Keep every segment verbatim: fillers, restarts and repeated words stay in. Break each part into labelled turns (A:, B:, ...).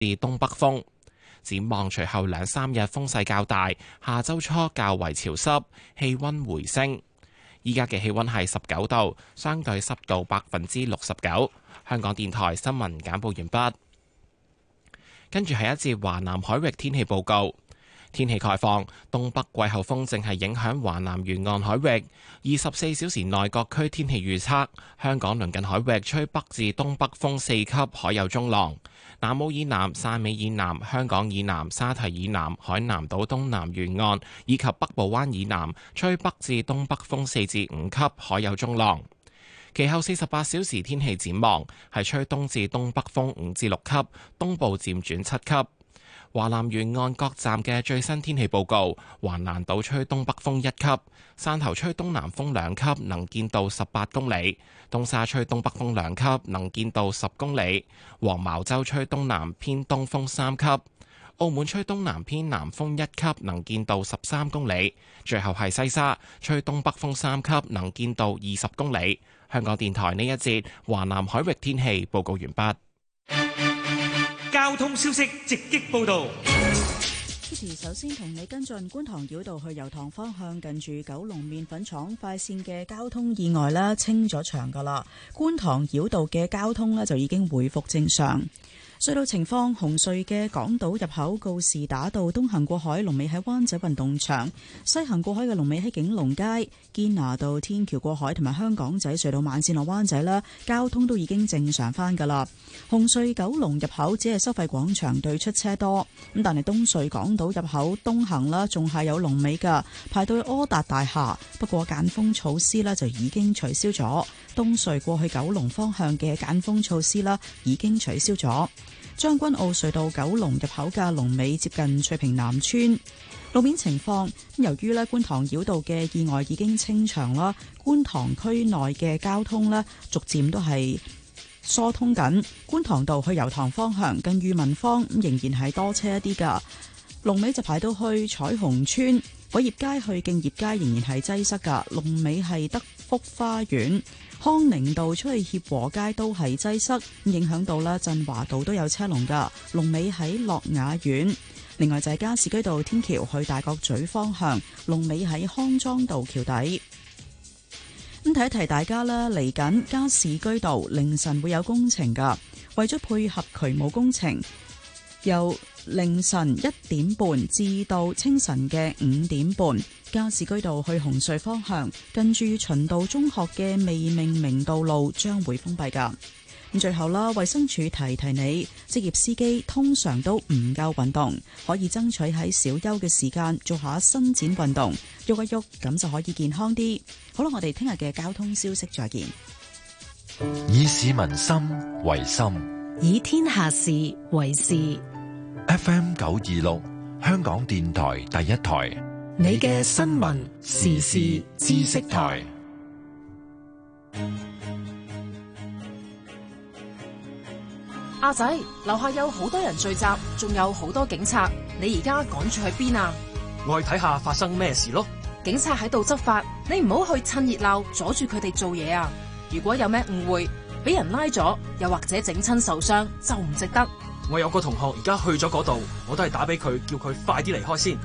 A: 至東北風。展望隨後兩三日風勢較大，下周初較為潮濕，氣溫回升。依家嘅氣溫係十九度，相對濕度百分之六十九。香港電台新聞簡報完畢。跟住係一節華南海域天氣報告。天氣概況，東北季候風正係影響華南沿岸海域。二十四小時內各區天氣預測：香港鄰近海域吹北至東北風四級，海有中浪；南澳以南、汕尾以南、香港以南、沙堤以南、海南島東南沿岸以及北部灣以南吹北至東北風四至五級，海有中浪。其後四十八小時天氣展望係吹東至東北風五至六級，東部漸轉七級。華南沿岸各站嘅最新天氣報告：橫瀾島吹東北風一級，汕頭吹東南風兩級，能見度十八公里；東沙吹東北風兩級，能見度十公里；黃茅洲吹東南偏東風三級；澳門吹東南偏南風一級，能見度十三公里；最後係西沙吹東北風三級，能見度二十公里。香港電台呢一節華南海域天氣報告完畢。
B: 交通消息直擊報道。
C: Kitty 首先同你跟進觀塘繞道去油塘方向近住九龍麵粉廠快線嘅交通意外啦，清咗場噶啦。觀塘繞道嘅交通呢就已經回復正常。隧道情況，紅隧嘅港島入口告士打道東行過海龍尾喺灣仔運動場，西行過海嘅龍尾喺景隆街。堅拿道天橋過海同埋香港仔隧道慢線落灣仔啦，交通都已經正常翻噶啦。紅隧九龍入口只係收費廣場對出車多，咁但係東隧港島入口東行啦，仲係有龍尾噶，排到柯達大廈。不過間封措施啦就已經取消咗，東隧過去九龍方向嘅間封措施啦已經取消咗。將軍澳隧道九龍入口嘅龍尾接近翠屏南村。路面情況，由於咧觀塘繞道嘅意外已經清場啦，觀塘區內嘅交通咧逐漸都係疏通緊。觀塘道去油塘方向近裕民坊仍然係多車一啲噶，龍尾就排到去彩虹村。偉業街去敬業街仍然係擠塞噶，龍尾係德福花園。康寧道出去協和街都係擠塞，影響到啦振華道都有車龍噶，龍尾喺樂雅苑。另外就係加士居道天橋去大角咀方向，龍尾喺康莊道橋底。咁提一提大家啦，嚟緊加士居道凌晨會有工程噶，為咗配合渠務工程，由凌晨一點半至到清晨嘅五點半，加士居道去紅隧方向近住循道中學嘅未命名道路將會封閉噶。咁最後啦，衛生署提提你，職業司機通常都唔夠運動，可以爭取喺小休嘅時間做下伸展運動，喐一喐，咁就可以健康啲。好啦，我哋聽日嘅交通消息再見。
D: 以市民心為心，
E: 以天下事為事。
D: F M 九二六，香港電台第一台，
E: 你嘅新聞時事知識台。
F: 阿仔，樓下有好多人聚集，仲有好多警察，你而家趕住去邊啊？
G: 我去睇下發生咩事咯。
F: 警察喺度執法，你唔好去趁熱鬧阻住佢哋做嘢啊！如果有咩誤會，俾人拉咗，又或者整親受傷，就唔值得。
G: 我有個同學而家去咗嗰度，我都係打俾佢，叫佢快啲離開先。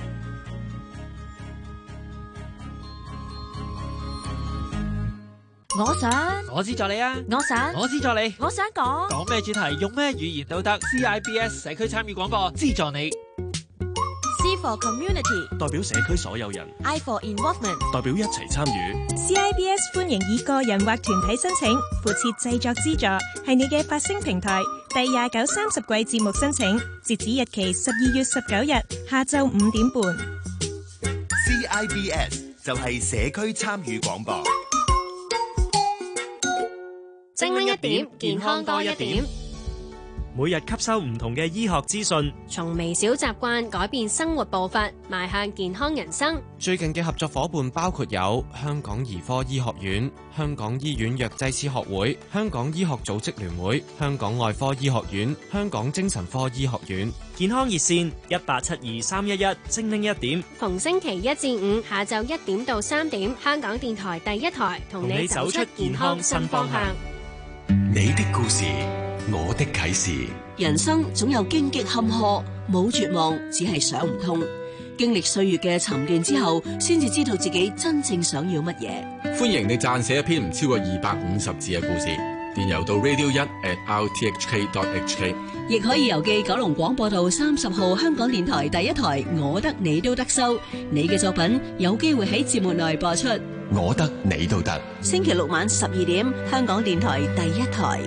H: 我想，
I: 我資助你啊！
H: 我想，
I: 我資助你。
H: 我想講，
I: 講咩主題，用咩語言都得。C I B S 社區參與廣播資助你。
H: C for Community
J: 代表社區所有人。
H: I for Involvement
J: 代表一齊參與。
K: C I B S 歡迎以個人或團體申請附設製作資助，係你嘅發聲平台。第廿九、三十季節目申請截止日期十二月十九日下晝五點半。
L: C I B S 就係社區參與廣播。
H: 精靈一點，健康多一點。
J: 每日吸收唔同嘅醫學資訊，
M: 從微小習慣改變生活步伐，邁向健康人生。
A: 最近嘅合作夥伴包括有香港兒科醫學院、香港醫院藥劑師學會、香港醫學組織聯會、香港外科醫學院、香港精神科醫學院。
J: 健康熱線一八七二三一一，精靈一點。
M: 逢星期一至五下晝一點到三點，香港電台第一台同你走出健康新方向。
L: 你的故事，我的啟示。
N: 人生總有荊棘坎坷，冇絕望，只係想唔通。經歷歲月嘅沉澱之後，先至知道自己真正想要乜嘢。
O: 歡迎你撰寫一篇唔超過二百五十字嘅故事，電郵到 radio 一 at r t h k dot h k，
N: 亦可以郵寄九龍廣播道三十號香港電台第一台，我得你都得收。你嘅作品有機會喺節目內播出。
D: 我得你都得。
N: 星期六晚十二點，香港電台第一台。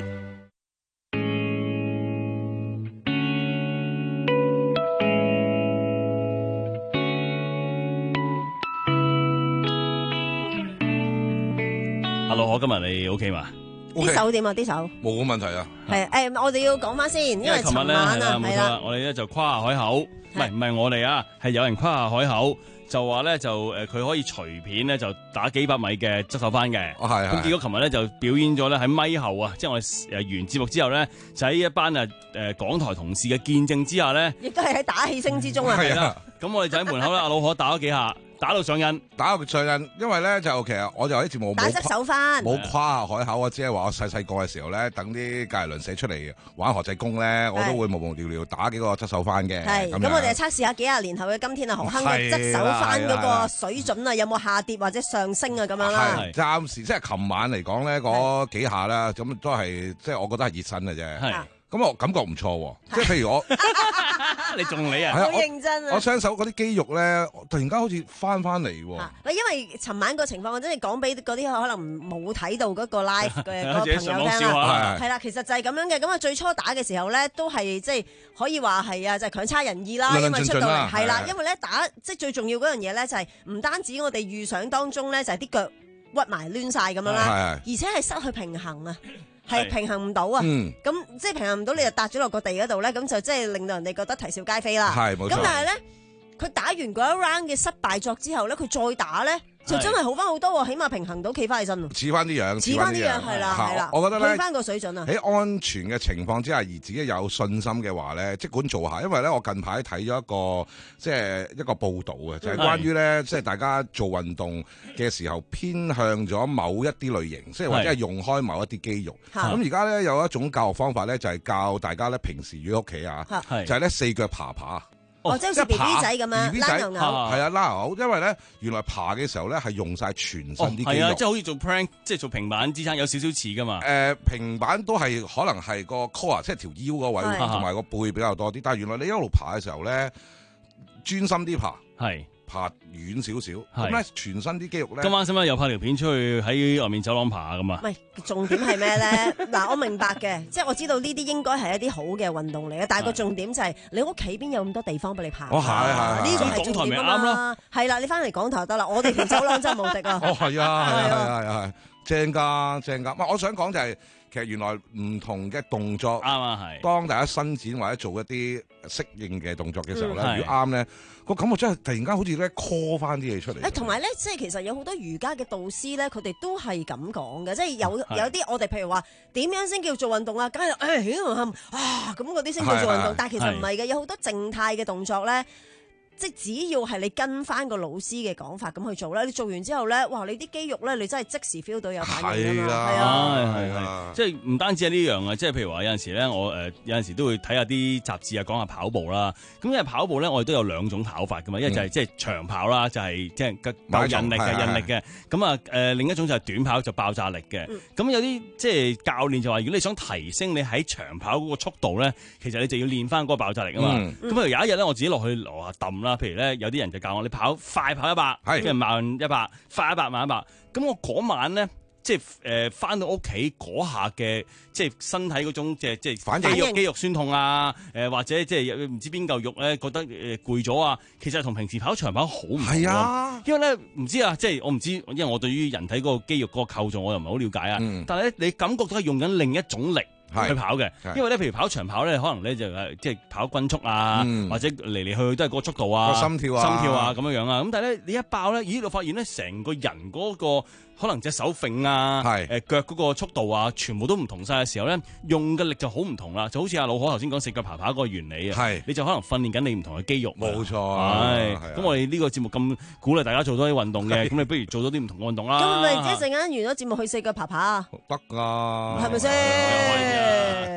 P: 阿老可，今日你 OK 嘛？
Q: 啲手點啊？啲手
R: 冇問題啊。
Q: 係誒，我哋要講翻先，因為
P: 琴日咧
Q: 晚啊，
P: 冇錯啦，我哋咧就誇下海口，唔係唔係我哋啊，係有人誇下海口，就話咧就誒佢可以隨便咧就打幾百米嘅側手翻嘅。
R: 哦係
P: 咁結果琴日咧就表演咗咧喺咪後啊，即係我哋誒完節目之後咧，就喺一班啊誒港台同事嘅見證之下咧，
Q: 亦都係喺打氣聲之中啊。
P: 係啦，咁我哋就喺門口啦，阿老可打咗幾下。打到上癮，
R: 打到上癮，因為咧就其實我就喺節目
Q: 打側手翻，
R: 冇誇下海口啊，只係話我細細個嘅時候咧，等啲隔離鄰舍出嚟玩何濟公咧，我都會無無聊聊打幾個側手翻嘅。
Q: 係，咁我哋測試下幾廿年後嘅今天啊，何鏗嘅側手翻嗰個水準啊，有冇下跌或者上升啊咁樣啦。
R: 係，暫時即係琴晚嚟講咧，嗰幾下啦，咁都係即係我覺得係熱身嘅啫。
P: 係。
R: 咁我感覺唔錯喎，即係譬如我，
P: 你仲你啊？
Q: 好認真啊！
R: 我雙手嗰啲肌肉咧，突然間好似翻翻嚟喎。嗱，
Q: 因為尋晚個情況，我真係講俾嗰啲可能冇睇到嗰個 live 嘅嗰個朋友聽啦。係啦，其實就係咁樣嘅。咁啊，最初打嘅時候咧，都係即係可以話係啊，就係強差人意啦。因為出到嚟係啦，因為咧打即係最重要嗰樣嘢咧，就係唔單止我哋預想當中咧，就係啲腳屈埋攣晒咁樣啦，而且係失去平衡啊。係平衡唔到啊！咁、嗯、即係平衡唔到，你就搭咗落個地嗰度咧，咁就即係令到人哋覺得啼笑皆非啦。
R: 係冇錯。
Q: 咁但係咧，佢打完嗰一 round 嘅失敗作之後咧，佢再打咧，就真係好翻好多喎，起碼平衡到企翻起身。
R: 似翻啲樣，
Q: 似翻啲樣係啦係啦。
R: 我覺得咧，
Q: 去翻個水準啊！
R: 喺安全嘅情況之下，而自己有信心嘅話咧，即管做下。因為咧，我近排睇咗一個即係一個報導啊，就係、是、關於咧，即係大家做運動嘅時候偏向咗某一啲類型，即係或者係用開某一啲肌肉。咁而家咧有一種教學方法咧，就係教大家咧平時喺屋企啊，就係咧四腳爬爬。
Q: 哦，即係好似 B B 仔咁樣拉牛牛，
R: 係啊拉牛牛，因為咧原來爬嘅時候咧係用晒全身啲肌肉，
P: 係啊，即係好似做 plank，即係做平板支撐有少少似噶嘛。
R: 誒平板都係可能係個 core，即係條腰嗰位同埋個背比較多啲，但係原來你一路爬嘅時候咧，專心啲爬，係。爬遠少少，咁咧全身啲肌肉咧。
P: 今晚使唔使又拍條片出去喺外面走廊爬咁啊？
Q: 唔係，重點係咩咧？嗱，我明白嘅，即係我知道呢啲應該係一啲好嘅運動嚟嘅，但係個重點就係你屋企邊有咁多地方俾你爬？
R: 哦，係係
Q: 呢個係重點啊嘛。係啦，你翻嚟港台得啦，我哋條走廊真係無敵啊！
R: 哦，係啊，係啊，係啊，正㗎，正㗎。唔係，我想講就係。其實原來唔同嘅動作，
P: 啱啊，係。
R: 當大家伸展或者做一啲適應嘅動作嘅時候咧，
Q: 嗯、
R: 如果啱咧，個感覺真係突然間好似咧 call 翻啲嘢出嚟。
Q: 誒，同埋咧，即係其實有好多瑜伽嘅導師咧，佢哋都係咁講嘅，即係有有啲我哋譬如話點樣先叫做運動啊？梗係誒啊咁嗰啲先叫做運動，但係其實唔係嘅，有好多靜態嘅動作咧。即係只要係你跟翻個老師嘅講法咁去做咧，你做完之後咧，哇！你啲肌肉咧，你真係即時 feel 到有反應㗎嘛，係啊，
P: 係係，即係唔單止係呢樣啊，即係譬如話有陣時咧，我誒有陣時都會睇下啲雜誌啊，講下跑步啦。咁因為跑步咧，我哋都有兩種跑法㗎嘛，一係就係即係長跑啦，就係即係夠引力嘅引力嘅。咁啊誒，另一種就係短跑就爆炸力嘅。咁有啲即係教練就話，如果你想提升你喺長跑嗰個速度咧，其實你就要練翻嗰個爆炸力啊嘛。咁譬如有一日咧，我自己落去樓下揼啦，譬如咧有啲人就教我你跑快跑一百，跟住慢一百，快一百慢一百。咁我嗰晚咧，即係誒翻到屋企嗰下嘅，即係身體嗰種即係即係肌肉肌肉酸痛啊，誒或者即係唔知邊嚿肉咧覺得誒攰咗啊，其實同平時跑長跑好唔同。係啊，因為咧唔知啊，即係我唔知，因為我對於人體嗰個肌肉嗰個構造我又唔係好了解啊。嗯、但係咧你感覺到係用緊另一種力。去跑嘅，因為咧，譬如跑長跑咧，可能咧就係即係跑均速啊，嗯、或者嚟嚟去去都係嗰個速度啊，
R: 心跳啊，
P: 心跳啊咁樣樣啊。咁但係咧，你一爆咧，咦，我發現咧，成個人嗰、嗰個可能隻手揈啊，誒腳嗰個速度啊，全部都唔同晒嘅時候咧，用嘅力就好唔同啦。就好似阿老可頭先講四腳爬爬嗰個原理啊，你就可能訓練緊你唔同嘅肌肉。
R: 冇錯，
P: 係。咁我哋呢個節目咁鼓勵大家做多啲運動嘅，咁你不如做多啲唔同嘅運動啦。
Q: 咁咪一陣間完咗節目去四腳爬爬啊？
R: 得啊，
Q: 係咪先？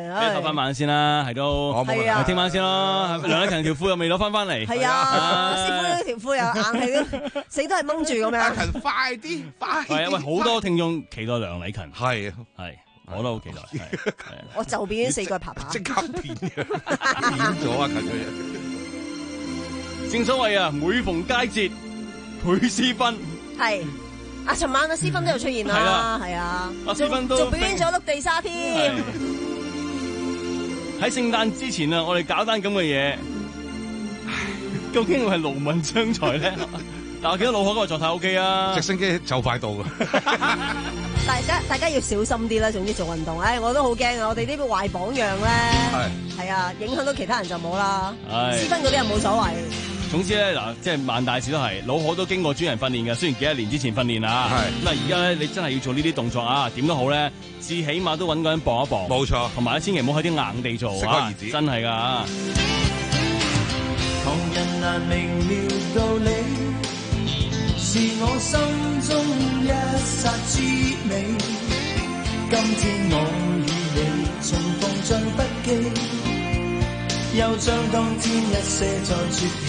Q: 唉
P: 你攞翻晚先啦，係都
Q: 係啊，
P: 聽晚先咯。梁禮勤條褲又未攞翻翻嚟，
Q: 係啊，師傅呢條褲又硬係都死都係掹住咁樣。
R: 勤快啲，快啲！
P: 係啊，喂，好多聽眾期待梁禮勤，
R: 係
P: 係，我都好期待。係，
Q: 我就變咗四個爬爬，
R: 即刻變嘅，變咗啊！勤佢
P: 正所謂啊，每逢佳節倍思婚。
Q: 係。啊！尋晚阿思芬都有出現啦，係啊，
P: 阿思芬都
Q: 仲表演咗碌地沙添。
P: 喺聖誕之前啊，我哋搞單咁嘅嘢，究竟係勞民傷財咧？但我見到老何嗰個狀態 O K 啊，
R: 直升機就快到㗎。
Q: 大家大家要小心啲啦，總之做運動，唉，我都好驚啊！我哋呢個壞榜樣咧，係係啊，影響到其他人就冇啦。思芬嗰啲又冇所謂。
P: 總之咧，嗱，即係萬大事都係老可都經過專人訓練嘅，雖然幾多年之前訓練啊，咁啊而家咧你真係要做呢啲動作啊，點都好咧，至起碼都揾個人磅一磅，
R: 冇錯，
P: 同埋咧千祈唔好喺啲硬地做啊，真係㗎。
S: 旁人難明了道理，是我心中一剎之美。今天我與你重逢像不羈。又將當天一些再説起，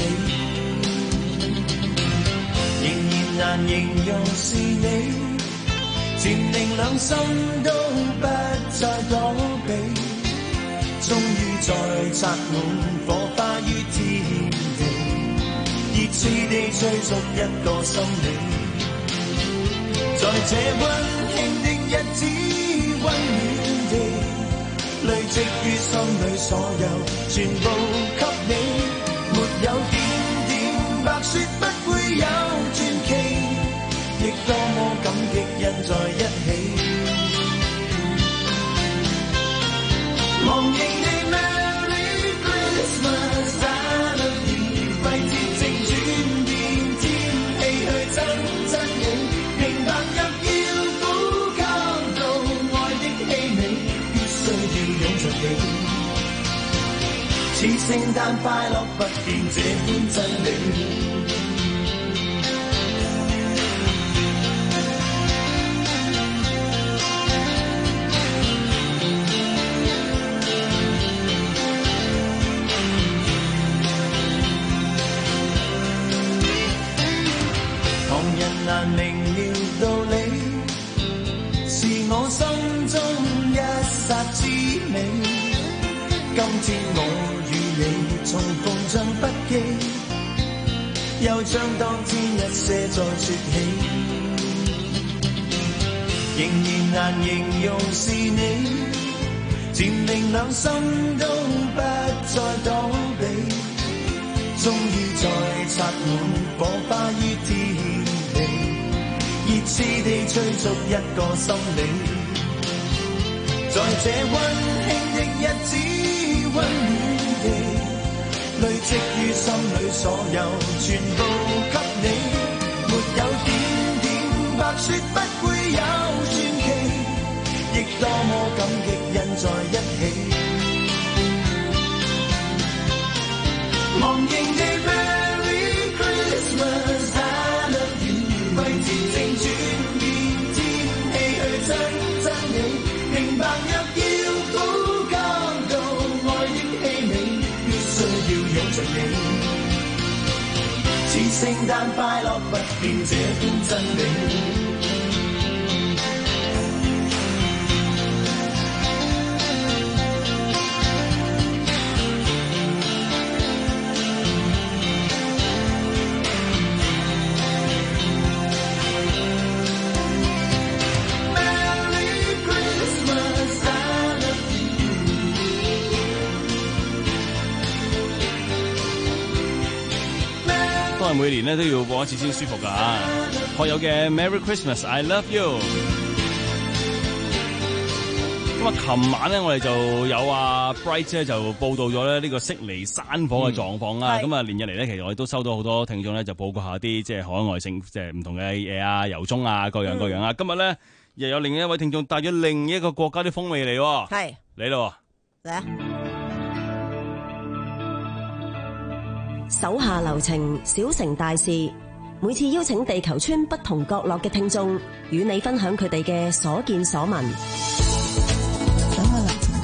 S: 仍然難形容是你，漸令兩心都不再躲避，終於再插滿火花於天地，熱熾地追逐一個心理，在這溫馨的日子溫暖地累積於心裏所有，全部給你，沒有點點白雪不會有傳奇，亦多麼感激因在一起。忘形地 Merry Christmas I love you， 季節正轉變，天氣去真真影，平白入要補給到愛的氣味。需要擁着你，似聖誕快樂不變這般真理。旁人難明了道理，是我心中一剎之美，今天我與你重逢像不羈，又將當天一些再説起，仍然難形容是你，漸令兩心都不再躲避，終於再插滿火花於天地，熱熾地追逐一個心理。在這溫馨的日子溫暖地累積於心裏所有，全部給你，沒有點點白雪不會有傳奇，亦多麼感激因在一起。忘形地 Merry Christmas I love you， 季節正轉變，天氣去真真你。明白若要補給到愛的氣味，必須要擁着你，似聖誕快樂不變這般真理。
P: 都係每年咧都要播一次先舒服噶嚇。學友嘅 Merry Christmas I Love You。咁啊，琴晚咧我哋就有啊 Bright 咧就報道咗咧呢個悉尼山火嘅狀況啦。咁啊、嗯，連日嚟咧其實我哋都收到好多聽眾咧就報告下啲即係海外性即係唔同嘅嘢啊、油棕啊各樣各樣啊。嗯、今日咧又有另一位聽眾帶咗另一個國家啲風味嚟喎。係嚟咯，嚟啊！
N: 手下留情，小城大事。每次邀請地球村不同角落嘅聽眾，與你分享佢哋嘅所見所聞。
C: 手下留情各位主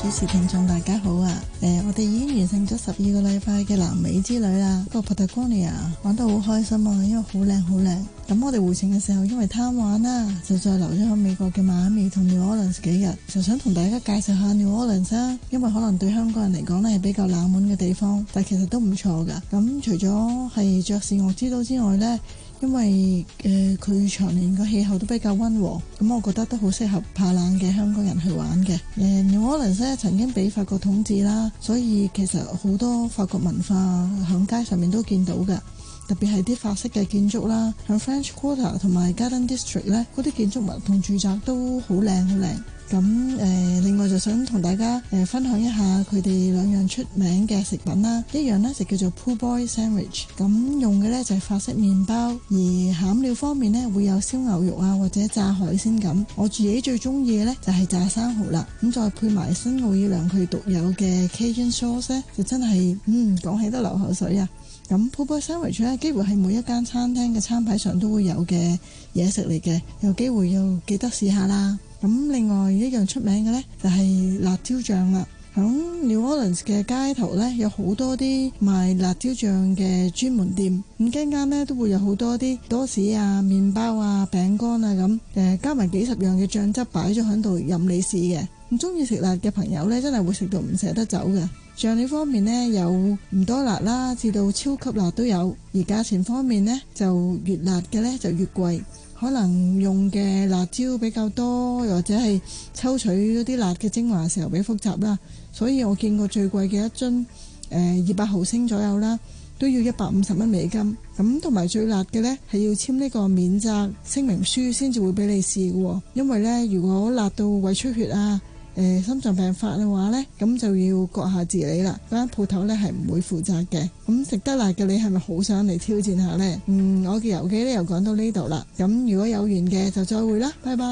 T: 主持聽眾大家好啊！誒、呃，我哋已經完成咗十二個禮拜嘅南美之旅啦，個 Patagonia 玩得好開心啊，因為好靚好靚。咁我哋回程嘅時候，因為貪玩啦，就再留咗喺美國嘅邁阿密同 New Orleans 幾日，就想同大家介紹下 New Orleans 啊，因為可能對香港人嚟講呢係比較冷門嘅地方，但其實都唔錯噶。咁除咗係爵士樂之都之外呢，因為誒佢、呃、長年個氣候都比較溫和，咁我覺得都好適合怕冷嘅香港人去玩嘅。誒、呃、New Orleans 咧曾經俾法國統治啦，所以其實好多法國文化響街上面都見到嘅，特別係啲法式嘅建築啦，響 French Quarter 同埋 Garden District 咧，嗰啲建築物同住宅都好靚好靚。咁誒、呃，另外就想同大家誒、呃、分享一下佢哋兩樣出名嘅食品啦。一樣呢就叫做 Po' Boy Sandwich， 咁用嘅呢就係法式麵包，而餡料方面呢會有燒牛肉啊或者炸海鮮咁。我自己最中意嘅呢就係炸生蠔啦，咁再配埋新奧爾良佢獨有嘅 Cajun Sauce 呢，就真係嗯講起都流口水啊！咁 Po' Boy Sandwich 咧，幾乎係每一間餐廳嘅餐牌上都會有嘅嘢食嚟嘅，有機會又記得試下啦。咁另外一樣出名嘅呢，就係辣椒醬啦。響 New Orleans 嘅街頭呢，有好多啲賣辣椒醬嘅專門店，咁間間呢都會有好多啲多士啊、麵包啊、餅乾啊咁，誒加埋幾十樣嘅醬汁擺咗喺度任你試嘅。咁中意食辣嘅朋友呢，真係會食到唔捨得走嘅。醬料方面呢，有唔多辣啦，至到超級辣都有。而價錢方面呢，就越辣嘅呢就越貴。可能用嘅辣椒比較多，又或者係抽取嗰啲辣嘅精華嘅時候比較複雜啦，所以我見過最貴嘅一樽誒二百毫升左右啦，都要一百五十蚊美金。咁同埋最辣嘅呢，係要簽呢個免責聲明書先至會俾你試嘅，因為呢，如果辣到胃出血啊，誒、呃、心臟病發嘅話呢，咁就要閣下自理啦。嗰間鋪頭呢係唔會負責嘅。咁食得辣嘅你係咪好想嚟挑戰下呢？嗯，我嘅遊記呢又講到呢度啦。咁如果有緣嘅就再會啦，拜拜。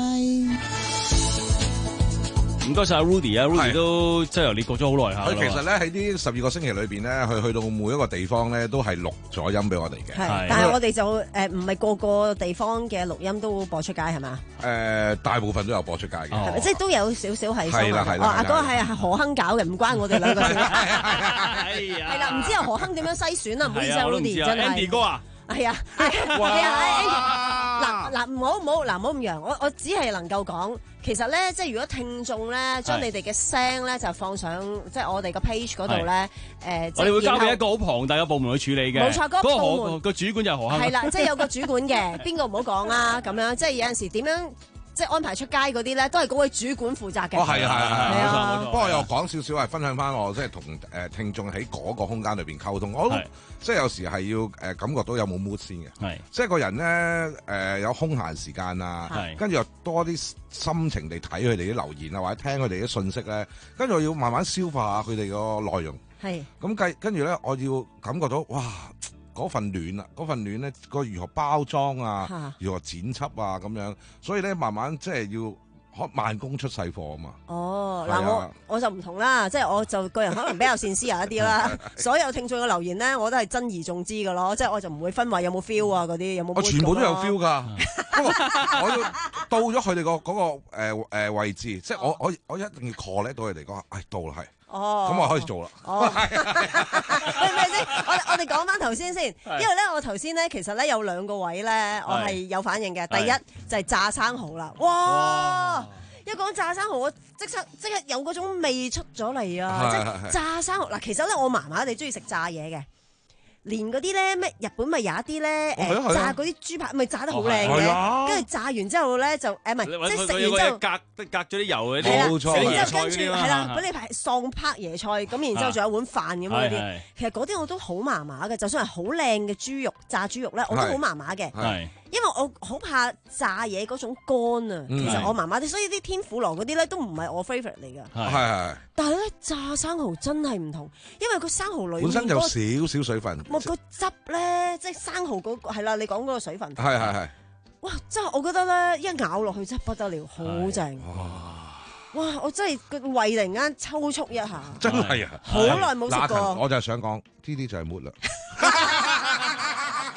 P: 唔該晒 Rudy 啊 ，Rudy 都即係由你過咗好耐下。
R: 佢其實咧喺呢十二個星期裏邊咧，佢去到每一個地方咧都係錄咗音俾我哋嘅。
Q: 係，但係我哋就誒唔係個個地方嘅錄音都播出街係嘛？
R: 誒、呃，大部分都有播出街嘅，
Q: 係咪？即係都有少少係。
R: 係啦係啦。
Q: 啊，嗰個係何亨搞嘅，唔關我哋兩個事。
P: 係
Q: 係啦，唔知阿何亨點樣篩選啊？唔好意思啊 ，Rudy 真係。
P: Andy 哥啊！
Q: 係啊，係啊，嗱嗱，唔好唔好，嗱唔好咁揚，我我只係能夠講，其實咧，即係如果聽眾咧，將你哋嘅聲咧就放上即係我哋個 page 嗰度咧，誒，
P: 我哋會交俾一個好龐大嘅部門去處理嘅。
Q: 冇錯，嗰個部門
P: 個主管就係何亨。
Q: 係啦，即係有個主管嘅，邊個唔好講啊？咁樣即係有陣時點樣？即係安排出街嗰啲咧，都係嗰位主管負責嘅。
R: 哦，係啊，係啊，係啊，
Q: 冇錯。
R: 不過我又講少少係分享翻我即係同誒聽眾喺嗰個空間裏邊溝通。我即係有時係要誒感覺到有冇 mood 先嘅。係，即係個人咧誒有空閒時間啊，跟住又多啲心情地睇佢哋啲留言啊，或者聽佢哋啲信息咧，跟住我要慢慢消化下佢哋個內容。係。咁跟跟住咧，我要感覺到哇！嗰份暖啊，嗰份暖咧，個如何包裝啊，如何剪輯啊，咁樣，所以咧慢慢即係要可慢工出細貨啊嘛。
Q: 哦，嗱我我就唔同啦，即係我就個人可能比較善思人一啲啦。所有聽眾嘅留言咧，我都係珍而重之㗎咯，即係我就唔會分話有冇 feel 啊嗰啲，有冇。我
R: 全部都有 feel 㗎，不過我要到咗佢哋個嗰個誒誒位置，即係我我我一定要 call 到佢哋講，唉到啦係。哦，咁我可以做啦。
Q: 哦，喂，咪先，我我哋講翻頭先先，因為咧，我頭先咧，其實咧有兩個位咧，我係有反應嘅。第一就係炸生蠔啦，哇！一講炸生蠔，我即刻即刻有嗰種味出咗嚟啊！即係炸生蠔嗱，其實咧我麻麻地中意食炸嘢嘅。連嗰啲咧咩日本咪有一啲咧誒炸嗰啲豬排咪炸得好靚嘅，跟住炸完之後咧就誒唔係即係食完之後
P: 隔隔咗啲油嗰啲，
Q: 冇錯。
P: 然
Q: 之後跟住係啦，俾你排喪拍椰菜，咁然之後仲有碗飯咁嗰啲，其實嗰啲我都好麻麻嘅。就算係好靚嘅豬肉炸豬肉咧，我都好麻麻嘅。因為我好怕炸嘢嗰種乾啊，其實我麻麻啲，所以啲天婦羅嗰啲咧都唔係我 favourite 嚟㗎。
R: 係係。
Q: 但係咧炸生蠔真係唔同，因為個生蠔裏面
R: 本身有少少水分。
Q: 個汁咧，即係生蠔嗰個係啦，你講嗰個水分。
R: 係係係。
Q: 哇！真係我覺得咧，一咬落去真係不得了，好正。哇！我真係個胃突然間抽搐一下。
R: 真係啊！
Q: 好耐冇食過。
R: 我就係想講，呢啲就係 mood 啦。
Q: 好啦，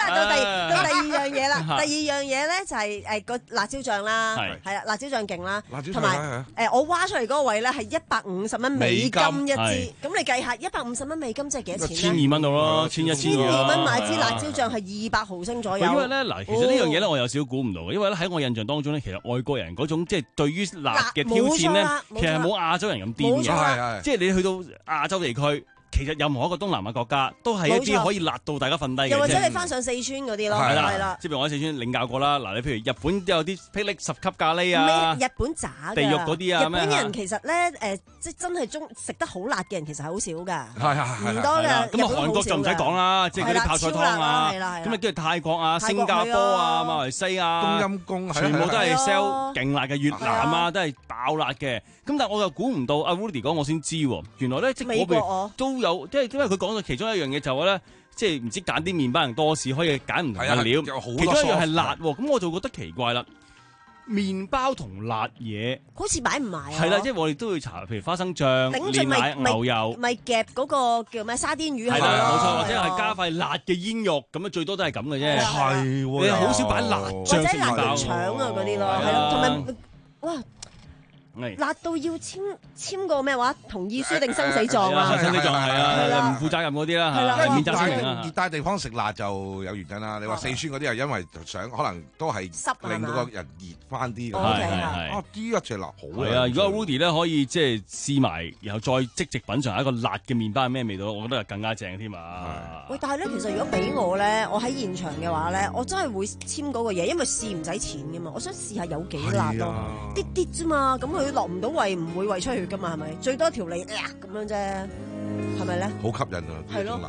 Q: 啦，到第到第二樣嘢啦。第二樣嘢咧就係誒個辣椒醬啦，係啦，辣椒醬勁啦，同埋誒我挖出嚟嗰個位咧係一百五十蚊美金一支。咁你計下一百五十蚊美金即係幾多錢咧？
P: 千二蚊到咯，千一千二。
Q: 千二蚊買支辣椒醬係二百毫升左右。
P: 因為咧嗱，其實呢樣嘢咧我有少少估唔到嘅，因為咧喺我印象當中咧，其實外國人嗰種即係對於辣嘅挑戰咧，其實冇亞洲人咁癲嘅，即係你去到亞洲地區。其實任何一個東南亞國家都係一啲可以辣到大家瞓低嘅，
Q: 又或者你翻上四川嗰啲咯，
P: 係啦，係啦。即係譬如我喺四川領教過啦。嗱，你譬如日本都有啲霹靂十級咖喱啊，
Q: 日本渣嘅
P: 地獄嗰啲啊，
Q: 日本人其實咧誒，即係真係中食得好辣嘅人其實係好少㗎，
R: 係係
Q: 唔多㗎。
P: 咁啊，韓國就唔使講啦，即係嗰啲泡菜湯啊，咁啊跟住泰國啊、新加坡啊、馬來西亞、
R: 冬陰功，
P: 全部都係 sell 勁辣嘅。越南啊都係爆辣嘅。咁但係我又估唔到，阿 Rudy 講我先知喎，原來咧即係嗰邊都有，即係因為佢講到其中一樣嘢就係咧，即係唔知揀啲麵包人多士可以揀唔同嘅料，其中一樣係辣喎，咁我就覺得奇怪啦。麵包同辣嘢
Q: 好似擺唔埋啊！
P: 係啦，即係我哋都會搽，譬如花生醬、煉奶、牛油，
Q: 咪夾嗰個叫咩沙甸魚係
P: 啦，冇錯，或者係加塊辣嘅煙肉，咁樣最多都係咁嘅啫。
R: 係喎，
P: 你好少擺辣醬
Q: 或者辣肉腸啊嗰啲咯，係咯，同埋哇！辣到要簽簽個咩話同意書定生死狀啊？
P: 生死狀係啊，唔負責任嗰啲啦，係免責聲明啦。
R: 熱帶地方食辣就有原因啦。你話四川嗰啲係因為想可能都係令到個人熱翻啲。
P: 係係係。
R: 啊，呢一隻辣好
P: 係啊！如果 Rudy 咧可以即係試埋，然後再即席品嚐一個辣嘅麵包係咩味道？我覺得係更加正添啊！
Q: 喂，但係咧，其實如果俾我咧，我喺現場嘅話咧，我真係會簽嗰個嘢，因為試唔使錢噶嘛。我想試下有幾辣咯，啲啲啫嘛。咁佢落唔到胃，唔會胃出血噶嘛，係咪？最多條脷咁樣啫，係咪咧？
R: 好吸引啊！
Q: 係咯。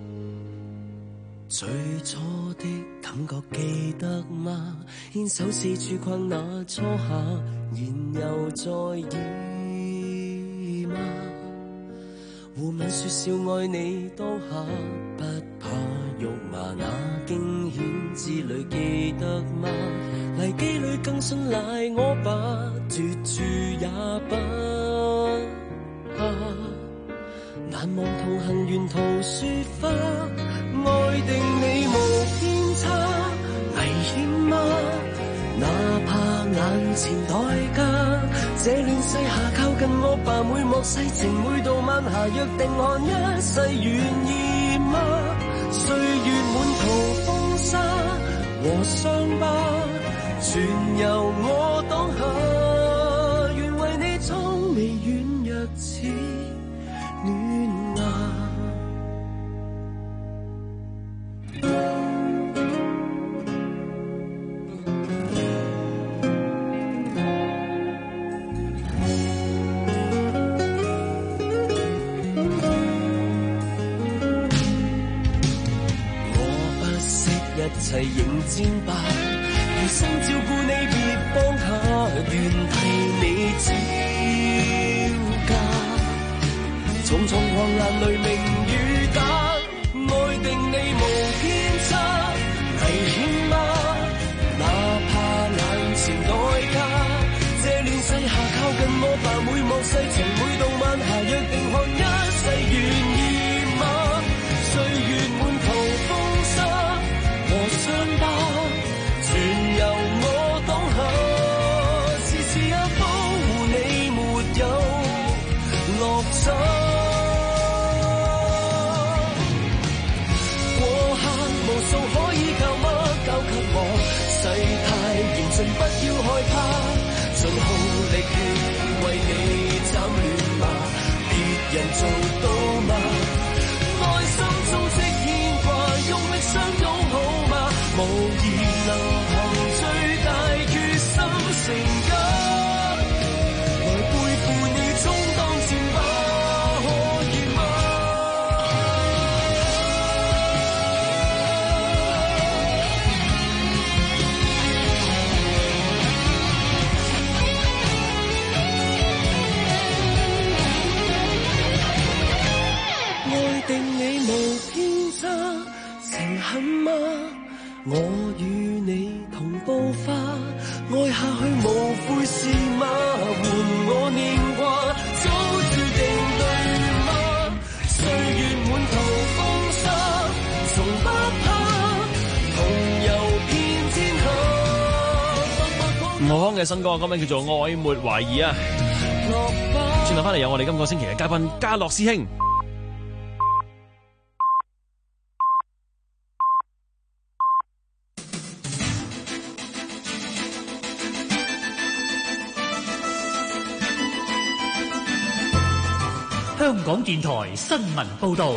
S: 最初的感覺記得嗎？牽手四處逛那初夏，然又再遇嗎？互吻說笑愛你當下，不怕肉麻那驚險之旅記得嗎？泥機裏更信賴我吧，絕處也不怕。難忘同行沿途雪花，愛定你無偏差，危險嗎？哪怕眼前代價，這亂世下靠近我吧，每幕世情每度晚霞，約定看一世願意嗎？歲月滿途風沙和傷疤，全由我當下，願為你蒼眉軟弱似暖芽。一切迎戰吧，餘生照顧你別放下，願替你招架。重重狂瀾雷鳴雨打，愛定你無偏差，危險嗎？哪怕眼前代價，這亂世下靠近我吧，每幕世情每度晚霞，約定看一世願意嗎？歲月滿途風沙和傷疤，全由我當下，時時也保護你沒有落差。過客無數可以靠嗎？交給我，世態嚴峻不要害怕，盡耗力血為你斬亂麻，別人做到嗎？內心充斥牽掛，用力相擁好嗎？無疑能憑最大決心成家，來背負你充當箭靶，可以嗎？愛定你無偏差，誠懇嗎？我與你同步化，愛下去無悔是嗎？換我念掛，早注定對嗎？歲月滿途風沙，從不怕，
P: 浩康嘅新歌，歌名叫做《愛沒懷疑》啊！轉頭翻嚟有我哋今個星期嘅嘉賓嘉樂師兄。
B: 香港電台新聞報導，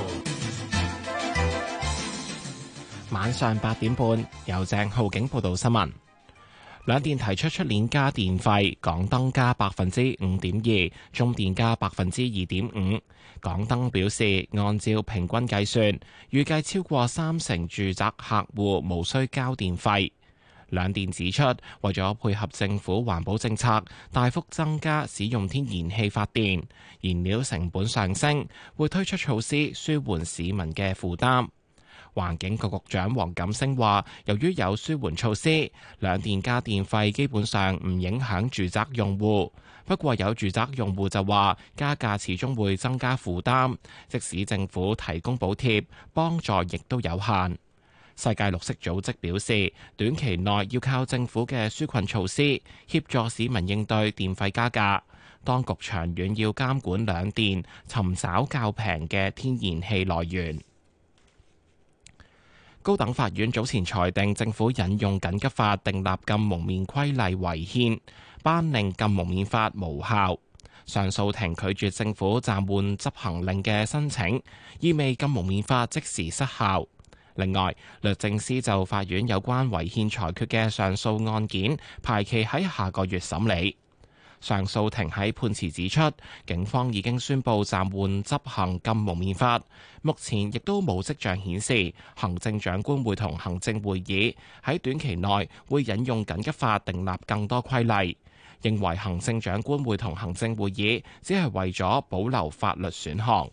A: 晚上八點半由鄭浩景報道新聞。兩電提出出年加電費，港燈加百分之五點二，中電加百分之二點五。港燈表示，按照平均計算，預計超過三成住宅客戶無需交電費。兩電指出，為咗配合政府環保政策，大幅增加使用天然氣發電，燃料成本上升，會推出措施舒緩市民嘅負擔。環境局局長黃錦星話，由於有舒緩措施，兩電加電費基本上唔影響住宅用戶。不過有住宅用戶就話，加價始終會增加負擔，即使政府提供補貼，幫助亦都有限。世界綠色組織表示，短期內要靠政府嘅紓困措施協助市民應對電費加價。當局長遠要監管兩電，尋找較平嘅天然氣來源。高等法院早前裁定政府引用緊急法訂立禁蒙面規例違憲，頒令禁蒙面法無效。上訴庭拒絕政府暫緩執行令嘅申請，意味禁蒙面法即時失效。另外，律政司就法院有關違憲裁決嘅上訴案件排期喺下個月審理。上訴庭喺判詞指出，警方已經宣布暫緩執行禁蒙面法，目前亦都冇跡象顯示行政長官會同行政會議喺短期內會引用緊急法訂立更多規例，認為行政長官會同行政會議只係為咗保留法律選項。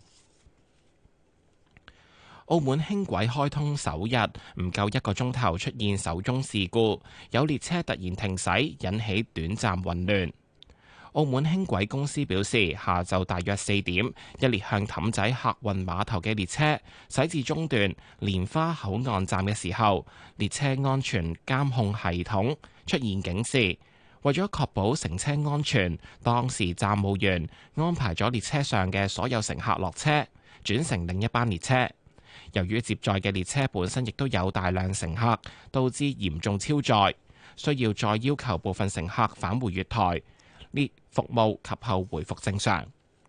A: 澳門輕軌開通首日唔夠一個鐘頭出現首宗事故，有列車突然停駛，引起短暫混亂。澳門輕軌公司表示，下晝大約四點，一列向氹仔客運碼頭嘅列車駛至中段蓮花口岸站嘅時候，列車安全監控系統出現警示。為咗確保乘車安全，當時站務員安排咗列車上嘅所有乘客落車，轉乘另一班列車。由於接載嘅列車本身亦都有大量乘客，導致嚴重超載，需要再要求部分乘客返回月台，列服務及後回復正常。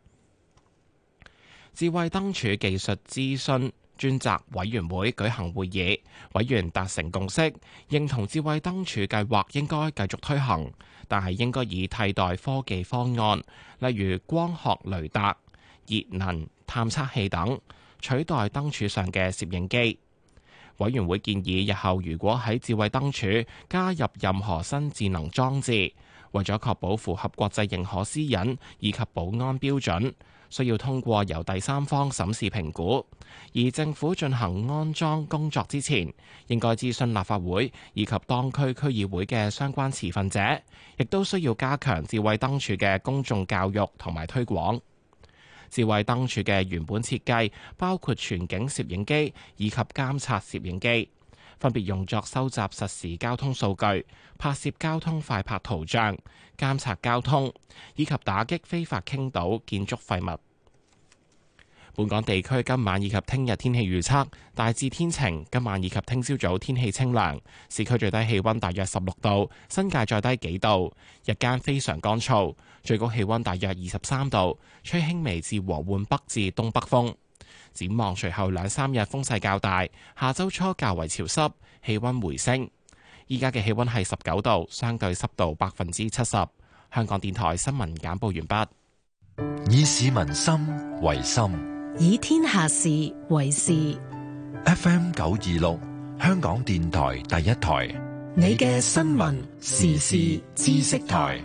A: 智慧燈柱技術諮詢專責委員會舉行會議，委員達成共識，認同智慧燈柱計劃應該繼續推行，但係應該以替代科技方案，例如光學雷達、熱能探測器等，取代燈柱上嘅攝影機。委員會建議日後如果喺智慧燈柱加入任何新智能裝置，為咗確保符合國際認可私隱以及保安標準，需要通過由第三方審視評估。而政府進行安裝工作之前，應該諮詢立法會以及當區區議會嘅相關持份者，亦都需要加強智慧燈柱嘅公眾教育同埋推廣。智慧燈柱嘅原本設計包括全景攝影機以及監察攝影機，分別用作收集實時交通數據、拍攝交通快拍圖像、監察交通以及打擊非法傾倒建築廢物。本港地區今晚以及聽日天氣預測大致天晴，今晚以及聽朝早天氣清涼，市區最低氣溫大約十六度，新界再低幾度，日間非常乾燥，最高氣溫大約二十三度，吹輕微至和緩北至東北風。展望隨後兩三日風勢較大，下周初較為潮濕，氣溫回升。依家嘅氣溫係十九度，相對濕度百分之七十。香港電台新聞簡報完畢。
D: 以市民心為心，
E: 以天下事為事。
D: F M 九二六，香港電台第一台，
E: 你嘅新聞時事知識台。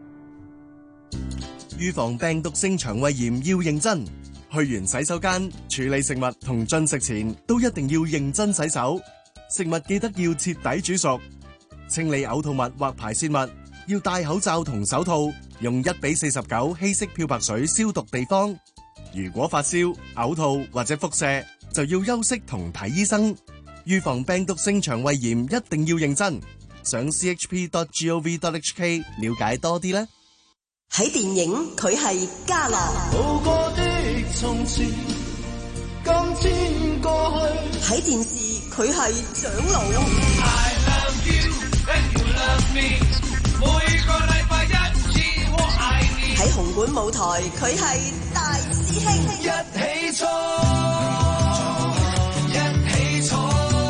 U: 預防病毒性腸胃炎要認真，去完洗手間處理食物同進食前都一定要認真洗手。食物記得要徹底煮熟，清理嘔吐物或排泄物要戴口罩同手套，用一比四十九稀釋漂白水消毒地方。如果發燒、嘔吐或者腹瀉，就要休息同睇醫生。預防病毒性腸胃炎一定要認真， 上 c h p dot gov dot h k 了解多啲啦。
Q: 喺電影佢係家樂，
S: 路過的從前，今天過去。
Q: 喺電視佢係長老。
S: I love you and you love me， 每個禮拜一次我愛你。
Q: 喺紅館舞台佢係大師兄，
S: 一起衝，一起衝。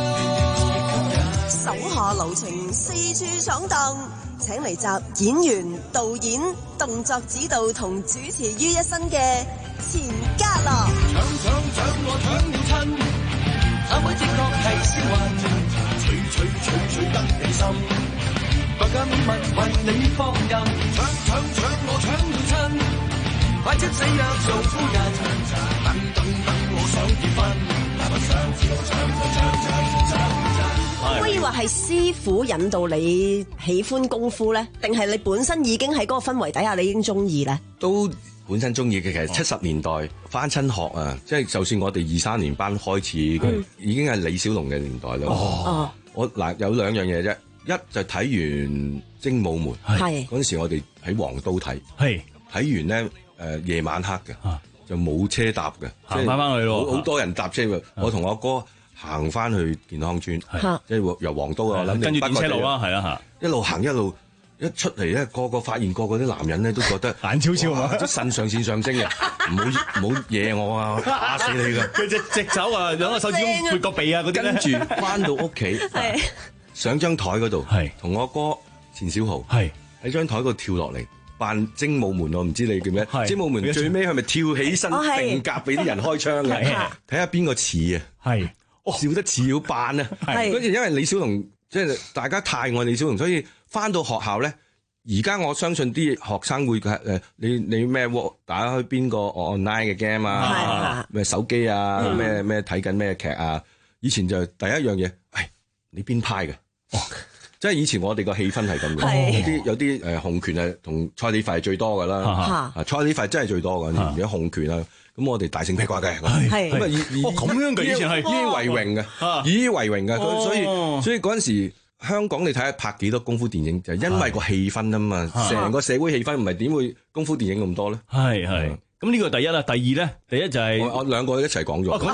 Q: 手下留情，四處闖蕩。請嚟集演員、導演、動作指導同主持於一身嘅錢嘉樂。
S: 搶搶搶我搶了親，三位的確係消魂，取取取取得你心，百家問為你放任。搶搶搶我搶了親，快啲死約做夫人，等等等我想結婚，但我想搶搶搶搶搶搶。
Q: 可以話係師傅引導你喜歡功夫咧，定係你本身已經喺嗰個氛圍底下，你已經中意咧？
F: 都本身中意嘅，其實七十年代翻親學啊，即係就算我哋二三年班開始，嗯、已經係李小龍嘅年代啦。哦，我嗱有兩樣嘢啫，一就睇完《精武門》，係嗰陣時我哋喺黃都睇，係睇完咧誒夜晚黑嘅，啊、就冇車搭嘅，
P: 行翻翻去咯，
F: 好多人搭車嘅，啊、我同我哥。行翻去健康村，即係由黃都啊，諗
P: 跟住電車路啦，係啦嚇，
F: 一路行一路一出嚟咧，個個發現個個啲男人咧都覺得
P: 眼超超啊，
F: 即腎上腺上升嘅，唔好唔好惹我啊，打死你㗎！
P: 佢隻隻手啊，兩個手指咁撥個鼻啊嗰啲咧，
F: 跟住翻到屋企，上張台嗰度，同我哥錢小豪喺張台嗰度跳落嚟。扮精武門我唔知你叫咩？精武門最尾係咪跳起身定格俾啲人開槍嘅？睇下邊個似啊！係。笑得似要扮啊！跟住因為李小龍即係大家太愛李小龍，所以翻到學校咧，而家我相信啲學生會誒你你咩打開邊個 online 嘅 game 啊，咩手機啊，咩咩睇緊咩劇啊，以前就第一樣嘢，喂你邊派嘅？哦，即係以前我哋個氣氛係咁嘅，有啲有啲誒洪拳係同蔡李費最多㗎啦，啊蔡李費真係最多㗎，而家洪拳啊。咁我哋大聖劈掛嘅，係咁啊以以
P: 咁樣嘅以前係
F: 以為榮嘅，以為榮嘅，所以所以嗰陣時香港你睇下拍幾多功夫電影，就係因為個氣氛啊嘛，成個社會氣氛唔係點會功夫電影咁多咧？係係，咁呢個第一啦，第二咧，第一就係我兩個一齊講咗。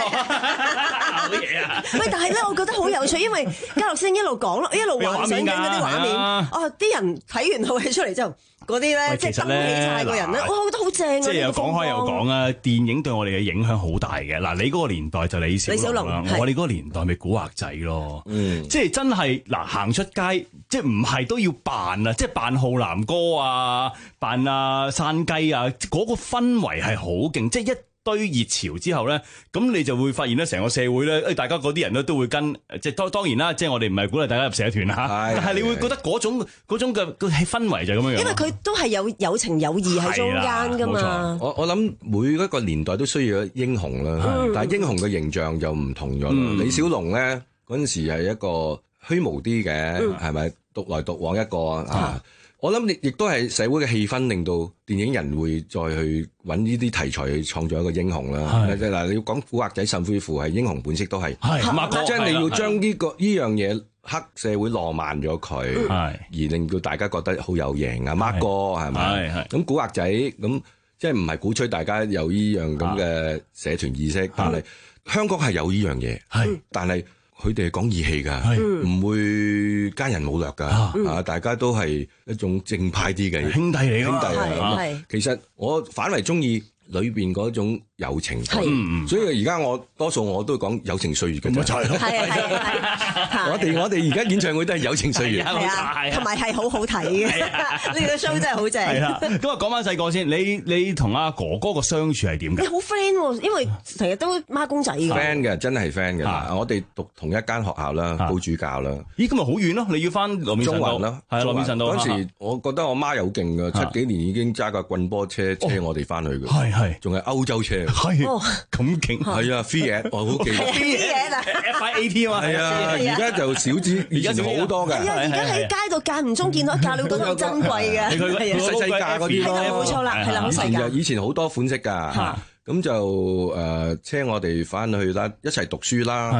Q: 喂，但係咧，我覺得好有趣，因為嘉樂先一路講咯，一路幻想緊嗰啲畫面。哦，啲人睇完套戲出嚟之後，嗰啲咧即係登起晒個人咧，哇，我覺得好正啊！
P: 即係又講開又講啊，電影對我哋嘅影響好大嘅。嗱，你嗰個年代就李小龍啦，我哋嗰個年代咪古惑仔咯。嗯，即係真係嗱，行出街即係唔係都要扮啊，即係扮浩南哥啊，扮啊山雞啊，嗰個氛圍係好勁，即係一堆熱潮之後咧，咁你就會發現咧，成個社會咧，誒，大家嗰啲人咧都會跟，即係當當然啦，即係我哋唔係鼓勵大家入社團嚇，但係你會覺得嗰種嗰種嘅個氛圍就係咁樣樣。
Q: 因為佢都係有友情友誼喺中間噶嘛。
F: 我我諗每一個年代都需要英雄啦，但係英雄嘅形象就唔同咗啦。李小龍咧嗰陣時係一個虛無啲嘅，係咪獨來獨往一個啊？我諗亦亦都係社會嘅氣氛，令到電影人會再去揾呢啲題材去創造一個英雄啦。即係嗱，你要講古惑仔甚至乎係英雄本色都係，即係你要將呢個呢樣嘢黑社會浪漫咗佢，而令到大家覺得好有型啊，Mark 哥係咪？咁古惑仔咁即係唔係鼓吹大家有呢樣咁嘅社團意識，但係香港係有呢樣嘢，但係。佢哋係講義氣㗎，唔會奸人冇略㗎，啊！大家都係一種正派啲嘅
P: 兄弟嚟㗎，
F: 兄弟嚟。其實我反為中意裏邊嗰種友情，所以而家我多數我都講友情歲月嘅啫。係係係，我哋我哋而家演唱會都係友情歲月，
Q: 係啊，同埋係好好睇嘅。呢個 show 真係好正。係啦，
P: 咁啊講翻細個先，你你同阿哥哥個相處係點㗎？
Q: 你好 friend 喎，因為成日都孖公仔㗎。
F: friend 嘅真係 friend 嘅，我哋讀同一間學校啦，補主教啦。
P: 咦，咁咪好遠咯？你要翻羅面臣道
F: 啦，
P: 係羅面臣道。
F: 嗰陣時我覺得我媽有勁㗎，七幾年已經揸架棍波車車我哋翻去㗎。係係，仲係歐洲車。
P: 哦，咁勁
F: 係啊 ，Fiat 我好記得
Q: Fiat 啊
P: ，F I A T 啊嘛，
F: 係啊，而家就少之，以前好多嘅。
Q: 係啊，而家喺街度間唔中見到一架，你會覺得好珍貴嘅。
F: 係啊，細細架嗰啲咯，
Q: 冇錯啦，係啦，好細架。
F: 以前好多款式㗎，咁就誒車我哋翻去啦，一齊讀書啦。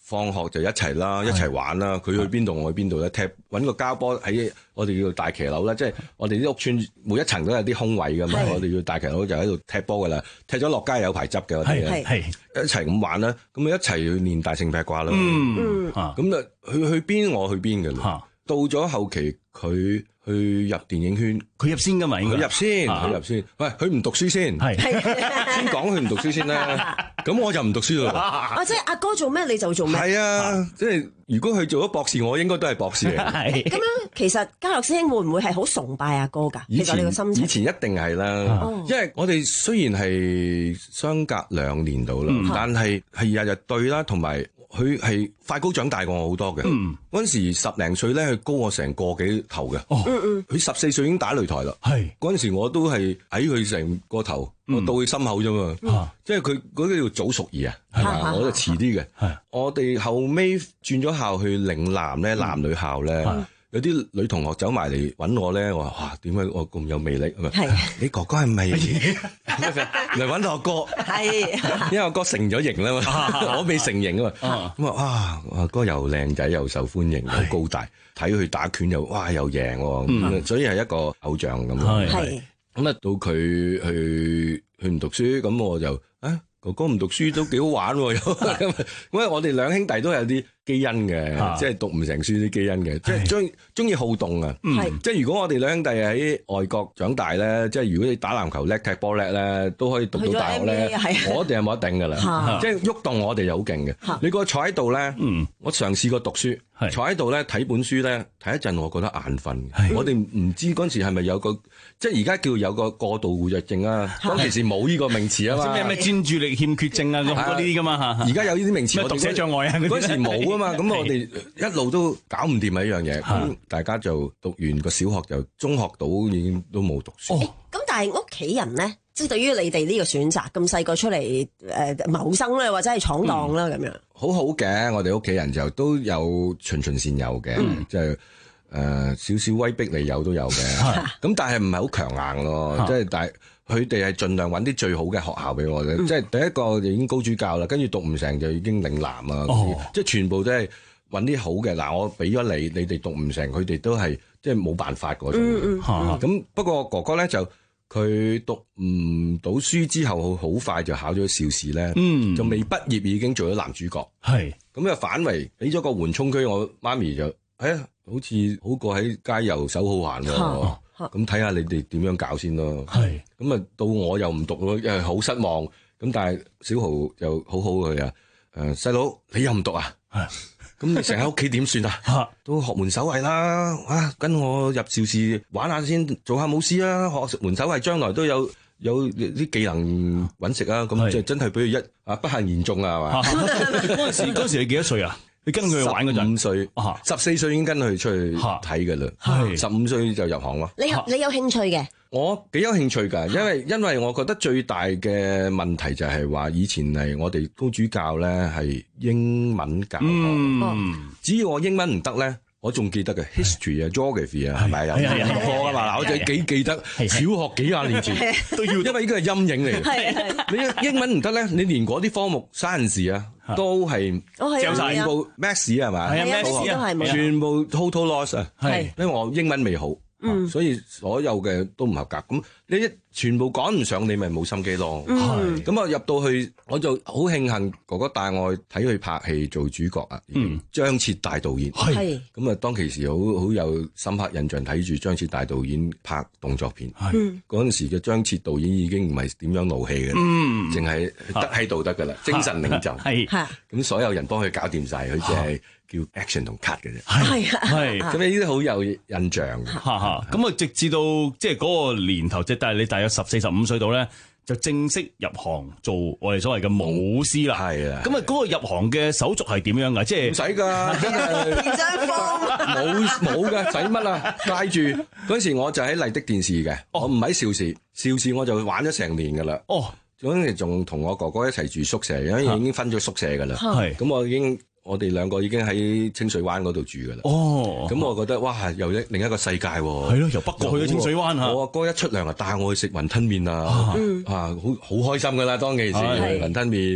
F: 放學就一齊啦，一齊玩啦。佢去邊度我去邊度咧，踢揾個膠波喺我哋叫大騎樓啦，即係我哋啲屋村每一層都有啲空位噶嘛，我哋叫大騎樓就喺度踢波噶啦，踢咗落街有排執嘅我哋，係一齊咁玩啦，咁咪一齊去練大聖劈掛咯。嗯，咁啊去去邊我去邊嘅啦。到咗後期佢去入電影圈，
P: 佢入先噶嘛？應該
F: 佢入先，佢入先。喂，佢唔讀書先，先講佢唔讀書先啦。咁我就唔讀書咯。
Q: 啊，即係阿哥做咩你就做咩？
F: 係啊，即係如果佢做咗博士，我應該都係博士嚟。
Q: 咁樣其實家樂師兄會唔會係好崇拜阿哥㗎？
F: 以前
Q: 你個心情
F: 以前一定係啦，因為我哋雖然係相隔兩年度啦，但係係日日對啦，同埋。佢係快高長大過我好多嘅，嗰陣時十零歲咧，佢高我成個幾頭嘅。佢十四歲已經打擂台啦。係嗰陣時我都係矮佢成個頭，我到佢心口啫嘛。即係佢嗰啲叫早熟兒啊，係嘛？我就遲啲嘅。我哋後尾轉咗校去嶺南咧，男女校咧。有啲女同學走埋嚟揾我咧，我話哇，點解我咁有魅力？係你哥哥係咪嚟揾我哥？係，因為我哥成咗型啦嘛，我未成型啊嘛。咁啊，哇，哥又靚仔又受歡迎，又高大，睇佢打拳又哇又贏，所以係一個偶像咁。係，咁啊到佢去去唔讀書，咁我就啊哥哥唔讀書都幾好玩喎，因為我哋兩兄弟都有啲基因嘅，啊、即係讀唔成書啲基因嘅，即係中中意好動啊！嗯、即係如果我哋兩兄弟喺外國長大咧，即係如果你打籃球叻、踢波叻咧，都可以讀到大學咧，我哋係冇得頂噶啦！啊、即係喐動我哋又好勁嘅。啊、你個坐喺度咧，嗯、我嘗試過讀書，是坐喺度咧睇本書咧，睇一陣我覺得眼瞓。是我哋唔知嗰陣時係咪有個，即係而家叫有個過度活躍症啊？當其時冇呢個名詞啊嘛。咩咩專注力欠缺症啊咁嗰啲噶嘛嚇。而家有呢啲名詞，
P: 讀寫障礙啊
F: 嗰時冇啊嘛。咁我哋一路都搞唔掂啊呢樣嘢。咁大家就讀完個小學就中學到已經都冇讀書。
Q: 咁但係屋企人咧，即係對於你哋呢個選擇咁細個出嚟誒謀生咧，或者係闖蕩啦咁樣。
F: 好好嘅，我哋屋企人就都有循循善誘嘅，即係誒少少威逼利誘都有嘅。咁但係唔係好強硬咯，即係但係佢哋係盡量揾啲最好嘅學校俾我嘅。即係第一個就已經高主教啦，跟住讀唔成就已經嶺南啊，即係全部都係揾啲好嘅。嗱，我俾咗你，你哋讀唔成，佢哋都係即係冇辦法嗰種。咁不過哥哥咧就。佢讀唔到書之後，好快就考咗邵氏咧，嗯、就未畢業已經做咗男主角。係咁又反為俾咗個緩衝區，我媽咪就哎呀，好似好過喺街遊手好閒喎。咁睇下你哋點樣搞先咯。係咁啊，到我又唔讀咯，因為好失望。咁但係小豪就好好佢啊，誒細佬你又唔讀啊？咁你成日喺屋企點算啊？都學門手藝啦，啊，跟我入邵氏玩下先，做下武師啦，學門手藝將來都有有啲技能揾食啊！咁即係真係俾佢一啊不幸言中啊，係嘛？
P: 嗰陣時嗰陣時你幾多歲啊？你跟佢去玩嗰陣？
F: 十五歲，十四歲已經跟佢出去睇㗎啦。係十五歲就入行咯。
Q: 你有你有興趣嘅？
F: 我幾有興趣㗎，因為因為我覺得最大嘅問題就係話以前係我哋高主教咧係英文教學，嗯、只要我英文唔得咧，我仲記得嘅 history 啊、geography 啊，係咪有課啊嘛？嗱，我就幾記得小學幾廿年前都要，因為呢個係陰影嚟嘅。你英文唔得咧，你連嗰啲科目 science 啊都係全部 maths 係咪？係啊 maths 都係全部 total loss 啊，係因為我英文未好。嗯，所以所有嘅都唔合格，咁你一全部趕唔上，你咪冇心機咯。係，咁啊入到去，我就好慶幸哥哥帶我去睇佢拍戲做主角啊。嗯，張徹大導演係，咁啊當其時好好有深刻印象，睇住張徹大導演拍動作片。係，嗰陣時嘅張徹導演已經唔係點樣怒氣嘅，嗯，淨係得喺度得噶啦，精神領袖。係，咁所有人幫佢搞掂晒，佢淨係叫 action 同 cut 嘅啫。係啊，係，咁呢啲好有印象。
P: 咁啊，直至到即係嗰個年頭，即係但係你大約十四、十五歲度咧，就正式入行做我哋所謂嘅武師啦。係啊，咁啊，嗰個入行嘅手續係點樣噶？即係唔使噶，真係
Q: 填張 form，
F: 冇冇噶，使乜啊？帶住嗰陣時，我就喺麗的電視嘅，我唔喺邵氏，邵氏我就玩咗成年噶啦。哦，嗰陣時仲同我哥哥一齊住宿舍，因為已經分咗宿舍噶啦。係，咁我已經。我哋兩個已經喺清水灣嗰度住噶啦。哦，咁我覺得哇，又一另一個世界喎。係咯，由北角去咗清水灣嚇。我阿哥一出糧啊，帶我去食雲吞麵啊，啊，好好開心噶啦，當其時雲吞麵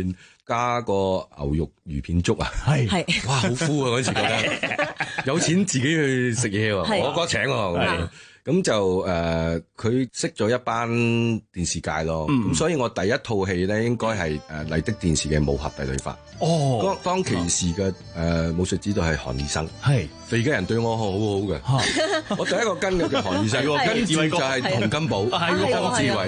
F: 加個牛肉魚片粥啊，
P: 係
Q: 係，
F: 哇好敷啊嗰陣時覺得，有錢自己去食嘢喎，我哥請喎。咁就誒，佢識咗一班電視界咯，咁、嗯、所以我第一套戲咧應該係誒麗的電視嘅武俠帝女花。哦，當當其時嘅誒、呃、武術指導係韓醫生，係肥嘅人對我好好嘅。我第一個跟嘅就韓醫生，跟住就係洪金寶、江志偉。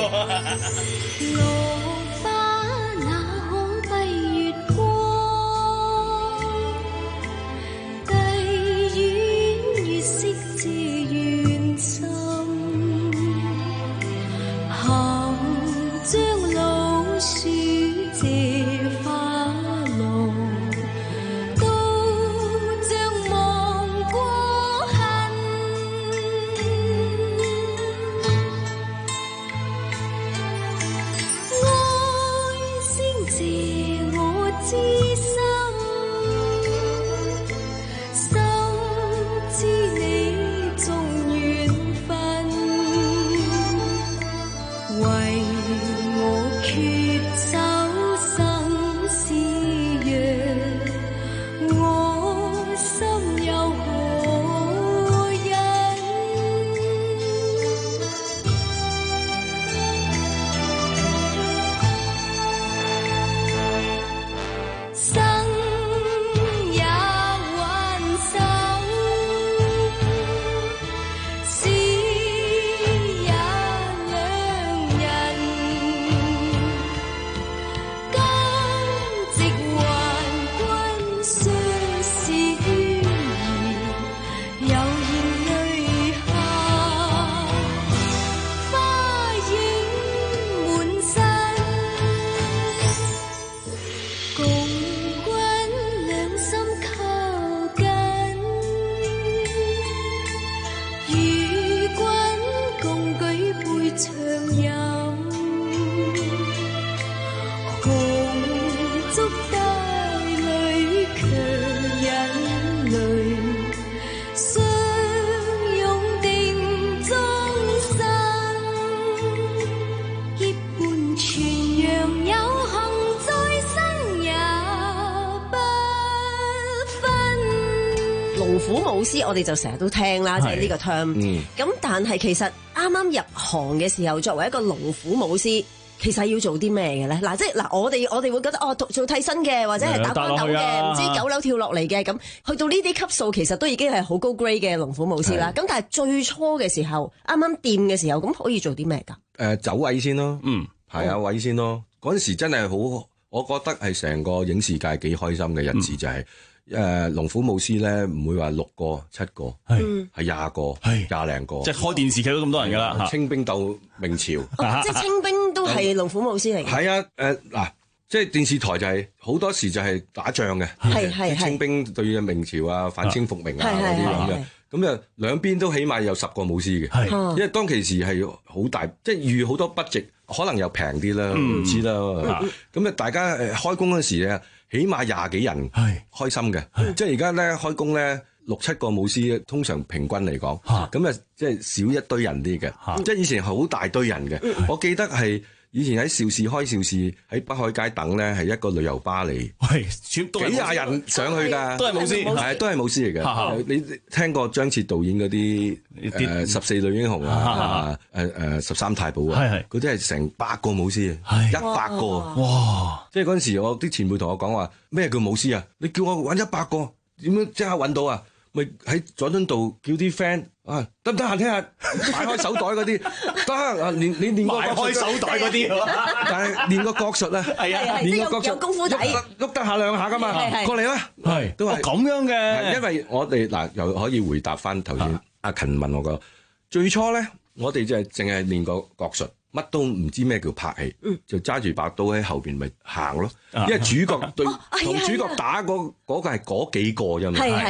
Q: 武師我哋就成日都聽啦，即係呢個 term。咁、嗯、但係其實啱啱入行嘅時候，作為一個龍虎武師，其實要做啲咩嘅咧？嗱，即係嗱，我哋我哋會覺得哦，做替身嘅，或者係打關鬥嘅，唔、啊、知九樓跳落嚟嘅，咁去到呢啲級數，其實都已經係好高 grade 嘅龍虎武師啦。咁但係最初嘅時候，啱啱掂嘅時候，咁可以做啲咩㗎？誒、
F: 呃，走位先咯，嗯，係啊，位先咯。嗰陣時真係好，我覺得係成個影視界幾開心嘅日子，嗯、就係、是。誒、呃、龍虎武師咧唔會話六個七個，係係廿個，係廿零個，即係開電視劇都咁多人㗎啦。清兵鬥明朝，
Q: 哦、即係清兵都係龍虎武師嚟嘅。係啊，誒、呃、嗱，即係電視台就係、是、好多時就係打仗嘅，係係清兵對明朝啊、反清復明啊嗰啲咁嘅，咁就兩邊都起碼有十個武師嘅，因為當其時係好大，即係預好多 budget，可能又平啲啦，唔、嗯、知啦。咁啊，大家誒開工嗰時咧。起碼廿幾人開心嘅，即係而家咧開工咧六七個武師，通常平均嚟講，咁啊即係少一堆人啲嘅，即係以前好大堆人嘅。我記得係以前喺邵氏開邵氏喺北海街等咧，係一個旅遊巴嚟，幾廿人上去㗎，都係武師，係都係武師嚟嘅。你聽過張徹導演嗰啲誒十四女英雄啊，誒誒十三太保啊，嗰啲係成百個武師，一百個，哇！即係嗰陣時，我啲前輩同我講話咩叫武師啊？你叫我揾一百個，點樣即刻揾到啊？咪喺佐敦道叫啲 friend 啊，得唔得閒聽下擺開手袋嗰啲得啊？練你練個擺開手袋嗰啲，但係練個國術啊，係啊，練個國術功夫底，喐得下兩下噶嘛，過嚟啦，係都係咁樣嘅。因為我哋嗱又可以回答翻頭先阿勤問我個最初咧，我哋就係淨係練個國術。乜都唔知咩叫拍戲，嗯、就揸住把刀喺後邊咪行咯。因為主角對同、哦、主角打嗰嗰、嗰個係嗰幾個啫嘛。係係。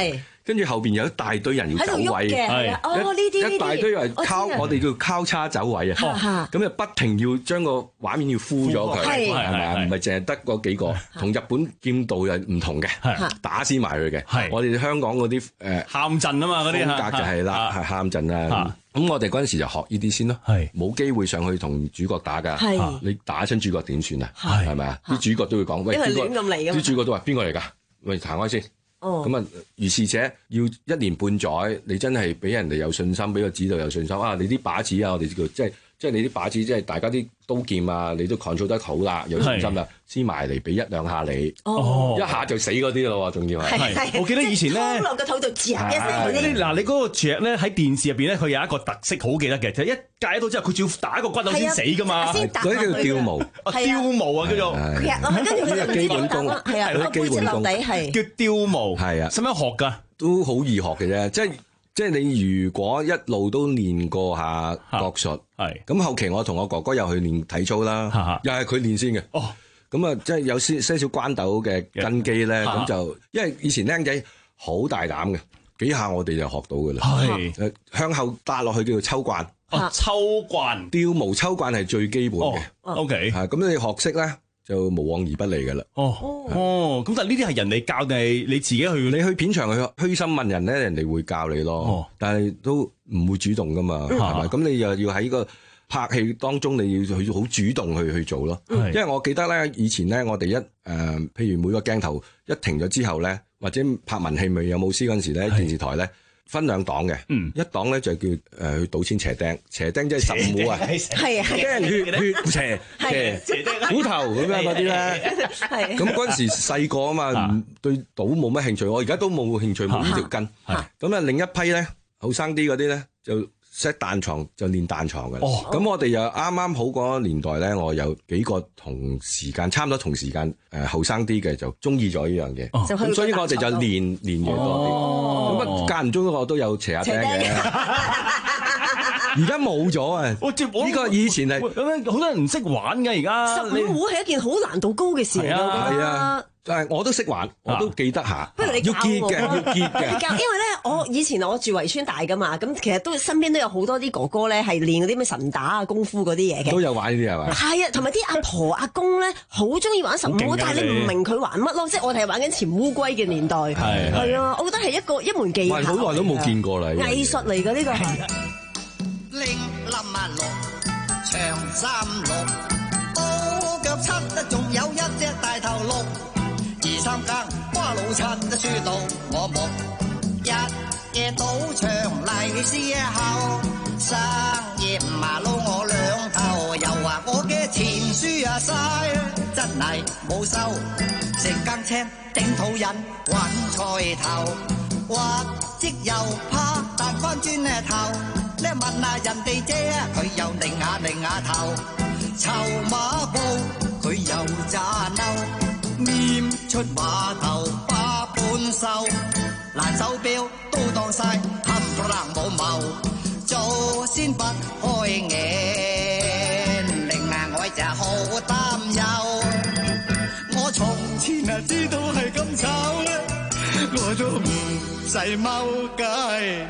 F: 跟住後邊有一大堆人要走位，
Q: 係哦呢啲
F: 一大堆人交，我哋叫交叉走位啊，咁就不停要將個畫面要敷咗佢，係咪啊？唔係淨係得嗰幾個，同日本劍道又唔同嘅，打先埋佢嘅。我哋香港嗰啲誒
P: 喊陣啊嘛，嗰啲
F: 風格就係啦，係喊陣啊。咁我哋嗰陣時就學呢啲先咯，冇機會上去同主角打㗎。你打親主角點算啊？係咪啊？啲主角都會講，喂，
Q: 因為亂咁嚟㗎嘛。
F: 啲主角都話邊個嚟㗎？喂，行開先。哦，咁啊，如是者要一年半載，你真係俾人哋有信心，俾個指導有信心啊！你啲把子啊，我哋叫即係即係你啲把子，即係大家啲刀劍啊，你都 control 得好啦，有信心啦，先埋嚟俾一兩下你，哦，一下就死嗰啲咯，仲要係。
P: 係，我記得以前咧，
Q: 落個肚度嚼一聲嗰啲。
P: 嗱，你嗰個嚼咧喺電視入邊咧，佢有一個特色好記得嘅，就係一戒一刀之後，佢仲要打一個骨頭先死㗎嘛。
F: 嗰啲叫吊毛，
P: 吊毛啊叫做。
F: 跟住佢就基本功，
Q: 係啊，個背脊落底係
P: 叫吊毛，
F: 係啊，
P: 使唔使學㗎？
F: 都好易學嘅啫，即係。即係你如果一路都練過下國術，係咁後期我同我哥哥又去練體操啦，又係佢練先嘅。哦，咁啊，即係有些些少關鬥嘅根基咧，咁就因為以前僆仔好大膽嘅，幾下我哋就學到㗎啦。係誒向後搭落去叫做抽慣，
P: 抽慣
F: 吊毛抽慣係最基本嘅。
P: O K，
F: 係咁你學識咧，就無往而不利㗎啦。
P: 哦哦，咁但係呢啲係人哋教定係你自己去？
F: 你去片場去虛心問人咧，人哋會教你咯。哦，但係都唔會主動㗎嘛，係咪？咁你又要喺個拍戲當中，你要去好主動去去做咯。因為我記得咧，以前咧，我哋一誒、呃，譬如每個鏡頭一停咗之後咧，或者拍文戲咪有武師嗰陣時咧，電視台咧。分兩檔嘅，嗯、一檔咧就叫誒、呃、去賭錢斜釘，斜釘即係十五啊，
Q: 係啊，
F: 釘血血斜斜虎頭咁樣嗰啲咧，咁嗰陣時細個啊嘛，對賭冇乜興趣，我而家都冇興趣冇呢條筋，咁啊另一批咧後生啲嗰啲咧就 set 彈床就練彈床嘅，咁、哦、我哋又啱啱好嗰個年代咧，我有幾個同時間差唔多同時間誒後生啲嘅就中意咗呢樣嘢，咁、哦、所以我哋就練練嘢多啲，咁啊間唔中我都有斜下釘嘅，而家冇咗啊！呢個以前係
P: 咁樣，好多人唔識玩嘅而家。
Q: 十五壺係一件好難度高嘅事嚟㗎，
F: 係啊。但係我都識玩，我都記得下。不如你教我，要結嘅，要結嘅。
Q: 你教，因為咧，我以前我住圍村大㗎嘛，咁其實都身邊都有好多啲哥哥咧，係練嗰啲咩神打啊、功夫嗰啲嘢嘅。
F: 都有玩呢啲係嘛？
Q: 係啊，同埋啲阿婆阿公咧，好中意玩十五壺，但係你唔明佢玩乜咯？即係我哋係玩緊潛烏龜嘅年代。係係啊，我覺得係一個一門技巧。
F: 好耐都冇見過啦。
Q: 藝術嚟㗎呢個係。
G: 拎冧啊六長三六，刀腳七得仲有一隻大頭鹿。二三更瓜老襯都輸到我木，日夜賭場利是後，生意麻撈我兩頭，又話我嘅錢輸啊晒，真係冇收，食更青頂肚人揾菜頭，或即又怕彈翻轉頭，你問下人哋借，佢又擰下擰下頭，籌碼布佢又詐嬲。面出碼頭花半收，爛手錶都當晒冚唪唥冇謀，做先不開眼，令啊我就好擔憂。我從前啊知道係咁醜咧，我都唔使踎街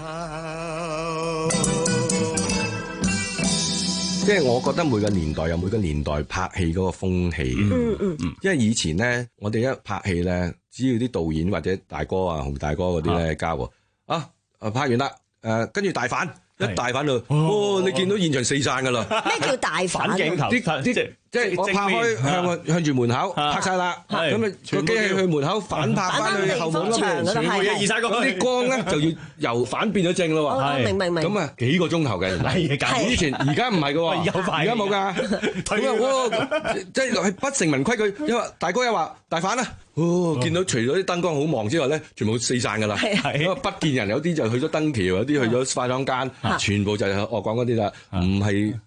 G: 頭。
F: 即係我覺得每個年代有每個年代拍戲嗰個風氣，嗯嗯嗯，因為以前咧，我哋一拍戲咧，只要啲導演或者大哥啊、洪大哥嗰啲咧交喎，啊，啊拍完啦，誒跟住大反，一大反到，哦，你見到現場四散㗎啦。
Q: 咩叫大反？
P: 反鏡頭，
F: 啲啲即係我拍開向向住門口拍晒啦，咁啊個機器去門口反拍翻去後門嗰邊，全部嘢移晒過去，啲光咧就要由反變咗正咯喎。
Q: 明明明。
F: 咁啊幾個鐘頭嘅，以前而家唔係㗎喎，而家冇㗎。咁啊，即係係不成文規矩，因為大哥又話大反啦。哦，見到除咗啲燈光好忙之外咧，全部四散㗎啦。咁啊不見人，有啲就去咗燈橋，有啲去咗化妝間，全部就係我講嗰啲啦，唔係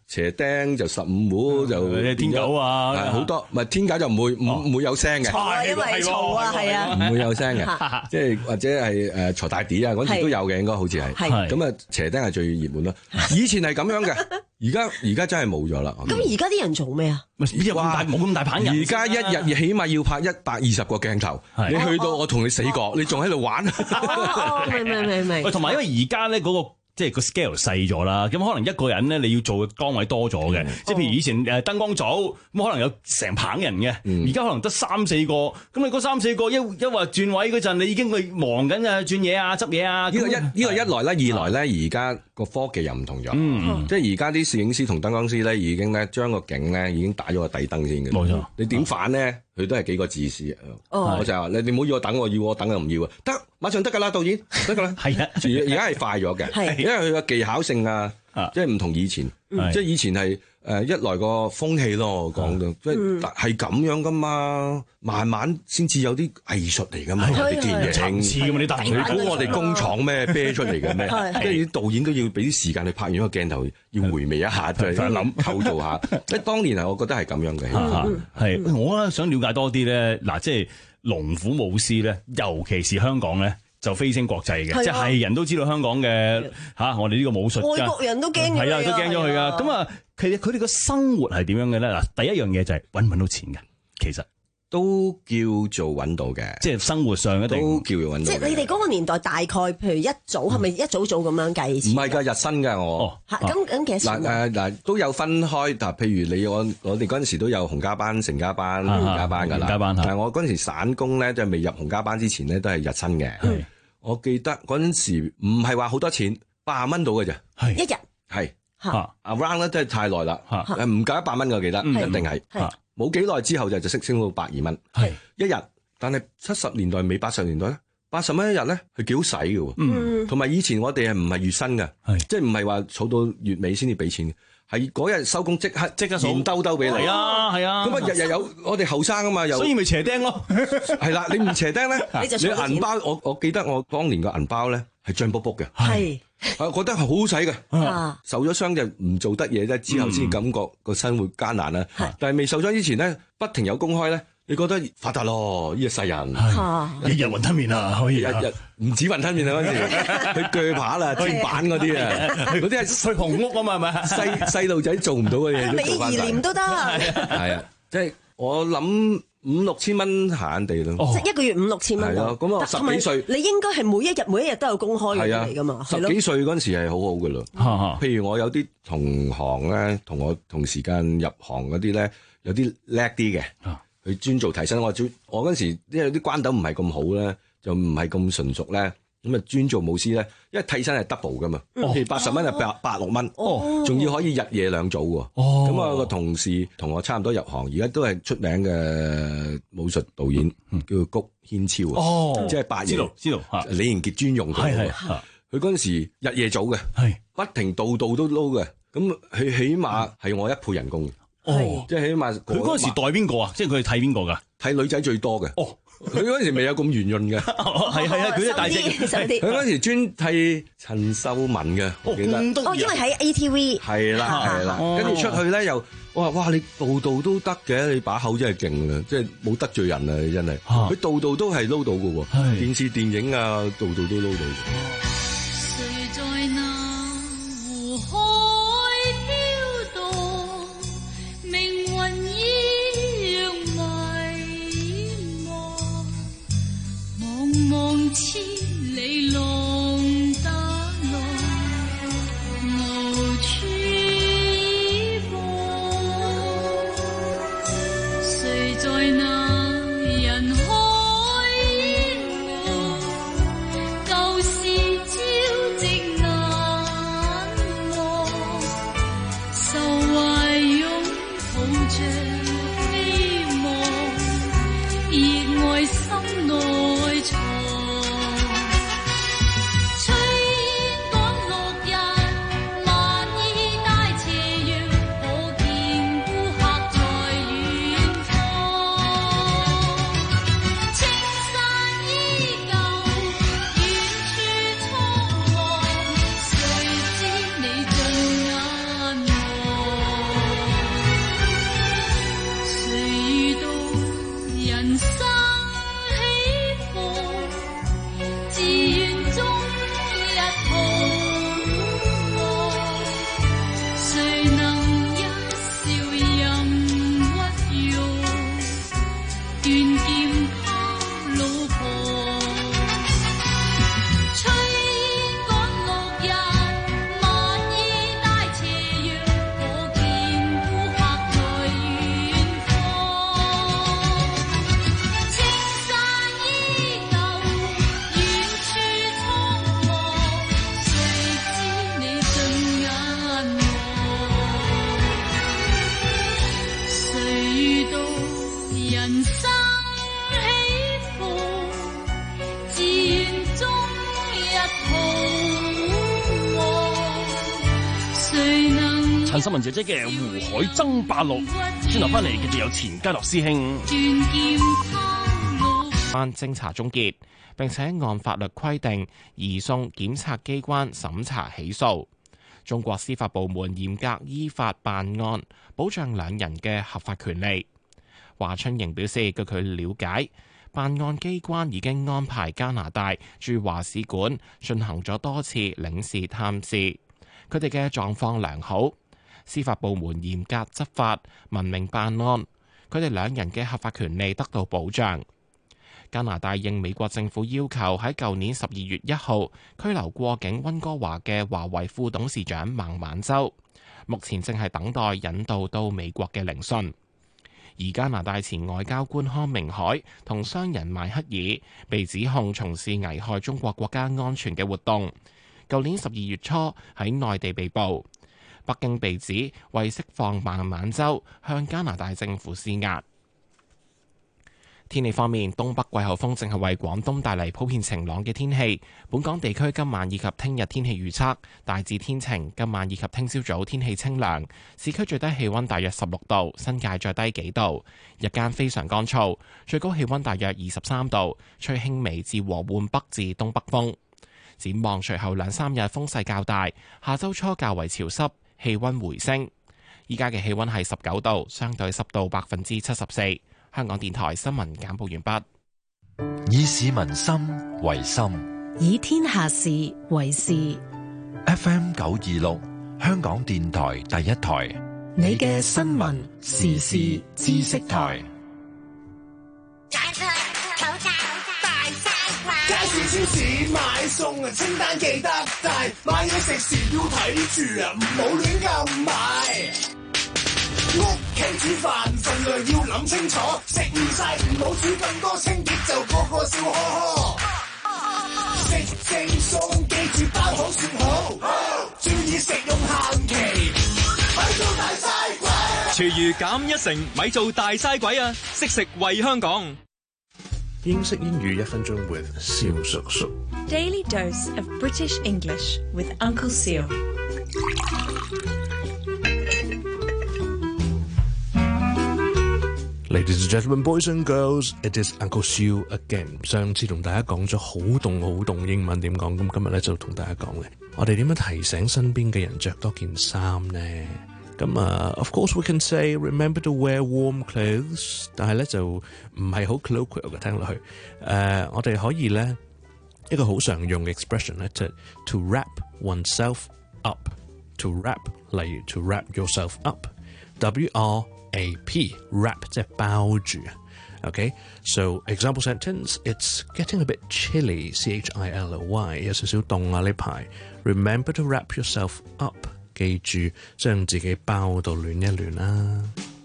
F: 斜釘就十五壺就
P: 天狗啊，
F: 好多，唔係天狗就唔會唔唔會有聲嘅，
Q: 嘈因為嘈啊，係啊，
F: 唔會有聲嘅，即係或者係誒鋤大啲啊，嗰時都有嘅，應該好似係，咁啊斜釘係最熱門咯。以前係咁樣嘅，而家而家真係冇咗啦。
Q: 咁而家啲人做咩啊？
P: 哇，冇咁大棒人，
F: 而家一日起碼要拍一百二十個鏡頭，你去到我同你死過，你仲喺度玩？
Q: 明明明明。
P: 喂，同埋因為而家咧嗰個。即係個 scale 細咗啦，咁可能一個人咧你要做嘅崗位多咗嘅，即係譬如以前誒燈光組咁可能有成棚人嘅，而家可能得三四個，咁你嗰三四個一一話轉位嗰陣，你已經去忙緊啊轉嘢啊執嘢啊。
F: 呢個一呢個一來咧，二來咧而家個科技又唔同咗，即係而家啲攝影師同燈光師咧已經咧將個景咧已經打咗個底燈先嘅。
P: 冇錯，
F: 你點反咧？佢都係幾個字詞，我就係話你你唔好要我等，我要我等就唔要啊，得馬上得㗎啦，導演得㗎啦。
P: 係啊，
F: 而家係快咗嘅，因為佢個技巧性啊，即係唔同以前，即係以前係誒一來個風氣咯，我講到即係係咁樣㗎嘛，慢慢先至有啲藝術嚟㗎嘛，啲電影層次㗎嘛，你大你估我哋工廠咩啤出嚟嘅咩？即係啲導演都要俾啲時間去拍完個鏡頭，要回味一下，再諗構造下。即係當年係我覺得係咁樣嘅，
P: 係我咧想了解多啲咧，嗱即係龍虎武師咧，尤其是香港咧。就飛升國際嘅，即係人都知道香港嘅嚇，我哋呢個武術
Q: 外國人都驚佢，
P: 係啊，都驚咗佢噶。咁啊，其實佢哋個生活係點樣嘅咧？嗱，第一樣嘢就係揾唔揾到錢嘅，其實
F: 都叫做揾到嘅，
P: 即係生活上一定
F: 都叫做揾到。
Q: 即係你哋嗰個年代大概，譬如一組係咪一組組咁樣計錢？
F: 唔係㗎，日薪㗎我。
Q: 嚇，咁咁幾多錢？
F: 嗱誒嗱都有分開，嗱譬如你我我哋嗰陣時都有洪家班、成家班、袁家班㗎啦。
P: 家班，
F: 但係我嗰陣時散工咧，就未入洪家班之前咧，都係日薪嘅。我記得嗰陣時唔係話好多錢，八十蚊到嘅啫，
Q: 係一日
F: 係嚇 around 咧真係太耐啦，誒唔夠一百蚊嘅我記得，一定係冇幾耐之後就就升升到百二蚊，係一日。但係七十年代尾八十年代咧，八十蚊一日咧係幾好使嘅喎，同埋以前我哋係唔係月薪嘅，即係唔係話儲到月尾先至俾錢嘅。係嗰日收工即刻即刻現兜兜俾你，
P: 係啊係啊，
F: 咁啊日日有我哋後生啊嘛，
P: 所以咪斜釘咯，
F: 係啦，你唔斜釘咧，
Q: 你就
F: 你銀包，我我記得我當年個銀包咧係脹卜卜嘅，
Q: 係，
F: 我覺得係好好使嘅，受咗傷就唔做得嘢啫，之後先感覺個生活艱難啦，但係未受傷之前咧，不停有公開咧。你覺得發達咯？呢一世人，
P: 日日雲吞麵啊，可以
F: 日日唔止雲吞麵啊嗰陣時，去鋸扒啦、天板嗰啲啊，嗰啲係去紅屋啊嘛，係咪？細細路仔做唔到嘅嘢都做翻晒。
Q: 美而廉都得。
F: 係啊，即係我諗五六千蚊閒地咯。
Q: 即係一個月五六千蚊。
F: 係咯，咁我十幾歲，
Q: 你應該係每一日每一日都有公開嘅嚟㗎嘛。
F: 十幾歲嗰陣時係好好㗎咯。譬如我有啲同行咧，同我同時間入行嗰啲咧，有啲叻啲嘅。佢專做替身，我專我嗰陣時，因為啲關斗唔係咁好咧，就唔係咁純熟咧，咁啊專做武師咧，因為替身係 double 噶嘛，譬如八十蚊就百百六蚊，仲要可以日夜兩組喎。咁啊個同事同我差唔多入行，而家都係出名嘅武術導演，叫做谷軒超啊，即係八爺，
P: 知道知道嚇，
F: 李連杰專用嘅。佢嗰陣時日夜組嘅，不停度度都撈嘅，咁佢起碼係我一倍人工嘅。
P: 哦，
F: 即係起碼
P: 佢嗰陣時代邊個啊？即係佢係睇邊個㗎？
F: 睇女仔最多嘅。哦，佢嗰陣時未有咁圓潤嘅。
P: 係係啊，佢啲大隻。
F: 佢嗰陣時專睇陳秀雯嘅，我記得。
Q: 哦，因為喺 A T V。
F: 係啦係啦，跟住出去咧又，我話哇你度度都得嘅，你把口真係勁啦，即係冇得罪人啊！你真係。佢度度都係撈到嘅喎，電視電影啊，度度都撈到。
I: 望千里浪打來，無處放。誰在那人海外，舊事朝夕難忘。愁懷擁抱着希望，熱愛心內藏。
P: 陳秀雯姐姐嘅《湖海爭霸錄》，轉頭翻嚟繼續有錢嘉樂師兄。
A: 班偵查終結，並且按法律規定移送檢察機關審查起訴。中國司法部門嚴格依法辦案，保障兩人嘅合法權利。華春瑩表示，據佢了解，辦案機關已經安排加拿大駐華使館進行咗多次領事探視，佢哋嘅狀況良好。司法部門嚴格執法，文明辦案，佢哋兩人嘅合法權利得到保障。加拿大應美國政府要求，喺舊年十二月一號拘留過境溫哥華嘅華為副董事長孟晚舟，目前正係等待引渡到美國嘅聆訊。而加拿大前外交官康明凱同商人邁克爾被指控從事危害中國國家安全嘅活動，舊年十二月初喺內地被捕。北京被指為釋放孟晚舟向加拿大政府施壓。天氣方面，東北季候風正係為廣東帶嚟普遍晴朗嘅天氣。本港地區今晚以及聽日天氣預測大致天晴，今晚以及聽朝早天氣清涼，市區最低氣溫大約十六度，新界再低幾度。日間非常乾燥，最高氣溫大約二十三度，吹輕微至和緩北至東北風。展望隨後兩三日風勢較大，下周初較為潮濕，氣溫回升。依家嘅氣溫係十九度，相對濕度百分之七十四。香港電台新聞簡報完畢。
D: 以市民心為心，
E: 以天下事為事。
D: F M 九二六，香港電台第一台，
E: 你嘅新聞時事知識台。
S: 街市超市買餸啊，清單記得帶，買嘢食時要睇住啊，唔好亂咁買。屋企煮飯份量要諗清楚，食唔晒唔好煮咁多，清潔就個個笑呵呵。食正餸記住包好算好，注意食用限期，咪做大嘥鬼。
K: 廚餘減一成，咪做大嘥鬼啊！識食為香港。
V: 英式英語一分鐘 with 蕭叔叔。
W: Daily dose of British English with Uncle Seal。
V: Ladies and gentlemen, boys and girls, it is Uncle Siu again。上次同大家講咗好凍好凍英文點講，咁今日咧就同大家講嘅，我哋點樣提醒身邊嘅人着多件衫呢？咁啊、uh, ，of course we can say remember to wear warm clothes， 但係咧就唔係好 colloquial 嘅聽落去。誒、uh, 我哋可以咧一個好常用嘅 expression 咧，就 to wrap oneself up，to wrap 例如 to wrap yourself up，W R A P wrap 即係包住。Okay, so example sentence, it's getting a bit chilly, C H I L O Y， 有少少凍啊呢排。Remember to wrap yourself up， 記住將自己包到暖一暖啦。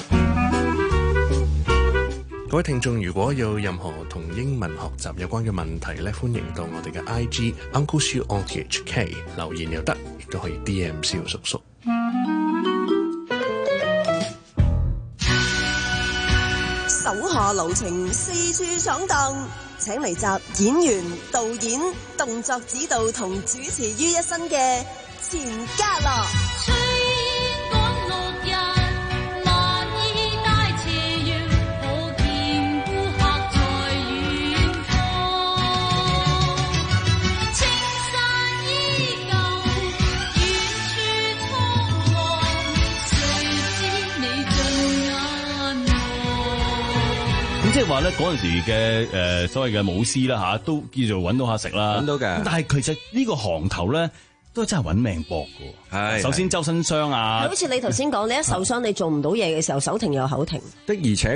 V: 各位聽眾，如果有任何同英文學習有關嘅問題咧，歡迎到我哋嘅 I G Uncle Siu on T H K 留言又得，亦都可以 D M 蕭叔叔。
Q: 手下留情，四處闖蕩，請嚟集演員、導演、動作指導同主持於一身嘅錢嘉樂。
P: 即係話咧，嗰陣時嘅誒所謂嘅舞獅啦嚇，都叫做揾到下食啦。
F: 揾到嘅。
P: 但係其實呢個行頭咧，都真係揾命搏㗎。係。首先周身傷啊。
Q: 好似你頭先講，你一受傷，你做唔到嘢嘅時候，手停又口停。
F: 的而且確，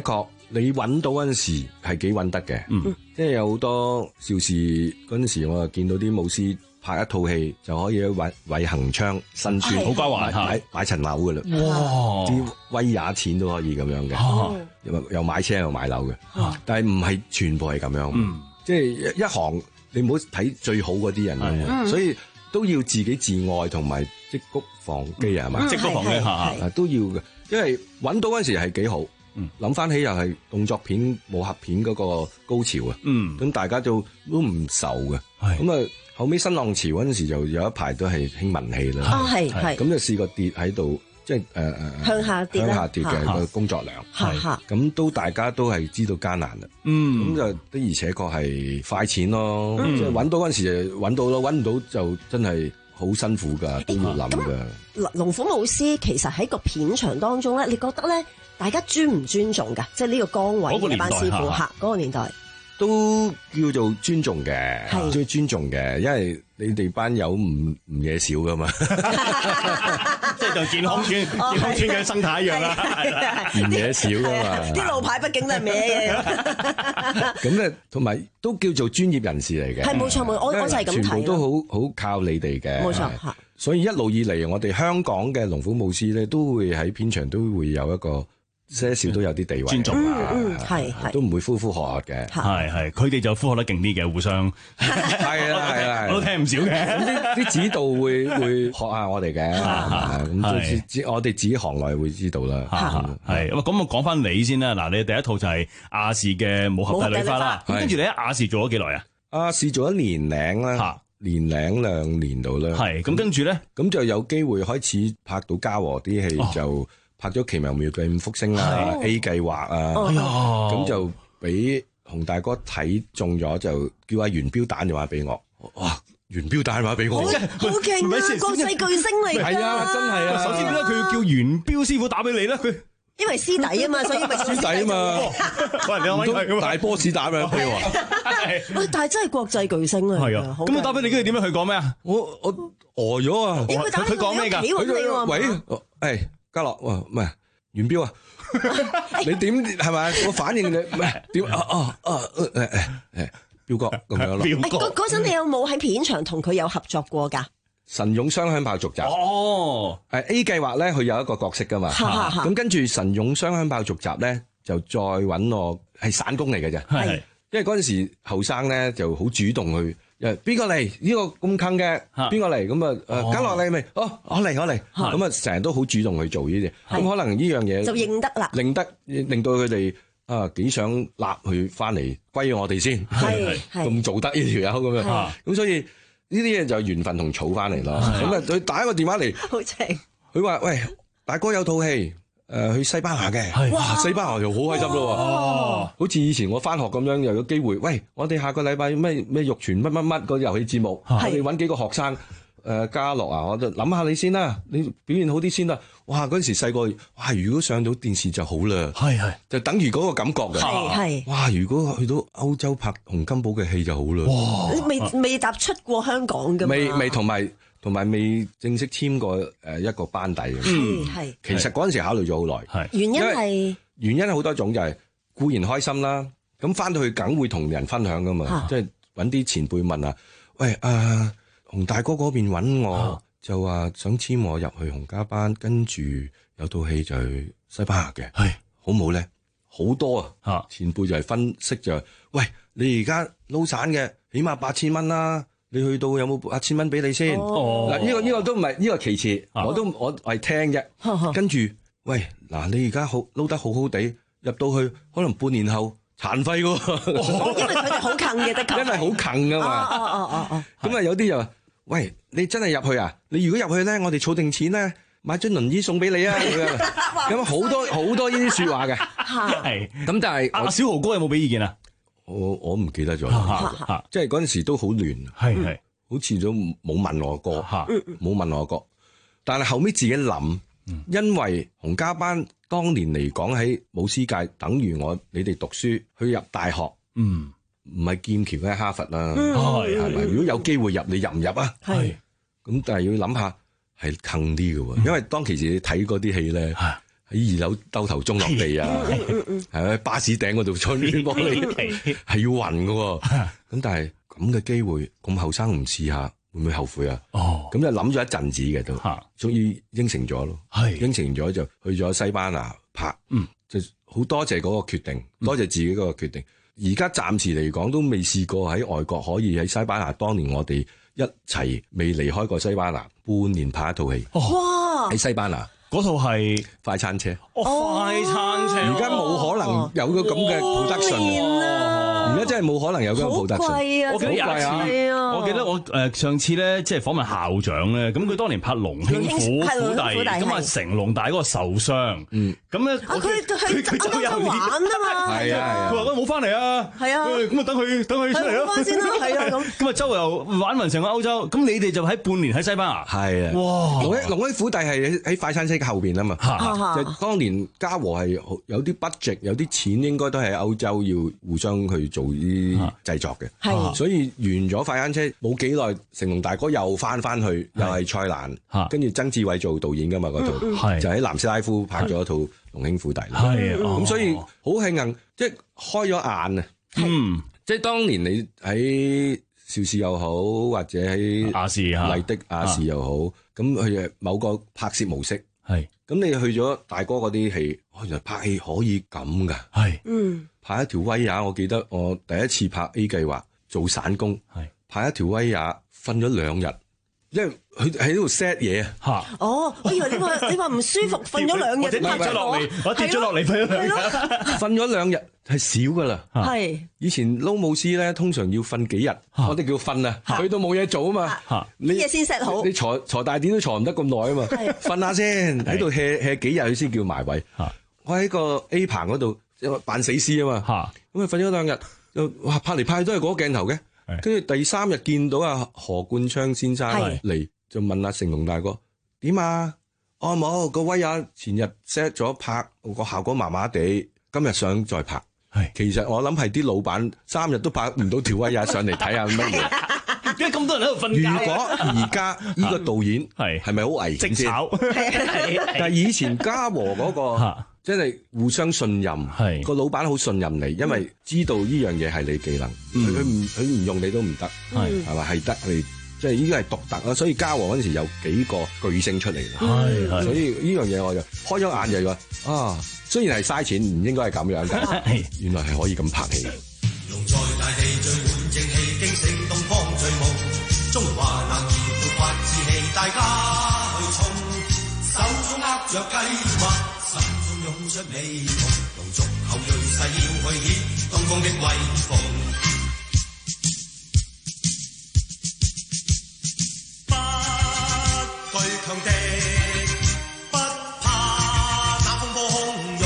F: 你揾到嗰陣時係幾揾得嘅，
P: 嗯，
F: 即係有好多邵氏嗰陣時，我就見到啲武師拍一套戲就可以喺偉偉恒昌新村
P: 好瓜華
F: 買買層樓噶啦，
P: 哇！
F: 啲威也錢都可以咁樣嘅，
P: 啊、
F: 又又買車又買樓嘅，
P: 啊、
F: 但係唔係全部係咁樣，
P: 嗯、
F: 即係一行你唔好睇最好嗰啲人，嗯、所以都要自己自愛同埋積谷防饑啊，係嘛？
P: 積谷防饑嚇
F: 都要嘅，因為揾到嗰陣時係幾好。諗翻起又係動作片、武俠片嗰個高潮啊！咁、嗯、大家都都唔受嘅。咁啊，後尾新浪潮嗰陣時就有一排都係興文戲啦。
Q: 哦，係係。
F: 咁就試過跌喺度，即係誒誒
Q: 向下跌
F: 向下跌嘅個工作量。
Q: 係
F: 咁都大家都係知道艱難啦。
P: 嗯。
F: 咁就的而且確係快錢咯。即係揾到嗰陣時就揾到咯，揾唔到就真係好辛苦㗎，都要諗㗎。
Q: 龍虎武師其實喺個片場當中咧，你覺得咧？大家尊唔尊重㗎？即係呢個崗位嘅班師傅嚇，嗰個年代
F: 都叫做尊重嘅，最尊重嘅，因為你哋班友唔唔嘢少噶嘛，
P: 即係同健康村、健康村嘅生態一樣啦，
F: 唔嘢少噶嘛。
Q: 啲路牌畢竟都係咩嘢？
F: 咁咧，同埋都叫做專業人士嚟嘅。
Q: 係冇錯冇，我我就係咁睇。
F: 全部都好好靠你哋嘅。
Q: 冇錯，
F: 所以一路以嚟，我哋香港嘅龍虎武師咧，都會喺片場都會有一個。些少都有啲地位，
P: 尊重啊，
Q: 係係
F: 都唔會呼呼喝喝嘅，
P: 係係，佢哋就呼喝得勁啲嘅，互相
F: 係啦係啦，
P: 我都聽唔少嘅。
F: 咁啲啲指導會會學下我哋嘅，咁知我哋自己行內會知道啦。
P: 係咁咁我講翻你先啦。嗱，你第一套就係亞視嘅武俠大女花啦。咁跟住你喺亞視做咗幾耐啊？亞
F: 視做咗年零啦，年零兩年度啦。
P: 係咁跟住咧，
F: 咁就有機會開始拍到嘉禾啲戲就。拍咗《奇妙妙計五福星》啦 ，A 計劃啊，咁就俾洪大哥睇中咗，就叫阿元彪打電話俾我。哇！元彪打電話俾我，
Q: 好勁啊！國際巨星嚟㗎，
F: 係啊，真係啊！
P: 首先點解佢要叫元彪師傅打俾你咧？佢
Q: 因為師弟啊嘛，所以咪
F: 師弟啊嘛。喂，你大 boss 打俾我
Q: 喂，但係真係國際巨星啊！
P: 係啊，咁我打俾你，跟住點樣去講咩啊？
F: 我我呆咗啊！
P: 佢講咩㗎？
F: 佢就喂，誒。嘉樂，哇，唔係元彪啊！你點係咪？我反應你唔係點啊啊啊誒誒誒，彪哥咁樣咯。
Q: 嗰嗰陣你有冇喺片場同佢有合作過㗎？
F: 神勇雙響炮續集
P: 哦，
F: 誒 A 計劃咧，佢有一個角色㗎嘛。咁跟住神勇雙響炮續集咧，就再揾我係散工嚟嘅啫。係，因為嗰陣時後生咧就好主動去。誒邊個嚟？呢個咁坑嘅邊個嚟？咁啊誒，嘉樂你咪哦，我嚟我嚟。咁啊，成日都好主動去做呢啲。咁可能呢樣嘢
Q: 就認得啦，
F: 認得令到佢哋啊幾想立佢翻嚟歸我哋先。係咁做得呢條友咁樣。咁所以呢啲嘢就係緣分同儲翻嚟咯。咁啊，佢打一個電話嚟，
Q: 好正。佢
F: 話：喂，大哥有套戲。誒去西班牙嘅，哇！西班牙就好開心咯喎，好似以前我翻學咁樣，又有機會。喂，我哋下個禮拜咩咩玉泉乜乜乜個遊戲節目，我哋揾幾個學生，誒嘉樂啊，我就諗下你先啦，你表現好啲先啦。哇！嗰陣時細個，哇！如果上到電視就好啦，係係，就等於嗰個感覺嘅，
Q: 係係。
F: 哇！如果去到歐洲拍洪金寶嘅戲就好啦，
Q: 哇！未未踏出過香港㗎嘛，
F: 未未同埋。同埋未正式簽過誒一個班底嘅，
Q: 嗯係。
F: 其實嗰陣時考慮咗好耐，
Q: 係原因係
F: 原因好多種，就係固然開心啦，咁翻到去梗會同人分享噶嘛，即係揾啲前輩問啊，喂啊洪大哥嗰邊揾我，啊、就話想簽我入去洪家班，跟住有套戲就去西班牙嘅，係好唔好咧？好多啊，啊前輩就係分析就係，喂你而家撈散嘅，起碼八千蚊啦。你去到有冇八千蚊俾你先？嗱、哦，呢、這個呢、這個都唔係呢個其次，啊、我都我係聽啫。啊、跟住，喂，嗱，你而家好撈得好好地，入到去可能半年後殘廢噶、
Q: 哦。因為佢哋好近嘅，的確。
F: 因為好近噶嘛。
Q: 哦哦哦哦
F: 咁啊，有啲就話，喂，你真係入去啊？你如果入去咧，我哋儲定錢咧，買張輪椅送俾你啊！咁好多好多呢啲說話嘅。係。咁但係
P: 阿小豪哥有冇俾意見啊？
F: 我我唔記得咗，即係嗰陣時都好亂，係係，好似都冇問我過，冇問我過。但係後尾自己諗，因為洪家班當年嚟講喺武師界，等於我你哋讀書去入大學，嗯，唔係劍橋嘅哈佛啦，係係咪？如果有機會入，你入唔入啊？係，咁但係要諗下係近啲嘅喎，因為當其時你睇嗰啲戲咧。 喺二樓兜頭鐘落地啊，係咪巴士頂嗰度吹玻璃係要暈㗎喎。咁但係咁嘅機會，咁後生唔試下，會唔會後悔啊？哦，咁就諗咗一陣子嘅都，終於應承咗咯。係應承咗就去咗西班牙拍，嗯，就好多謝嗰個決定，多謝自己嗰個決定。而家暫時嚟講都未試過喺外國可以喺西班牙，當年我哋一齊未離開過西班牙，半年拍一套戲。哇！喺西班牙
P: 嗰套係
F: 快餐車。
P: 哦，快餐車。
F: 而家冇可能有個咁嘅 production 啊！而家真係冇可能有咁嘅 production。好貴啊！
P: 我記得有一次，我記得我誒上次咧，即係訪問校長咧，咁佢當年拍《龍兄虎虎弟》，咁啊成龍大嗰個受傷，嗯，咁咧
Q: 佢佢佢就有玩啊嘛，
F: 係啊，
P: 佢話佢冇翻嚟啊，係啊，咁啊等佢等佢出嚟咯，
Q: 翻先啦，係啊咁，
P: 咁啊周圍又玩勻成個歐洲，咁你哋就喺半年喺西班牙，係啊，哇！
F: 龍兄龍兄虎弟係喺快餐車後邊啊嘛，就當年嘉禾係有啲 budget 有啲錢，應該都係歐洲要互相去做啲製作嘅，係，所以完咗快餐車冇幾耐，成龍大哥又翻翻去，又係蔡瀾，跟住曾志偉做導演噶嘛嗰套，就喺南斯拉夫拍咗一套《龍兄虎弟》，係咁所以好慶幸，即係開咗眼啊！嗯，即係當年你喺邵氏又好，或者喺
P: 亞視
F: 麗的亞視又好，咁佢誒某個拍攝模式係，咁你去咗大哥嗰啲戲，原來拍戲可以咁噶，係，嗯，拍一條威亞，我記得我第一次拍 A 計劃做散工，係拍一條威亞，瞓咗兩日。因為佢喺度 set 嘢啊！嚇！
Q: 哦，我以為你話你話唔舒服，瞓咗兩日，
P: 或者跌咗落嚟，我跌咗落嚟瞓咗兩日，
F: 瞓咗兩日係少噶啦。
Q: 係
F: 以前撈舞師咧，通常要瞓幾日，我哋叫瞓啊，去到冇嘢做啊嘛。嚇！
Q: 啲嘢先 set 好，
F: 你坐坐大典都坐唔得咁耐啊嘛。瞓下先，喺度 hea hea 幾日佢先叫埋位。嚇！我喺個 A 棚嗰度扮死屍啊嘛。嚇！咁啊瞓咗兩日，又哇拍嚟拍去都係嗰個鏡頭嘅。跟住第三日見到阿何冠昌先生嚟，就問阿成龍大哥點啊？哦冇，個威亞前日 set 咗拍，個效果麻麻地，今日想再拍。係其實我諗係啲老闆三日都拍唔到條威亞上嚟睇下乜嘢。
P: 點解咁多人喺度瞓覺？
F: 如果而家呢個導演係係咪好危險先？但係以前嘉禾嗰個。真係互相信任，係個老闆好信任你，因為知道呢樣嘢係你技能，佢唔佢唔用你都唔得，係係嘛係得你，即係呢個係獨特啦。所以嘉禾嗰陣時有幾個巨星出嚟啦，係所以呢樣嘢我就開咗眼就話啊，雖然係嘥錢，唔應該係咁樣，但係原來係可以咁拍戲。龍在大地最滿正氣，驚醒東方最夢，中華男兒活發志氣，大家去衝，手中握着計劃。湧出美夢，龍族後裔誓要去顯東方的威風。不懼強敵，不怕那風波洶湧，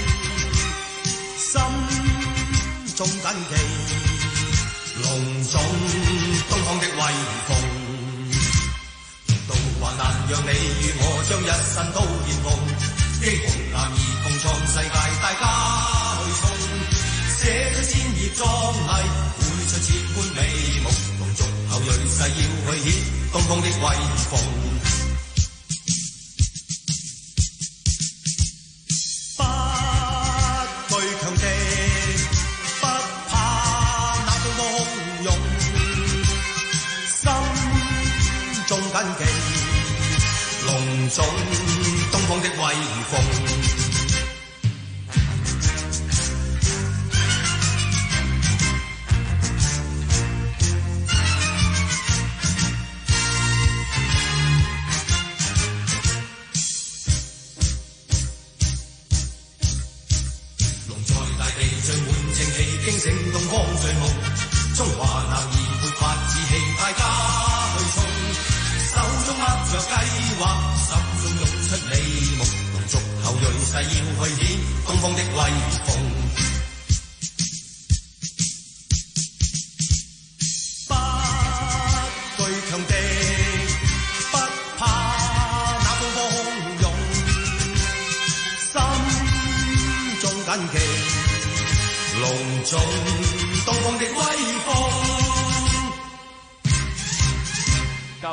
F: 心中緊記龍種東方的威風。道還難讓你與我將一生都獻奉。英雄男兒共創世界，大家去衝，寫出千頁壯麗，繪出千般美夢。龍族後裔誓要去顯東方的威風。不懼強敵，不怕那風波洶湧，心中緊記龍種東方的威風。龍在大地最滿正氣，驚醒東方最夢，中華男兒活發志氣，大家去衝，手中握着計劃，心中湧出美夢，龍族後裔誓要去顯東方的威風。不懼強敵，不怕那風波洶湧，心中緊記龍種東方的威風。
P: 嘉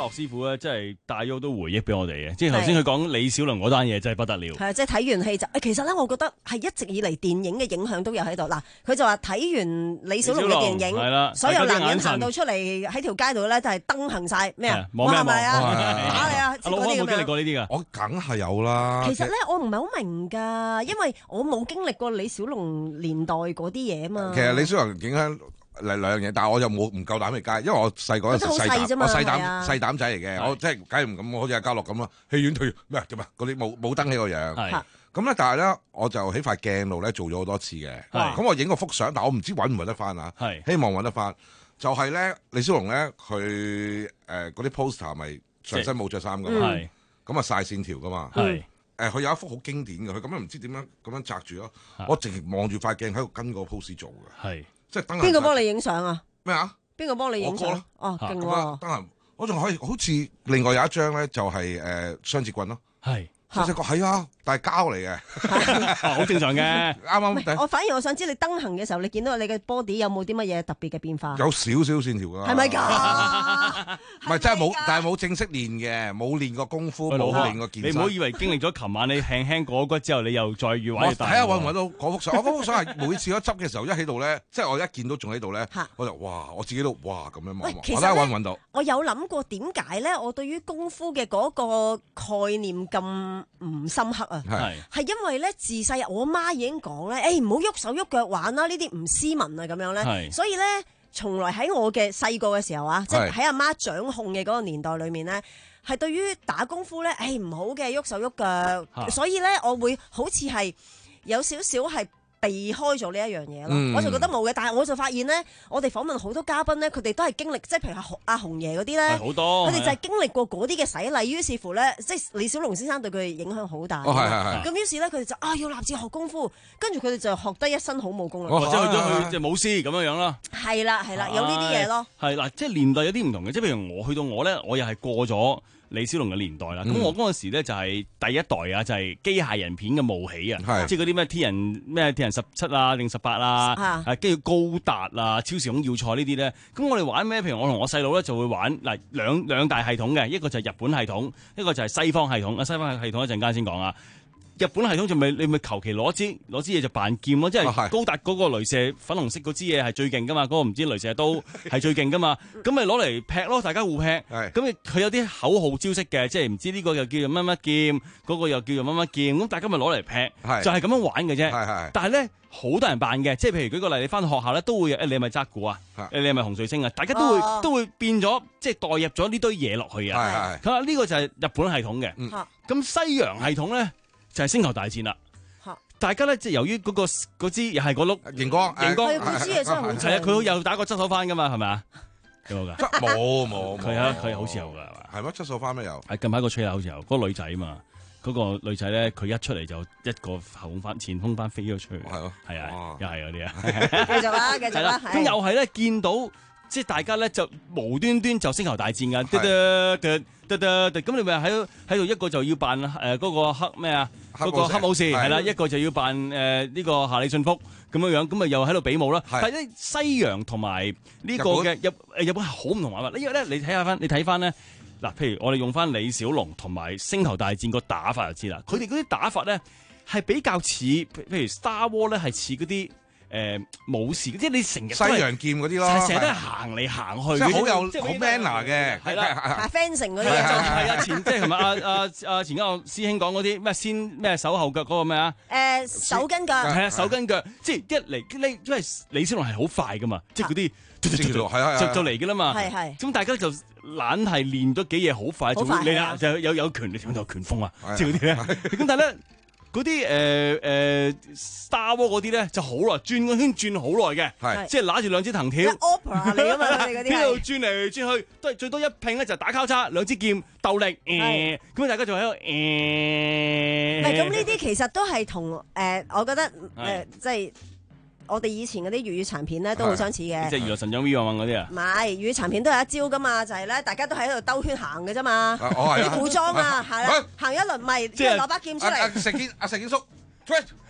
P: 樂師傅咧，真係帶咗好多回憶俾我哋嘅。即係頭先佢講李小龍嗰單嘢真係不得了。
Q: 係啊，即係睇完戲就，其實咧，我覺得係一直以嚟電影嘅影響都有喺度。嗱，佢就話睇完李小龍嘅電影，
P: 係啦，
Q: 所有男人行到出嚟喺條街度咧，就係燈行晒咩啊？
P: 望咩望？
Q: 係咪啊？打你啊！
P: 阿老安冇經歷過呢啲㗎？
R: 我梗係有啦。
Q: 其實咧，我唔係好明㗎，因為我冇經歷過李小龍年代嗰啲嘢啊嘛。
R: 其實李小龍影響嚟兩樣嘢，但係我又冇唔夠膽去街，因為我細個嗰陣時細膽，我細膽細膽仔嚟嘅，我即係梗係唔敢，好似阿家樂咁啊，戲院退咩點啊？嗰啲冇冇燈起個樣。咁咧，但係咧，我就喺塊鏡度咧做咗好多次嘅。咁我影個幅相，但我唔知揾唔揾得翻啊。希望揾得翻。就係咧，李小龍咧，佢誒嗰啲 poster 咪上身冇着衫噶嘛，咁啊晒線條噶嘛。誒，佢有一幅好經典嘅，佢咁樣唔知點樣咁樣擲住咯。我淨係望住塊鏡喺度跟個 pose 做嘅。係，即係燈。
Q: 邊個幫你影相啊？
R: 咩啊？
Q: 邊個幫你影相？哦，勁喎！
R: 燈行，我仲可以好似另外有一張咧，就係誒雙節棍咯。係。細細個係啊，但係膠嚟嘅，
P: 好正常嘅。啱
Q: 啱。我反而我想知你登行嘅時候，你見到你嘅 body 有冇啲乜嘢特別嘅變化？
R: 有少少線條㗎。係咪㗎？唔係真係冇，但係冇正式練嘅，冇練過功夫，冇練過健身。
P: 你唔好以為經歷咗琴晚你輕輕過骨之後，你又再越玩越大。
R: 睇下揾唔揾到嗰幅相。我嗰幅相係每次一執嘅時候，一喺度咧，即係我一見到仲喺度咧，我就哇，我自己都哇咁樣望望。我睇下揾唔揾到。
Q: 我有諗過點解咧？我對於功夫嘅嗰個概念咁唔深刻啊，係係因為咧自細我媽已經講咧，誒唔好喐手喐腳玩啦，呢啲唔斯文啊咁樣咧，所以咧從來喺我嘅細個嘅時候啊，即係喺阿媽掌控嘅嗰個年代裏面咧，係對於打功夫咧，誒唔好嘅喐手喐腳，所以咧我會好似係有少少係避開咗呢一樣嘢咯，嗯、我就覺得冇嘅。但係我就發現咧，我哋訪問好多嘉賓咧，佢哋都係經歷，即係譬如阿阿紅爺嗰啲咧，
P: 好多，
Q: 佢哋就係經歷過嗰啲嘅洗禮，於是乎咧，即係李小龍先生對佢哋影響好大。
R: 哦，係係係。咁
Q: 於是咧，佢哋就啊要立志學功夫，跟住佢哋就學得一身好武功啦。
P: 或者去咗去即係武師咁樣樣啦。
Q: 係啦係啦，有呢啲嘢咯。
P: 係嗱，即係年代有啲唔同嘅，即係譬如我去到我咧，我又係過咗李小龍嘅年代啦，咁、嗯、我嗰陣時咧就係第一代啊，就係機械人片嘅冒起啊，即係嗰啲咩天人咩天人十七啊定十八啊，啊跟住高達啊、超時空要塞呢啲咧，咁我哋玩咩？譬如我同我細佬咧就會玩嗱兩兩大系統嘅，一個就係日本系統，一個就係西方系統。啊，西方系統一陣間先講啊。日本系統就咪你咪求其攞支攞支嘢就扮劍咯，即係高達嗰個雷射粉紅色嗰支嘢係最勁噶嘛，嗰、嗰個唔知雷射刀係最勁噶嘛，咁咪攞嚟劈咯，大家互劈，咁佢有啲口號招式嘅，即係唔知呢個又叫做乜乜劍，嗰、嗰個又叫做乜乜劍，咁大家咪攞嚟劈，就係咁樣玩嘅啫。但係咧好多人扮嘅，即係譬如舉個例，你翻學校咧都會誒，你係咪扎鼓啊？誒，你係咪紅彗星啊？大家都會、哦、都會變咗，即係代入咗呢堆嘢落去啊。咁啊呢個就係日本系統嘅，咁、嗯、西洋系統咧。就係星球大戰啦！大家咧即係由於嗰、嗰個支又係嗰碌
R: 熒光，熒光
Q: 係支嘢真係好正。
P: 係啊，佢又打個側手翻噶嘛，係咪啊？有冇噶？
R: 冇冇，
P: 佢啊佢好似有噶係嘛？
R: 係咩側手翻咩有？
P: 係近排個吹好似有，嗰、嗰個女仔嘛，嗰、嗰個女仔咧，佢一出嚟就一個後翻前空翻飛咗出去，係咯，係啊，又係嗰啲啊。
Q: 繼續啦，繼續啦。
P: 咁又係咧見到。即係大家咧就無端端就星球大戰㗎，得得得得得，咁你咪喺喺度一個就要扮誒嗰個黑咩啊，嗰個黑武士係啦，一個就要扮誒呢個夏利信福咁樣樣，咁咪又喺度比武啦。但係咧西洋同埋呢個嘅日誒日本係好唔同玩法。因為咧你睇下翻，你睇翻咧嗱，譬如我哋用翻李小龍同埋星球大戰個打法就知啦。佢哋嗰啲打法咧係比較似，譬如 Star War 咧係似嗰啲。誒冇事，即係你成日
R: 西洋劍嗰啲咯，
P: 成日都係行嚟行去，
R: 即係好有好 manner 嘅，
P: 係啦
Q: ，fencing 嗰啲，
P: 係啊，前即係同埋阿阿阿前一個師兄講嗰啲咩先咩手後腳嗰個咩啊？
Q: 誒手跟腳，
P: 係啊手跟腳，即係一嚟呢，因為李小龍係好快噶嘛，即係嗰啲就就嚟嘅啦嘛，係係，咁大家就懶係練咗幾嘢好快，好快，你啊就有有權力點就拳風啊，即係嗰啲咧，咁但係咧。嗰啲誒誒 Star War 嗰啲咧就好耐，轉個圈轉好耐嘅，即係揦住兩支藤條
Q: ，opera 嚟㗎嘛，佢哋嗰啲
P: 喺度轉嚟轉去，都係最多一拼咧就打交叉，兩支劍鬥力，誒，咁大家就喺度誒。
Q: 唔係咁呢啲其實都係同誒，我覺得誒即係。我哋以前嗰啲粵語殘片咧都好相似嘅，
P: 即係娛樂神掌 V 王嗰啲啊。
Q: 唔係粵語殘片都有一招噶嘛，就係、是、咧大家都喺度兜圈行嘅啫嘛。
R: 啲
Q: 古裝啊，係啦，行一輪咪即係攞把劍出嚟。
R: 阿石堅阿石堅叔，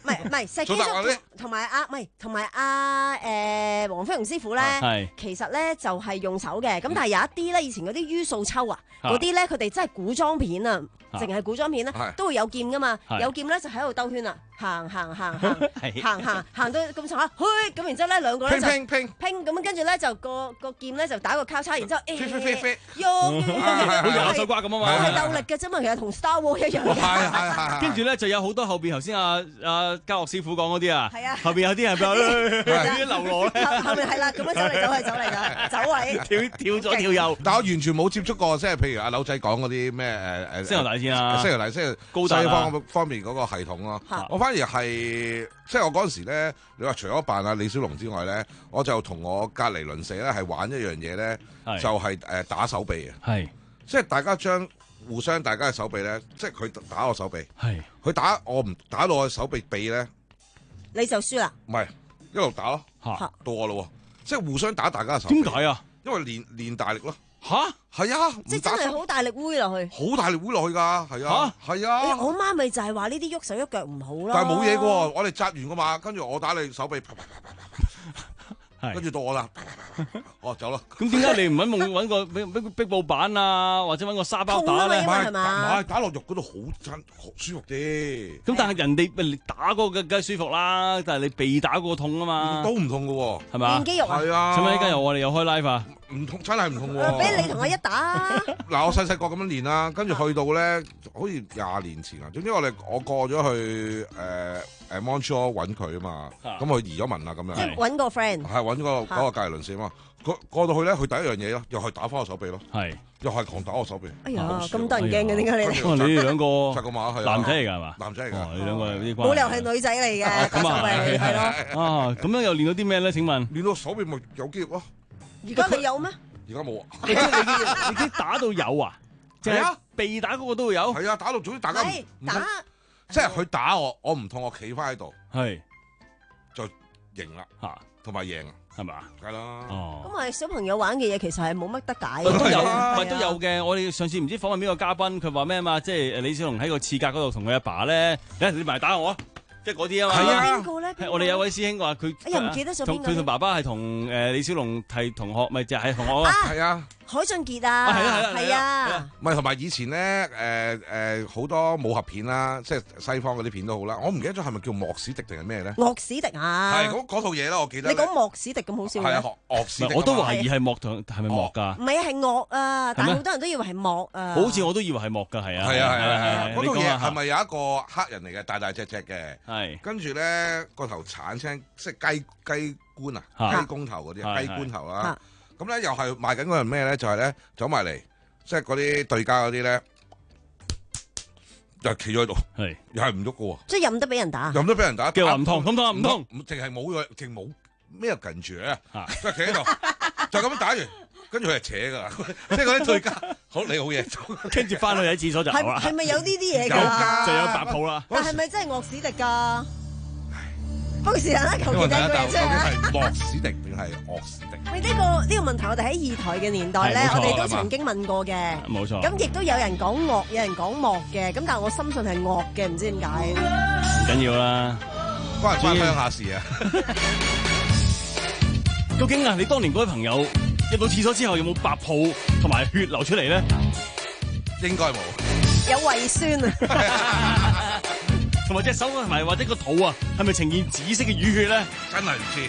Q: 唔係唔係石基叔同埋阿唔係同埋阿誒黃飛鴻師傅咧，其實咧就係用手嘅。咁但係有一啲咧，以前嗰啲于素秋啊，嗰啲咧佢哋真係古裝片啊，淨係古裝片咧都會有劍噶嘛，有劍咧就喺度兜圈啊，行行行行行行行到咁上下，去咁然之後咧兩個咧就拼拼拼咁跟住咧就個個劍咧就打個交叉，然之後誒喐
P: 好似咬手瓜咁啊嘛，
Q: 係鬥力嘅啫嘛，其實同 Star Wars 一樣嘅。
P: 跟住咧就有好多後邊頭先阿阿嘉樂師傅講嗰啲啊，
Q: 係啊，
P: 後邊有啲人邊啲流羅咧，
Q: 後面係啦，咁樣走嚟走去走嚟走走位，
P: 跳跳左跳右。
R: 但我完全冇接觸過，即係譬如阿柳仔講嗰啲咩誒誒
P: 星球大戰啊，
R: 星球大戰即係西方方面嗰個系統咯。我反而係即係我嗰陣時咧，你話除咗扮阿李小龍之外咧，我就同我隔離鄰舍咧係玩一樣嘢咧，就係誒打手臂啊。係，即係大家將互相大家嘅手臂咧，即係佢打我手臂，係佢打我唔打到我手臂臂咧，
Q: 你就輸啦。
R: 唔係一路打咯，到我咯，即係互相打大家嘅手臂。
P: 點解啊？
R: 因為練練大力咯。
P: 吓，
R: 係啊，
Q: 即係真係好大力揮落去，
R: 好大力揮落去㗎，係啊，係啊。
Q: 我媽咪就係話呢啲喐手喐腳唔好啦。
R: 但係冇嘢嘅喎，我哋紮完㗎嘛，跟住我打你手臂，啪啪啪啪啪，跟住到我啦，哦走啦。
P: 咁點解你唔揾夢揾個壁壁壁布板啊，或者揾個沙包打咧？
R: 唔係唔係，打落肉嗰度好真，好舒服啲。
P: 咁但係人哋打嗰個梗係舒服啦，但係你被打嗰個痛啊嘛，
R: 都唔痛嘅喎，
P: 係嘛？
Q: 練肌肉啊，
R: 係啊。
P: 使唔使依家又我哋又開 live 啊？
R: 唔痛真係唔痛喎！
Q: 俾你同我一打。
R: 嗱，我細細個咁樣練啦，跟住去到咧，好似廿年前啊。總之我哋我過咗去誒誒 Montreal 揾佢啊嘛，咁佢移咗民啦咁樣。
Q: 即係揾個 friend。係
R: 揾嗰個嗰個隔離鄰舍啊嘛。過過到去咧，佢第一樣嘢咯，又係打翻我手臂咯。係。又係狂打我手臂。
Q: 哎呀，咁得人驚嘅點解你？
P: 你哋兩個
R: 實個馬係
P: 男仔嚟㗎係嘛？
R: 男仔嚟㗎。
P: 你兩個有啲關係。
Q: 冇理由係女仔嚟嘅，打手臂係咯。
P: 啊，咁樣又練到啲咩咧？請問？
R: 練到手臂咪有肌肉咯。
Q: 而家你有咩？
R: 而家冇啊！
P: 你已經打到有啊？係啊，被打嗰個都會有。
R: 係啊，打到總之大家唔打，即係佢打我，我唔痛，我企翻喺度，係就贏啦嚇，同埋贏係咪？係啦。哦。咁
Q: 係小朋友玩嘅嘢，其實係冇乜得解。
P: 都有，咪都有嘅。我哋上次唔知訪問邊個嘉賓，佢話咩啊嘛？即係李小龍喺個刺格嗰度同佢阿爸咧，誒你埋打我啊！即係嗰啲啊嘛，係啊，邊個咧？我哋有位師兄話佢，
Q: 哎呀唔記得咗邊個。
P: 佢同爸爸係同誒李小龍係同學，咪就係同學咯。
R: 係啊，
Q: 海俊傑啊，
P: 係啊係啊
Q: 係啊。
R: 唔係同埋以前咧誒誒好多武俠片啦，即係西方嗰啲片都好啦。我唔記得咗係咪叫莫史迪定係咩咧？
Q: 莫史迪啊，
R: 係嗰嗰套嘢啦，我記得。
Q: 你講莫史迪咁好笑嘅。
R: 係啊，莫史迪。
P: 我都懷疑係莫同係咪莫㗎？
Q: 唔係啊，係樂啊，但係好多人都以為係莫啊。
P: 好似我都以為係莫㗎，係啊。
R: 係啊係啊係啊！嗰套嘢係咪有一個黑人嚟嘅，大大隻隻嘅？係。跟住咧。個頭鏟青，即係雞雞冠啊，雞公頭嗰啲雞冠頭啦。咁咧又係賣緊嗰樣咩咧？就係咧走埋嚟，即係嗰啲對家嗰啲咧，又企咗喺度，係又係唔喐嘅。即係任得俾人打，任得俾人打，
P: 叫話唔痛，痛唔痛唔痛，
R: 淨係冇嘅，淨冇咩近住咧，即係企喺度，就咁樣打完，跟住佢係扯噶，即係嗰啲對家，好你好嘢，跟住翻去喺廁所就係啦。
Q: 係咪有呢啲嘢
R: 㗎？有㗎，
P: 就有白鋪啦。
Q: 但係咪真係莫史迪㗎？不過時間啦，求其聽句嘢啫。
R: 係莫史迪定係惡史迪？
Q: 喂，呢個呢個問題，我哋喺二台嘅年代咧，我哋都曾經問過嘅。
P: 冇錯。
Q: 咁亦都有人講惡，有人講莫嘅。咁但係我深信係惡嘅，唔知點解。
P: 唔緊要啦，
R: 關唔關鄉下事啊？
P: 究竟啊，你當年嗰位朋友入到廁所之後，有冇白泡同埋血流出嚟咧？
R: 應該冇。
Q: 有胃酸啊！
P: 同埋隻手同埋或者個肚啊，係咪呈現紫色嘅淤血咧？
R: 真係唔知。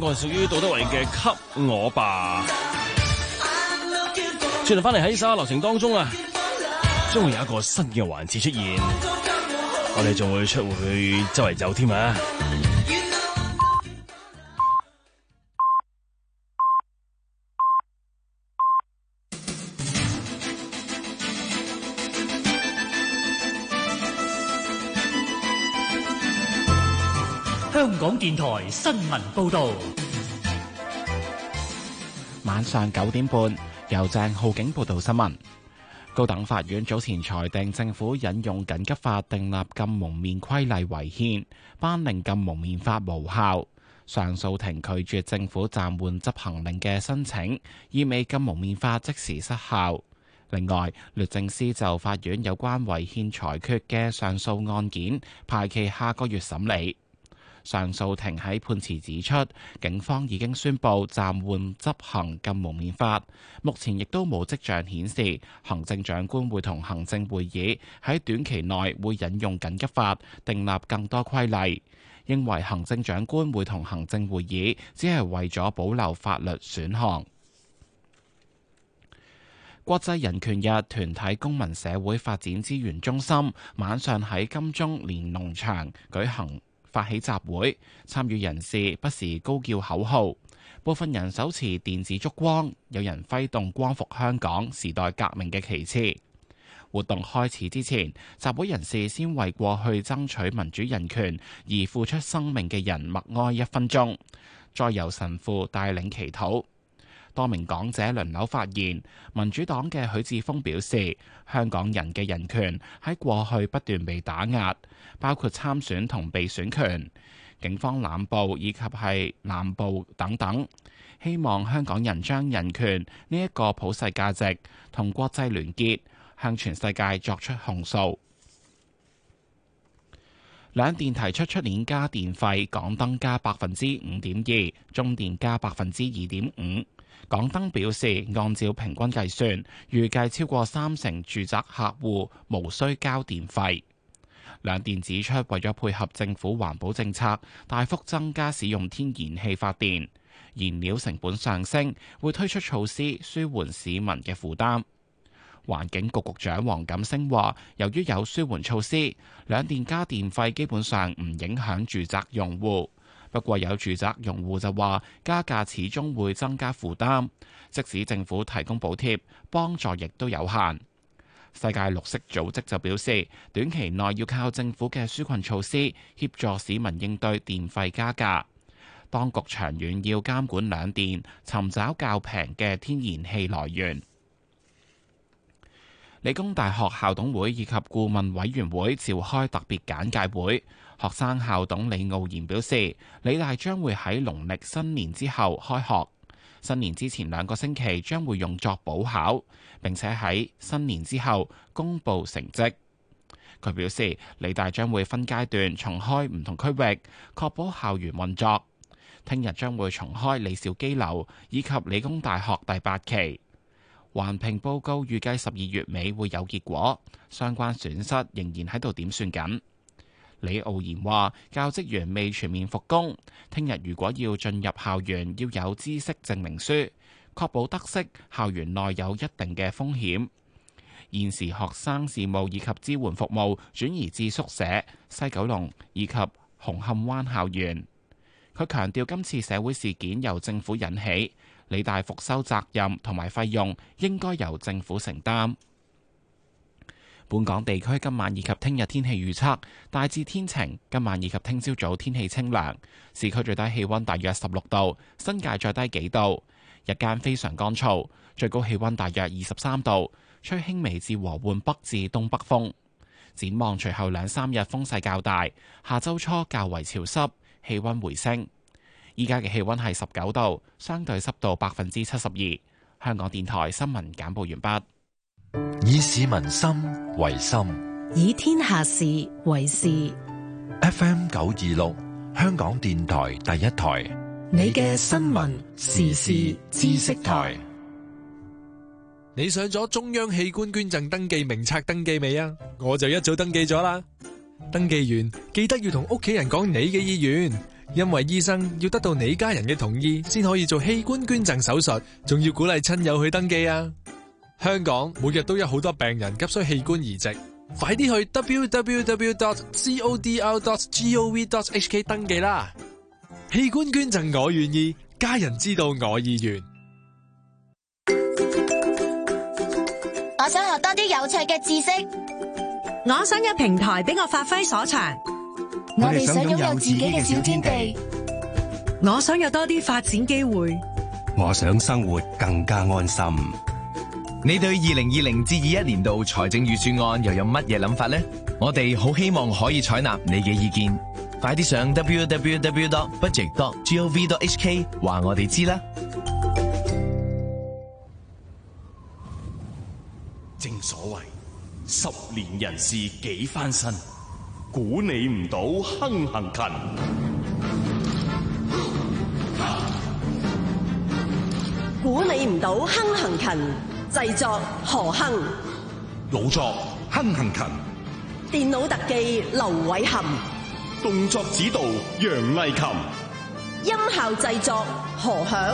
P: 個係屬於杜德偉嘅《給我吧》。轉頭翻嚟喺沙流程當中啊，將會有一個新嘅環節出現，我哋仲會出去周圍走添啊！
B: 香港電台新聞報道，
A: 晚上九點半，由鄭浩景報道新聞。高等法院早前裁定政府引用緊急法訂立禁蒙面規例違憲，頒令禁蒙面法無效。上訴庭拒絕政府暫緩執行令嘅申請，意味禁蒙面法即時失效。另外，律政司就法院有關違憲裁決嘅上訴案件排期下個月審理。上訴庭喺判詞指出，警方已經宣布暫緩執行禁蒙面法，目前亦都冇跡象顯示行政長官會同行政會議喺短期內會引用緊急法訂立更多規例，認為行政長官會同行政會議只係為咗保留法律選項。國際人權日團體公民社會發展資源中心晚上喺金鐘連儂牆舉行發起集會，參與人士不時高叫口號，部分人手持電子燭光，有人揮動光復香港時代革命嘅旗幟。活動開始之前，集會人士先為過去爭取民主人權而付出生命嘅人默哀一分鐘，再由神父帶領祈禱。多名講者輪流發言，民主黨嘅許智峰表示，香港人嘅人權喺過去不斷被打壓，包括參選同被選權、警方濫捕以及係濫捕等等。希望香港人將人權呢一個普世價值同國際聯結，向全世界作出控訴。兩電提出出年加電費，港燈加百分之五點二，中電加百分之二點五。港燈表示，按照平均計算，預計超過三成住宅客戶無需交電費。兩電指出，為咗配合政府環保政策，大幅增加使用天然氣發電，燃料成本上升，會推出措施舒緩市民嘅負擔。環境局局長黃錦星話，由於有舒緩措施，兩電加電費基本上唔影響住宅用戶。不過有住宅用戶就話，加價始終會增加負擔，即使政府提供補貼，幫助亦都有限。世界綠色組織就表示，短期內要靠政府嘅紓困措施協助市民應對電費加價。當局長遠要監管兩電，尋找較平嘅天然氣來源。理工大學校董會以及顧問委員會召開特別簡介會。學生校董李傲然表示，理大將會喺農曆新年之後開學，新年之前兩個星期將會用作補考，並且喺新年之後公佈成績。佢表示，理大將會分階段重開唔同區域，確保校園運作。聽日將會重開李兆基樓以及理工大學第八期。環評報告預計十二月尾會有結果，相關損失仍然喺度點算緊。李傲然話，教職員未全面復工，聽日如果要進入校園，要有知識證明書，確保得悉校園內有一定嘅風險。現時學生事務以及支援服務轉移至宿舍、西九龍以及紅磡灣校園。佢強調，今次社會事件由政府引起，理大復修責任同埋費用應該由政府承擔。本港地區今晚以及聽日天氣預測大致天晴，今晚以及聽朝早天氣清涼，市區最低氣溫大約十六度，新界再低幾度，日間非常乾燥，最高氣溫大約二十三度，吹輕微至和緩北至東北風。展望隨後兩三日風勢較大，下周初較為潮濕，氣溫回升。依家嘅氣溫係十九度，相對濕度百分之七十二。香港電台新聞簡報完畢。
D: 以市民心為心，
E: 以天下事為事。
D: F M 九二六，香港電台第一台，
E: 你嘅新聞時事知識台。
H: 你上咗中央器官捐贈登記名冊登記未啊？我就一早登記咗啦。登記完記得要同屋企人講你嘅意願。 因為醫生要得到你家人嘅同意先可以做器官捐贈手術，仲要鼓勵親友去登記啊！香港每日都有好多病人急需器官移植，快啲去 w w w dot c o d r dot gov dot h k 登記啦！器官捐贈我願意，家人知道我意願。
J: 我想學多啲有趣嘅知識，
L: 我想有平台俾我發揮所長。
J: 我哋想擁有自己嘅小天地，
L: 我想有多啲發展機會，
M: 我想生活更加安心。
X: 你對二零二零至二一年度財政預算案又有乜嘢諗法呢？我哋好希望可以採納你嘅意見，快啲上 w w w dot budget dot gov dot h k 話我哋知啦。
P: 正所謂十年人事幾番新，估你唔到亨行勤。
Q: 估你唔到亨行勤，製作何亨，
R: 老作亨行勤，
Q: 電腦特技劉偉涵，
P: 動作指導楊藝琴，
Q: 音效製作何響，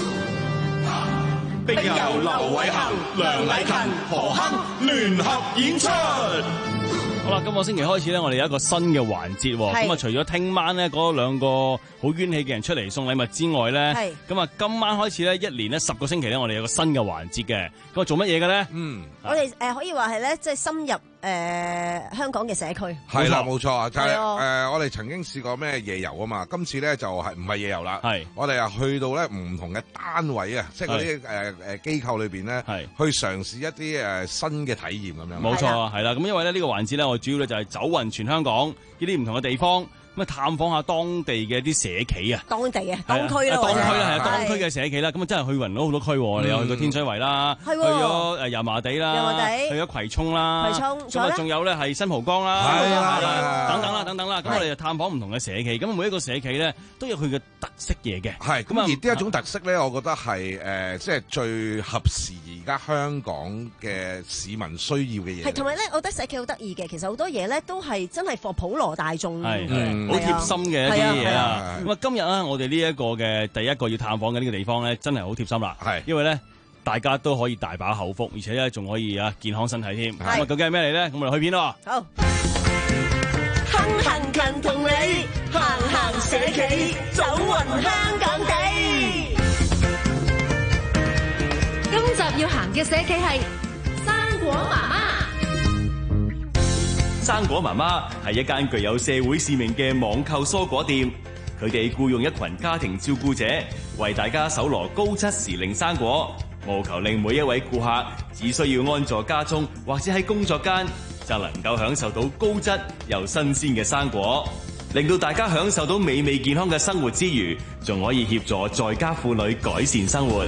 P: 並由劉偉涵、梁禮勤、何亨聯合演出。好啦，今個星期開始咧，我哋有一個新嘅環節。咁啊，除咗聽晚咧嗰兩個好冤氣嘅人出嚟送禮物之外咧，咁啊，今晚開始咧，一連咧十個星期咧，我哋有個新嘅環節嘅。咁啊，做乜嘢嘅咧？嗯，
Q: 我哋誒可以話係咧，即係深入誒香港嘅社區。
R: 係啦，冇錯啊，就係誒我哋曾經試過咩夜遊啊嘛，今次咧就係唔係夜遊啦。係，我哋啊去到咧唔同嘅單位啊，即係嗰啲誒誒機構裏邊咧，去嘗試一啲誒新嘅體驗咁樣。
P: 冇錯，係啦。咁因為咧呢個環節咧，我主要咧就係走勻全香港呢啲唔同嘅地方。咁啊，探訪下當地嘅啲社企啊，
Q: 當地啊，當區啦，
P: 當區啦，係啊，當區嘅社企啦，咁啊真係去勻咗好多區，你有去過天水圍啦，去咗誒油麻地啦，
Q: 油麻地，
P: 去咗葵涌啦，
Q: 葵涌，
P: 咁啊仲有咧係新蒲崗啦，等等啦，等等啦，咁我哋就探訪唔同嘅社企，咁每一個社企咧都有佢嘅特色嘢嘅，
R: 係，咁而呢一種特色咧，我覺得係誒即係最合時而家香港嘅市民需要嘅嘢。
Q: 係，同埋咧，我覺得社企好得意嘅，其實好多嘢咧都係真係 for 普羅大眾，
P: 係好貼心嘅。一啲嘢啊！咁啊，今日咧，我哋呢一個嘅第一個要探訪嘅呢個地方咧，真係好貼心啦。係，因為咧，大家都可以大飽口福，而且咧仲可以啊健康身體添。咁啊，究竟係咩嚟咧？咁我哋去片咯。
Q: 好，亨行勤同你行行社企，走勻香港地。
W: 今集要行嘅社企係生果媽媽。
K: 生果媽媽係一間具有社會使命嘅網購蔬果店，佢哋僱用一群家庭照顧者，為大家搜羅高質時令生果，務求令每一位顧客只需要安坐家中或者喺工作間，就能夠享受到高質又新鮮嘅生果，令到大家享受到美味健康嘅生活之餘，仲可以協助在家婦女改善生活。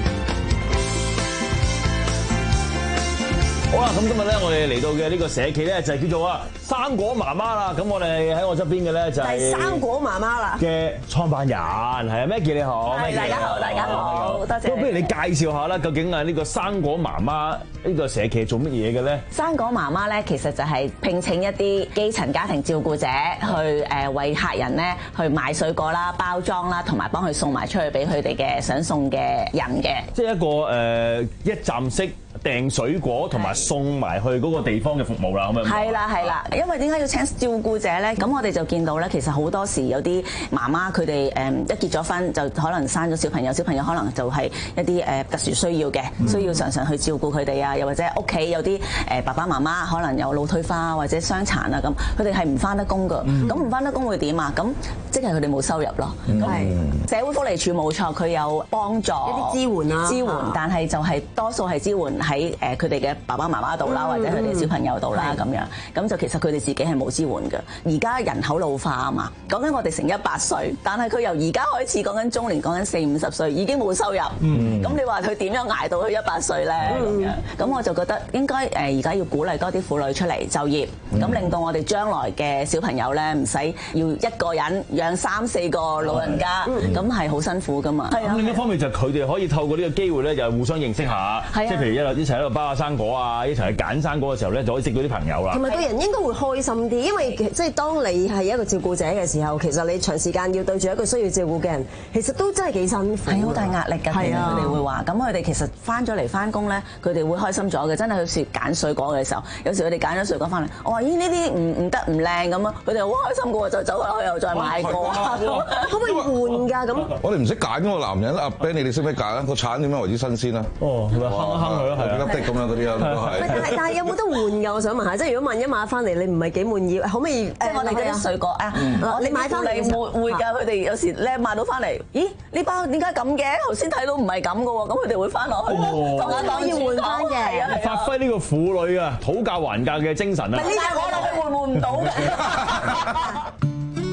P: 好啦，咁今日咧，我哋嚟到嘅呢個社企咧，就係叫做啊生果媽媽啦。咁我哋喺我側邊嘅咧就係
Q: 生果媽媽啦
P: 嘅創辦人，係啊，Maggie你好，
Q: 大家好，大家好，多謝。
P: 咁不如你介紹下啦，究竟啊呢個生果媽媽呢個社企做乜嘢嘅咧？
Y: 生果媽媽咧，其實就係聘請一啲基層家庭照顧者去誒為客人咧去買水果啦、包裝啦，同埋幫佢送埋出去俾佢哋嘅想送嘅人嘅。
P: 即係一個誒一站式訂水果同埋送埋去嗰個地方嘅服務啦，咁樣。
Y: 係啦係啦，因為點解要請照顧者咧？咁我哋就見到咧，其實好多時有啲媽媽佢哋誒一結咗婚就可能生咗小朋友，小朋友可能就係一啲誒特殊需要嘅，需要常常去照顧佢哋啊，又或者屋企有啲誒爸爸媽媽可能有腦退化或者傷殘啊咁，佢哋係唔翻得工㗎。咁唔翻得工會點啊？咁即係佢哋冇收入咯。係社會福利署冇錯，佢有幫助
Q: 一啲支援啊，
Y: 支援，但係就係多數係支援喺誒佢哋嘅爸爸媽媽度啦，或者佢哋小朋友度啦咁樣，咁就其實佢哋自己係冇支援嘅。而家人口老化啊嘛，講緊我哋成一百歲，但係佢由而家開始講緊中年，講緊四五十歲已經冇收入。嗯，咁你話佢點樣捱到去一百歲咧？咁樣，咁我就覺得應該誒而家要鼓勵多啲婦女出嚟就業，咁令到我哋將來嘅小朋友咧唔使要一個人養養三四個老人家，咁係好辛苦噶嘛。
P: 咁另一方面就係佢哋可以透過呢個機會咧，就互相認識下，即係譬如一一齊喺度包下生果啊，一齊去揀生果嘅時候咧，就可以識到啲朋友啦。
Q: 同埋個人應該會開心啲，因為即係當你係一個照顧者嘅時候，其實你長時間要對住一個需要照顧嘅人，其實都真係幾辛苦，
Y: 係好大壓力㗎。
Q: 係啊，
Y: 佢哋會話，咁佢哋其實翻咗嚟翻工咧，佢哋會開心咗嘅。真係好似揀水果嘅時候，有時佢哋揀咗水果翻嚟，我話咦呢啲唔唔得唔靚咁啊，佢哋好開心嘅喎，就走落去又再買過。可唔可以換㗎咁？
R: 我哋唔識揀嗰個男人，阿 Ben 你哋識唔識揀啊？個橙點樣為之新鮮啊？
P: 哦，係咪坑一坑佢咯？係啊，
R: 粒的咁樣嗰啲啊，都係。
Q: 但係但係有冇得換㗎？我想問下，即係如果萬一買翻嚟你唔係幾滿意，可唔可以？
Y: 即係我哋嗰啲水果啊，
Q: 你買翻嚟
Y: 會會㗎，佢哋有時咧買到翻嚟，咦呢包點解咁嘅？頭先睇到唔係咁嘅喎，咁佢哋會翻落去同我講要換翻嘅，
P: 發揮呢個婦女啊討價還價嘅精神啊！
Y: 呢隻我落去換換唔到嘅。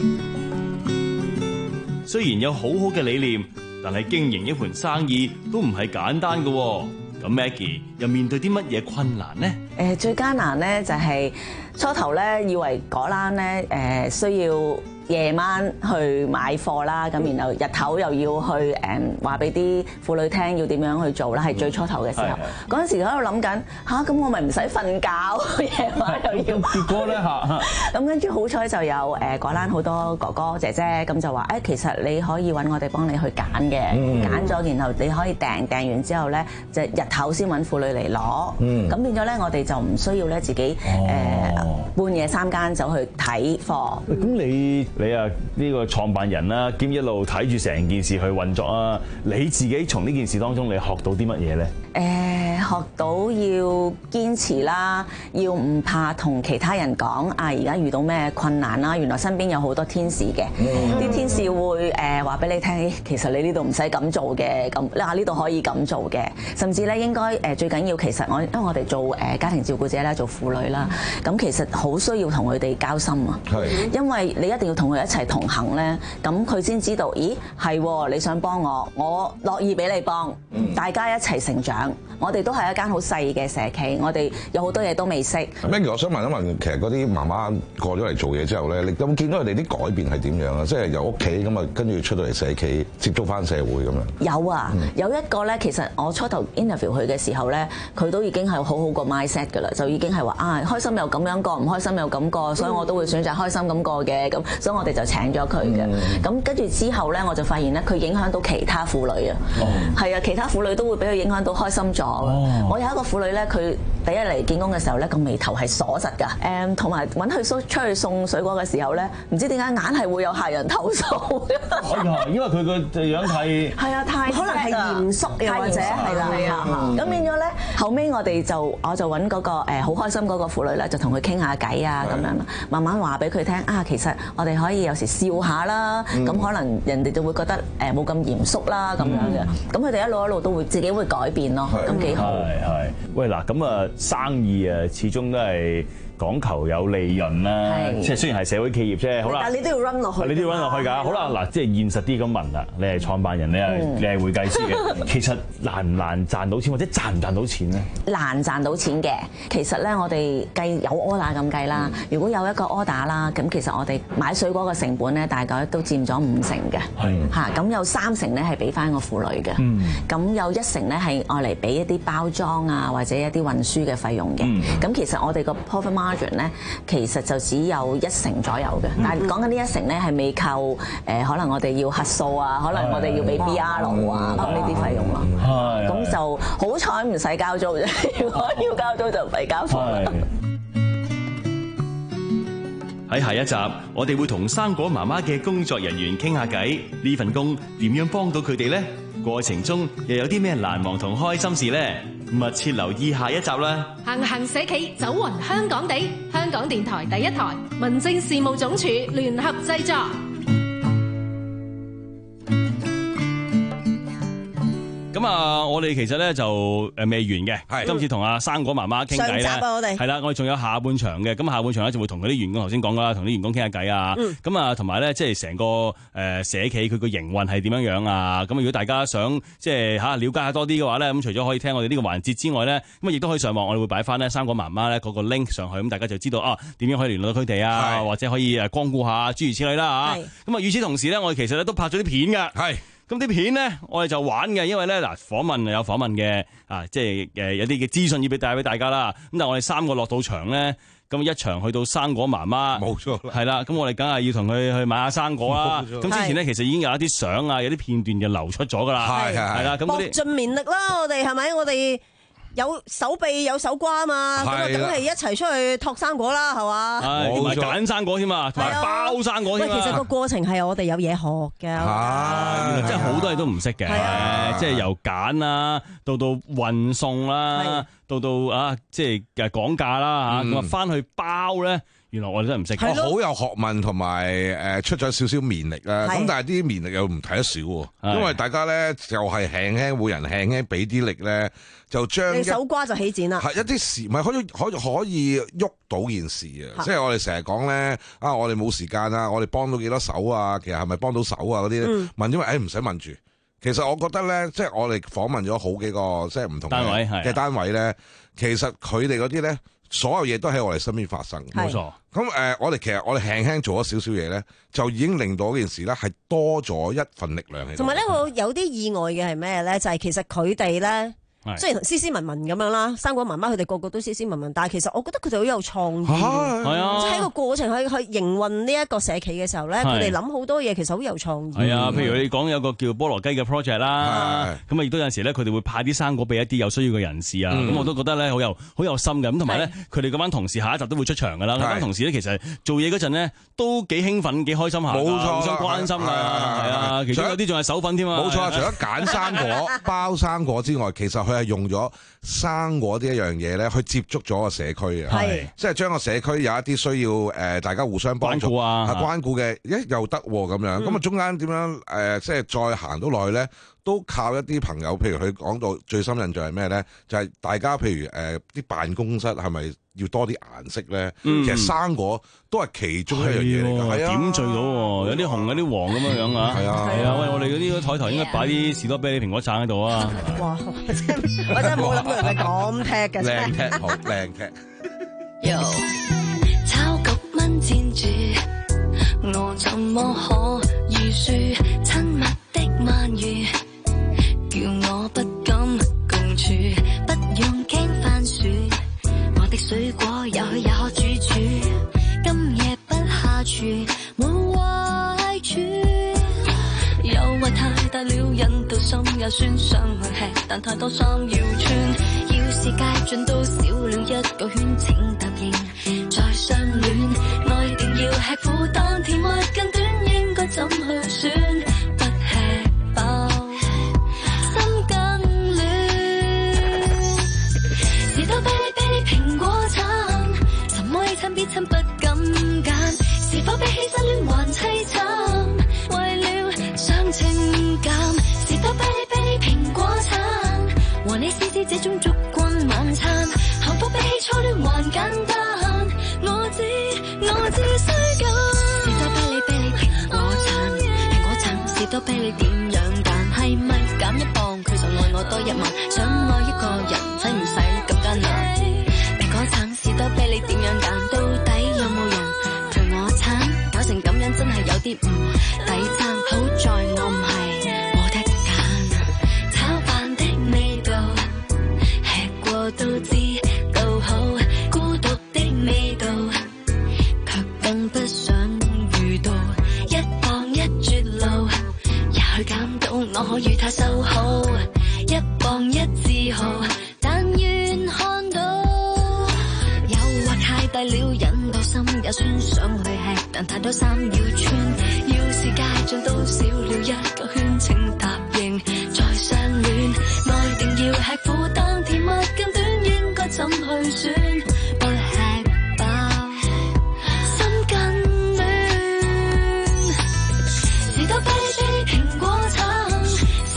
K: 雖然有好好嘅理念，但係經營一盤生意都唔係簡單嘅。咁 Maggie 又面對啲乜嘢困難呢？
Y: 誒最艱難咧就係初頭咧以為果欄咧誒需要夜晚去買貨啦，咁然後日頭又要去誒話俾啲婦女聽要點樣去做啦，係最初頭嘅時候。嗰陣時喺度諗緊吓，咁我咪唔使瞓覺，夜晚又要。
P: 結果咧嚇，
Y: 咁跟住好彩就有誒果欄好多哥哥姐姐，咁就話誒其實你可以揾我哋幫你去揀嘅，揀咗然後你可以訂訂完之後咧，就日頭先揾婦女嚟攞。咁變咗咧，我哋就唔需要咧自己誒半夜三更走去睇貨。
P: 咁你？你啊呢個創辦人啦，兼一路睇住成件事去運作啊！你自己從呢件事當中，你學到啲乜嘢咧？
Y: 誒，學到要堅持啦，要唔怕同其他人講啊！而家遇到咩困難啦？原來身邊有好多天使嘅，啲、嗯、天使會誒話俾你聽，其實你呢度唔使咁做嘅，咁啊呢度可以咁做嘅，甚至咧應該誒最緊要其實我因為我哋做誒家庭照顧者咧，做婦女啦，咁其實好需要同佢哋交心啊，因為你一定要同佢一齊同行咧，咁佢先知道，咦係你想幫我，我樂意俾你幫，大家一齊成長。我哋都係一間好細嘅社企，我哋有好多嘢都未識。
R: Maggie，我想問一問，其實嗰啲媽媽過咗嚟做嘢之後咧，你有冇見到佢哋啲改變係點樣啊？即係由屋企咁啊，跟住出到嚟社企，接觸翻社會咁樣。
Y: 有啊，嗯、有一個咧，其實我初頭 interview 佢嘅時候咧，佢都已經係好好個 mindset 㗎啦，就已經係話啊，開心又咁樣過，唔開心又咁過，所以我都會選擇開心咁過嘅。咁所以我哋就請咗佢嘅。咁跟住之後咧，我就發現咧，佢影響到其他婦女啊。係、哦、啊，其他婦女都會俾佢影響到開心咗。哦、我有一個婦女咧，佢第一嚟見工嘅時候咧，個眉頭係鎖實㗎。誒，同埋揾佢出去送水果嘅時候咧，唔知點解硬係會有客人投訴。
P: 哎呀，因為佢個樣太係
Y: 啊，太
Q: 可能係嚴肅嘅或者係啦，係啊。
Y: 咁變咗咧，後尾我哋就我就揾嗰個誒好開心嗰個婦女咧，就同佢傾下偈啊咁樣，慢慢話俾佢聽啊，其實我哋可以有時笑下啦，咁、嗯、可能人哋就會覺得誒冇咁嚴肅啦咁樣嘅。咁佢哋一路一路都會自己會改變咯，咁幾好。
P: 係係，喂嗱，咁啊生意啊，始終都係講求有利潤啦，即係雖然係社會企業啫，好啦，
Q: 但係你都要 run 落去，
P: 你都要 run 落去㗎。好啦，嗱，即係現實啲咁問啦，你係創辦人，你係、嗯、你係會計師嘅，其實難唔難賺到錢，或者賺唔賺到錢咧？
Y: 難賺到錢嘅，其實咧我哋計有 order 咁計啦。如果有一個 order 啦，咁其實我哋買水果嘅成本咧，大概都佔咗五成嘅，嚇咁有三成咧係俾翻個婦女嘅，咁、嗯、有一成咧係愛嚟俾一啲包裝啊或者一啲運輸嘅費用嘅。咁、嗯、其實我哋個 profit margin 咧，其實就只有一成左右嘅，嗯、但係講緊呢一成咧係未扣誒、呃，可能我哋要核數啊，可能我哋要俾 B R 路啊，咁呢啲費用咯。咁、嗯、就好彩唔使交租啫，如果要交租就唔使交貨啦。
K: 喺下一集，我哋會同生果媽媽嘅工作人員傾下偈，呢份工點樣幫到佢哋呢？過程中又有啲咩難忘同開心事呢？密切留意下一集啦！
W: 行行社企走勻香港地，香港電台第一台，民政事務總署聯合製作。
P: 咁啊，我哋其實咧就誒未完嘅，
R: 係
P: 今次同阿生果媽媽傾偈咧，
Q: 上集啊我哋
P: 係啦，我哋仲有下半場嘅，咁下半場咧就會同佢啲員工頭先講噶啦，同啲員工傾下偈啊，咁啊同埋咧即係成個誒社企佢個營運係點樣樣啊，咁如果大家想即係嚇了解下多啲嘅話咧，咁除咗可以聽我哋呢個環節之外咧，咁啊亦都可以上網，我哋會擺翻咧生果媽媽咧嗰個 link 上去，咁大家就知道啊點樣可以聯絡到佢哋啊，或者可以誒光顧下諸如此類啦嚇。咁啊與此同時咧，我哋其實咧都拍咗啲片㗎。係。咁啲片咧，我哋就玩嘅，因為咧嗱訪問有訪問嘅，啊即係誒有啲嘅資訊要俾帶俾大家啦。咁但係我哋三個落到場咧，咁一場去到生果媽媽，冇錯啦，係啦。咁我哋梗係要同佢去買下生果啦。咁之前咧其實已經有一啲相啊，有啲片段就流出咗噶啦，係係啦。咁
Q: 搏盡綿力啦，我哋係咪？我哋有手臂有手瓜啊嘛，咁啊梗係一齊出去托生果啦，係嘛？
P: 係同埋揀生果添啊，同埋包生果添啊。
Q: 喂，其實個過程係我哋有嘢學嘅，原
P: 來真係好多嘢都唔識嘅，即係由揀啦，到到運送啦，到到啊即係誒講價啦嚇，咁啊翻去包咧。原來我哋真係唔識，
R: 我好有學問同埋誒出咗少少綿力啦。咁但係啲綿力又唔睇得少喎，因為大家咧就係輕輕每人輕輕俾啲力咧，就將
Q: 你手瓜就起剪啦。
R: 係一啲事，唔係可以可以可以喐到件事啊！即係我哋成日講咧啊，我哋冇時間啊，我哋幫到幾多手啊？其實係咪幫到手啊？嗰啲咧問，因為誒唔使問住。其實我覺得咧，即係我哋訪問咗好幾個即係唔同單位嘅單位咧，其實佢哋嗰啲咧。所有嘢都喺我哋身邊發生，
P: 冇錯。
R: 咁誒，我哋其實我哋輕輕做咗少少嘢咧，就已經令到件事咧係多咗一份力量喺度。
Q: 同埋咧，我有啲意外嘅係咩咧？就係、是、其實佢哋咧。雖然斯斯文文咁樣啦，生果媽媽佢哋個個都斯斯文文，但係其實我覺得佢哋好有創意，係啊，即係喺個過程去去營運呢一個社企嘅時候咧，佢哋諗好多嘢，其實好有創意。
P: 係啊，譬如你講有個叫菠蘿雞嘅 project 啦，咁啊亦都有陣時咧，佢哋會派啲生果俾一啲有需要嘅人士啊，咁我都覺得咧好有好有心嘅。咁同埋咧，佢哋嗰班同事下一集都會出場㗎啦。嗰班同事咧其實做嘢嗰陣咧都幾興奮、幾開心下，冇錯，互相關心㗎，係啊，其中有啲仲係手粉添啊。
R: 冇錯，除咗揀生果、包生果之外，其實佢係用咗生果呢一樣嘢咧，去接觸咗個社區啊，係即係將個社區有一啲需要誒，大家互相幫助關顧啊，關顧嘅一又得咁樣，咁啊中間點樣誒，即係再行到落去咧，都靠一啲朋友，譬如佢講到最深印象係咩咧？就係、是、大家譬如誒啲、呃、辦公室係咪要多啲顏色咧？嗯、其實生果都係其中一樣嘢嚟㗎，係啊，點綴到喎，有啲紅有啲黃咁樣樣啊，係啊，係啊，喂，我哋嗰啲台頭應該擺啲士多啤梨蘋果橙喺度啊！
Q: 哇，我真我真係冇諗到人哋咁踢嘅，
R: 靚踢好靚踢。
I: 有炒局蚊戰住，我怎麼可以輸？親密的鰻魚，叫我不敢共處，不用驚番薯。我的水果也許也可煮煮，今夜不下廚沒壞處。誘惑太大了，引到心也酸，想去吃，但太多衫要穿。要是街盡都少了一個圈，請答應再相戀。愛定要吃苦，但甜蜜更短，應該怎去選？不吃飽，心更亂。士多啤梨啤梨蘋果橙，怎麼一餐必親不敢揀？是否比起失戀還凄慘？為了想情感，士多啤梨啤梨蘋果橙，和你試試這種燭光晚餐，幸福比起初戀還簡單。我知我只需揀士多啤梨啤梨蘋果橙，蘋果橙士多啤梨點樣揀？係咪減一磅佢就愛我多一萬？想愛一個人使唔使咁艱難？蘋果橙士多啤梨點樣揀？到底有冇人陪我橙？搞成咁樣真係有啲唔抵撐，好在我唔係冇得揀。炒飯的味道吃過都知道好，孤獨的味道卻更不想遇到。一磅一絕路，也許減到我可與他修好。一磅一自豪，但願看到。誘惑太大了，引到心也酸，想去吃，但太多衫要穿。要是街盡都少了一個圈，請答應再相戀。愛定要吃苦，但甜蜜更短，應該怎去選？不吃飽，心更亂。士多啤梨啤梨蘋果橙，什麼比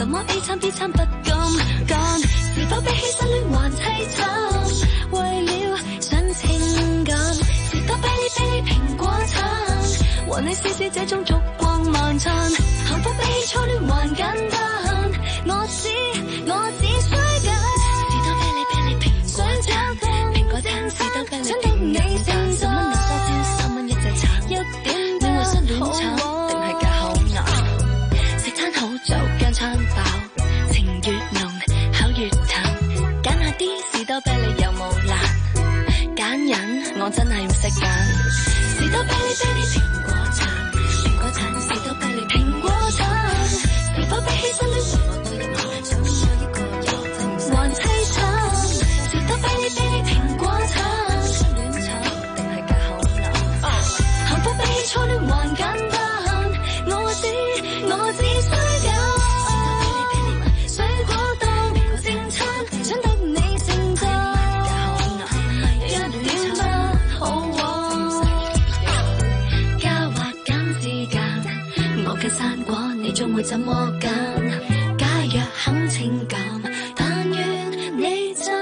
I: 參必參不敢幹，是否比起失戀還凄慘？為了想情感，是否比你比你蘋果橙？和你試試這種燭光晚餐，幸福比起初戀還簡單。我只我只需緊，士多啤梨啤梨蘋果橙，蘋果橙士多啤梨想到你正十蚊一梳蕉，三蚊一隻橙，一點你話失戀橙定係假口硬？食餐好就驚餐飽，情越濃口越淡，揀下啲士多啤梨有冇難？揀人我真係唔識揀，士多啤梨啤梨蘋果橙，蘋果橙士多啤梨蘋果橙，是否比起失戀還對你想愛一個人還凄慘？士多啤梨啤梨蘋果橙，失戀橙定係假口硬？幸福比起初戀還簡單，我只我只需緊。水果當正餐，想得你稱讚，一點不好玩。加或減之間，我嘅生果你總會怎麼揀？假若肯情感，但願你真。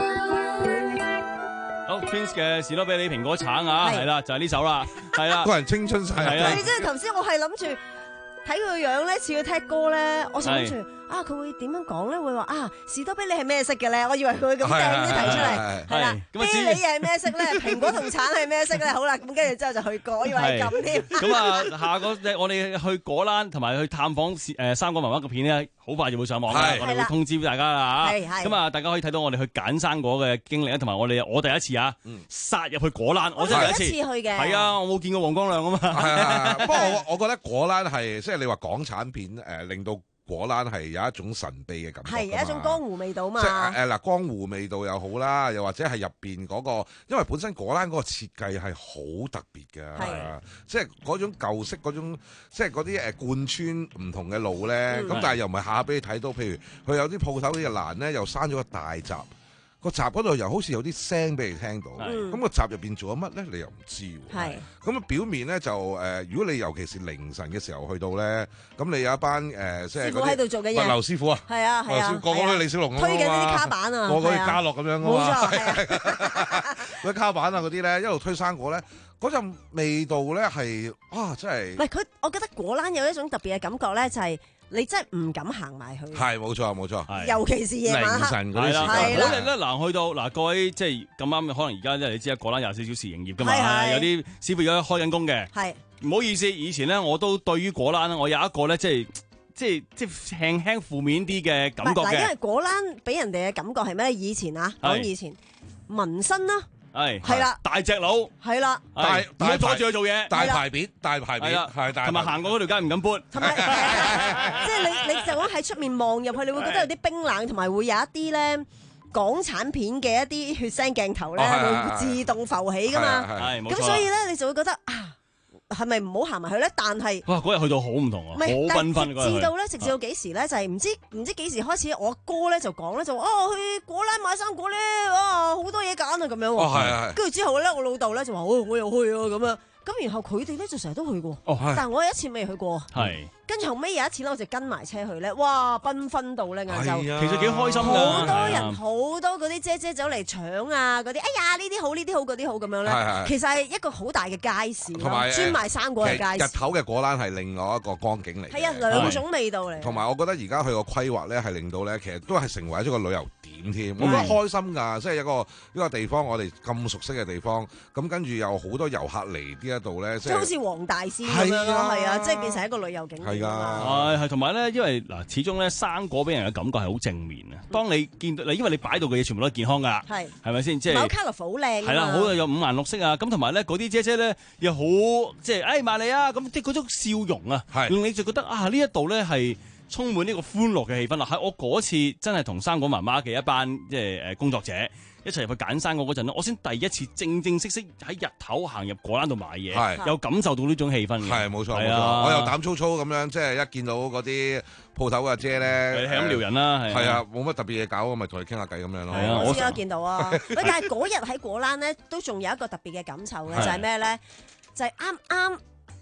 P: 好 Twins 嘅士多啤梨蘋果橙啊，係啦，就係呢首啦，係啦，
R: 個人青春晒，
P: 係啊，
Q: 你知頭先我係諗住睇佢個樣咧，似佢踢歌咧，我就諗住啊，佢會點樣講咧？會話啊，士多啤梨係咩色嘅咧？我以為佢會咁掟啲題出嚟，係啦，啤梨係咩色咧？蘋果同橙係咩色咧？好啦，咁跟住之後就去過，我以為係咁添。
P: 咁啊，下個我哋去果欄同埋去探訪誒生果媽媽嘅片咧，好快就會上網嘅，我哋會通知大家啦嚇。咁啊，大家可以睇到我哋去揀生果嘅經歷啦，同埋我哋我第一次啊，殺入去果欄，我真係第一次
Q: 去嘅。
P: 係啊，我冇見過黃光亮啊嘛。
R: 係啊，不過我我覺得果欄係即係你話港產片誒，令到果欄係有一種神秘嘅感覺，
Q: 係有一種江湖味道嘛。
R: 即係誒嗱，江湖味道又好啦，又或者係入邊嗰個，因為本身果欄嗰個設計係好特別嘅，即係嗰種舊式嗰種，即係嗰啲誒貫穿唔同嘅路咧。咁、嗯、但係又唔係下下俾你睇到，譬如佢有啲鋪頭嘅欄咧，又閂咗個大閘。個閘嗰度又好似有啲聲俾你聽到，咁個閘入邊做咗乜咧？你又唔知喎。咁表面咧就誒，如果你尤其是凌晨嘅時候去到咧，咁你有一班誒，即係嗰啲物流師傅啊，
Q: 係啊係啊，
R: 個個都李小龍啊嘛，
Q: 推緊呢啲卡板啊，
R: 個個要加落咁樣噶嘛，
Q: 冇錯，
R: 嗰啲卡板啊嗰啲咧，一路推生果咧，嗰陣味道咧係啊，真係。
Q: 唔係佢，我覺得果欄有一種特別嘅感覺咧，就係。你真係唔敢行埋去，
R: 係冇錯冇錯，
Q: 尤其是夜晚黑
R: 凌晨嗰啲時間。
P: 嗰日咧嗱，去到嗱各位即係咁啱，可能而家即係你知啊，果欄廿四小時營業㗎嘛，有啲師傅而家開緊工嘅。係唔好意思，以前咧我都對於果欄我有一個咧即係即係即係輕輕負面啲嘅感覺嘅。
Q: 因為果欄俾人哋嘅感覺係咩？以前啊，講以前紋身啦。
P: 係
Q: 係啦，
P: 大隻佬
Q: 係啦，
P: 大唔好阻住佢做嘢，
R: 大牌匾，大牌匾係大，
P: 同埋行過嗰條街唔敢搬，
Q: 同埋即係你你就咁喺出面望入去，你會覺得有啲冰冷，同埋會有一啲咧港產片嘅一啲血腥鏡頭咧，會自動浮起噶嘛，咁所以咧你就會覺得啊。係咪唔好行埋去咧？但係
P: 哇，嗰日去到好唔同啊，好繽紛。
Q: 直至到咧，直至到幾時咧？就係唔知唔知幾時開始，我哥咧就講咧，就話哦去果欄買生果咧，哇好多嘢揀啊咁樣。
R: 哦係係。
Q: 跟住之後咧，我老豆咧就話哦我又去啊咁樣。咁然後佢哋咧就成日都去過，但係我有一次未去過。係。跟住後尾有一次咧，我就跟埋車去咧，哇繽紛到咧晏晝，
P: 其實幾開心㗎。
Q: 好多人，好多嗰啲姐姐走嚟搶啊，嗰啲哎呀呢啲好呢啲好嗰啲好咁樣咧。其實係一個好大嘅街市，專賣生果嘅街市。
R: 日頭嘅果欄係另外一個光景嚟。
Q: 係啊，兩種味道嚟。
R: 同埋我覺得而家佢個規劃咧係令到咧，其實都係成為咗個旅遊點添。我覺得開心㗎，即係一個一個地方，我哋咁熟悉嘅地方，咁跟住有好多遊客嚟呢一度咧，即係
Q: 好似黃大仙咁樣咯，係啊，即係變成一個旅遊景點。
R: 係㗎。
P: 係同埋咧，因為嗱，始終咧生果俾人嘅感覺係好正面啊。當你見到，因為你擺到嘅嘢全部都係健康㗎，係係咪先？即係
Q: 冇 colour 好靚，
P: 係啦，好有五顏六色啊。咁同埋咧，嗰啲姐姐咧又好即係，誒埋嚟啊！咁即係嗰種笑容啊，令你就覺得啊，呢一度咧係充滿呢個歡樂嘅氣氛啦。喺我嗰次真係同生果媽媽嘅一班即係誒工作者一齊入去揀生果嗰陣咧，我先第一次正正式式喺日頭行入果欄度買嘢，有感受到呢種氣氛嘅。
R: 係冇錯冇錯，我又膽粗粗咁樣，即係一見到嗰啲鋪頭嘅姐咧，
P: 係咁撩人啦，
R: 係啊，冇乜特別嘢搞，我咪同佢傾下偈咁樣咯。
P: 係啊，
Q: 我先有見到啊。喂，但係嗰日喺果欄咧，都仲有一個特別嘅感受嘅，就係咩咧？就係啱啱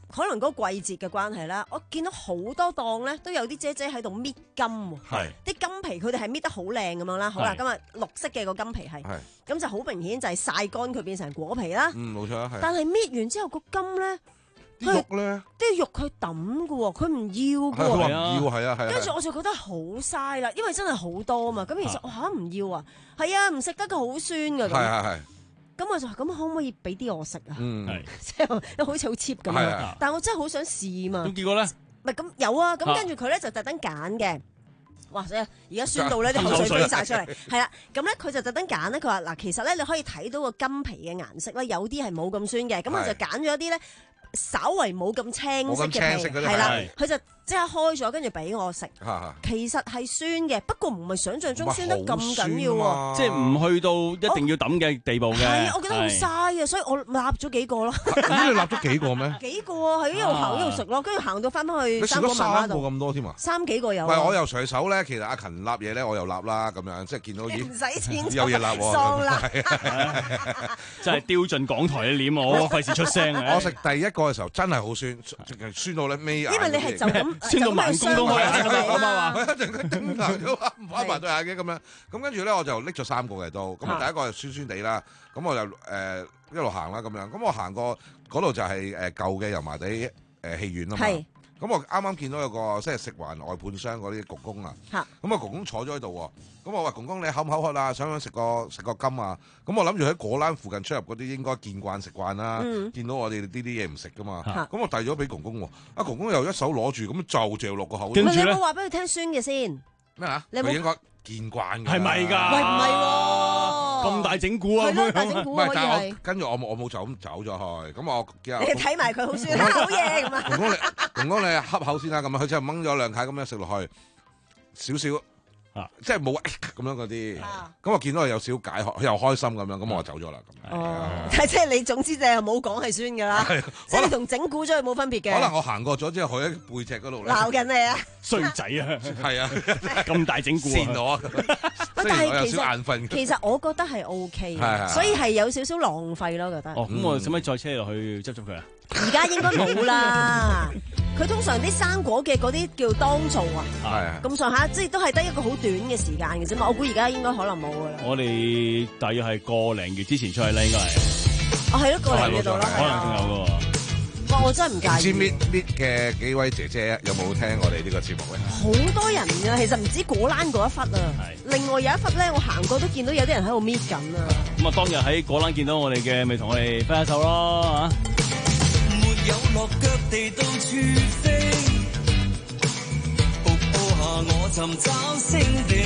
Q: 可能嗰個季節嘅關係啦，我見到好多檔咧都有啲姐姐喺度搣金喎，啲金皮佢哋係搣得好靚咁樣啦。好啦，今日綠色嘅個金皮係，咁就好明顯就係曬乾佢變成果皮啦。
R: 嗯，冇錯，係。
Q: 但係搣完之後個金咧，
R: 啲肉咧，
Q: 啲肉佢抌㗎喎，佢唔要㗎喎。
R: 佢話唔要，係啊係啊。
Q: 跟住我就覺得好嘥啦，因為真係好多啊嘛。咁其實我嚇唔要啊，係啊，唔食得佢好酸㗎。
R: 係係係。
Q: 咁我就話：咁可唔可以俾啲我食啊？
R: 嗯，
Q: 即係好似好 cheap 咁樣。但係我真係好想試嘛。
P: 咁結果咧？
Q: 唔係咁有啊。咁跟住佢咧就特登揀嘅。哇！而家酸到咧啲口水飛晒出嚟。係啦。咁咧佢就特登揀咧。佢話嗱，其實咧你可以睇到個金皮嘅顏色咧，有啲係冇咁酸嘅。咁佢就揀咗一啲咧，稍為冇咁青色嘅皮。係啦。佢就即刻開咗，跟住俾我食。其實係酸嘅，不過唔係想象中酸得咁緊要喎。
P: 即係唔去到一定要抌嘅地步嘅。
Q: 係啊，我覺得好嘥啊，所以我立咗幾個咯。
R: 咁你立咗幾個咩？
Q: 幾個啊，係一路行一路食咯，跟住行到翻返去生果媽媽度。
R: 你食咗三個咁多添啊？
Q: 三幾個有。
R: 喂，我又隨手咧，其實阿勤立嘢咧，我又立啦，咁樣即係見到咦，
Q: 唔使錢
R: 有嘢立喎。
Q: 喪啦！
P: 真係丟盡港台嘅臉，我費事出聲啊！
R: 我食第一個嘅時候真係好酸，酸到咧尾。
Q: 因為你係就咁
P: 酸到盲公都開啊！咁啊嘛，
R: 一陣佢頂行咗，唔開埋對眼嘅咁樣。咁跟住咧，我就拎咗三個嘅都。咁啊，第一個係酸酸地啦。咁我就誒一路行啦咁樣。咁我行過嗰度就係誒舊嘅油麻地誒戲院啊嘛。咁我啱啱見到有個即係食環外判商嗰啲公公啊。咁啊，公公坐咗喺度喎。咁我話公公你口唔口渴啊？想唔想食個食個金啊？咁我諗住喺果欄附近出入嗰啲應該見慣食慣啦。見到我哋呢啲嘢唔食噶嘛。咁我遞咗俾公公喎。阿公公又一手攞住，咁就嚼落個口。
Q: 跟住咧，你有冇話俾佢聽酸嘅先？
R: 咩啊？
Q: 你有冇
R: 應該見慣嘅。
P: 係咪㗎？
Q: 喂，唔係喎。
P: 咁大整蠱啊！
Q: 係咯，大整蠱可以係。
R: 跟住我冇我冇就咁走咗去。咁我叫
Q: 你睇埋佢好酸，好嘢咁啊！
R: 公公你公公你恰口先啦，咁佢就掹咗兩塊咁樣食落去，少少。啊！即係冇咁樣嗰啲，咁我見到佢有少少解渴，佢又開心咁樣，咁我就走咗啦。
Q: 哦，但係即係你總之就係冇講係酸㗎啦，即係同整蠱咗佢冇分別嘅。
R: 可能我行過咗之後，佢喺背脊嗰度咧
Q: 鬧緊你啊！
P: 衰仔啊！係啊，咁大整蠱
R: 跣我。
Q: 但係其
R: 實
Q: 其實我覺得係 O K 嘅，所以係有少少浪費咯，覺得。
P: 哦，咁我使唔使再車落去執執佢啊？
Q: 而家應該冇啦。佢通常啲生果嘅嗰啲叫當造啊，係咁上下，即係都係得一個好短嘅時間嘅啫嘛。我估而家應該可能冇噶啦。
P: 我哋大約係個零月之前出去咧，應該係。
Q: 哦，係咯，個零月度啦，
P: 可能仲有噶。
Q: 哇，我真係唔介意。
R: 唔知搣搣嘅幾位姐姐有冇聽我哋呢個節目咧？
Q: 好多人啊，其實唔止果欄嗰一忽啊，另外有一忽咧，我行過都見到有啲人喺度搣緊啊。咁啊，當日喺果欄見到我哋嘅，咪同我哋揮下手咯嚇。
S: 有落腳地到處飛，瀑布下我尋找勝地，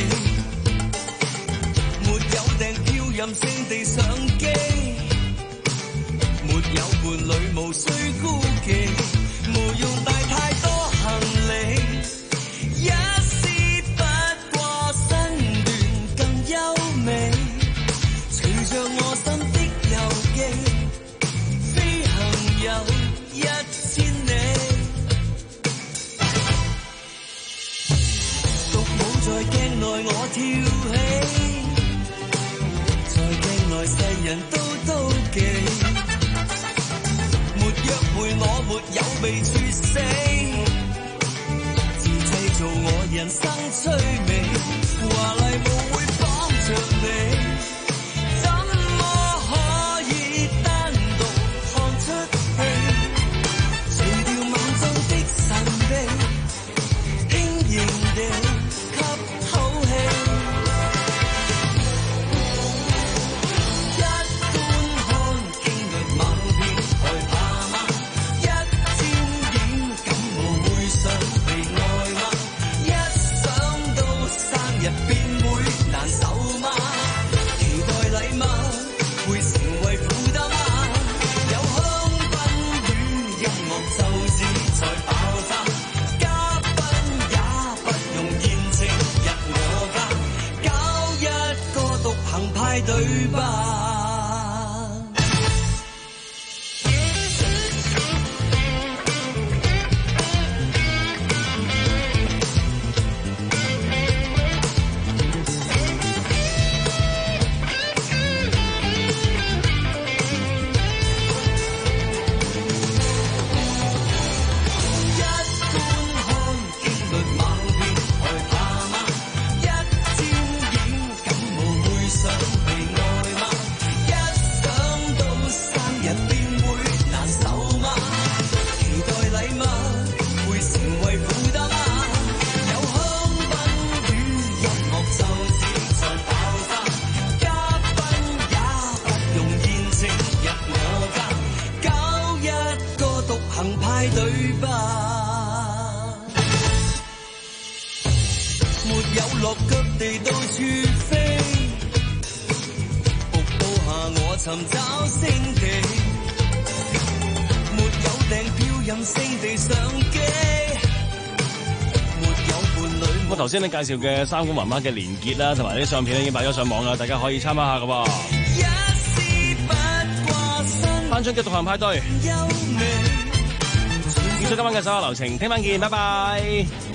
S: 沒有訂票任性地上機，沒有伴侶無需孤寂，無用帶太多行李，一絲不過身段更優美，隨着我心的遊記，飛行有一千里，獨舞在鏡內我跳起，在鏡內世人都妒忌，沒約會我沒有被處死，自製造我人生趣味，華麗舞會綁着你。對吧？ 有落腳地到處飛，伏到下我尋找星地，沒有訂票任性地上機，沒有伴侶。
P: 咁啊頭先你介紹嘅三個媽媽嘅連結啦，同埋啲相片咧已經擺咗上網啦，大家可以參考下噶喎。翻春嘅獨行派對，結束今晚嘅所有流程，聽晚見，拜拜。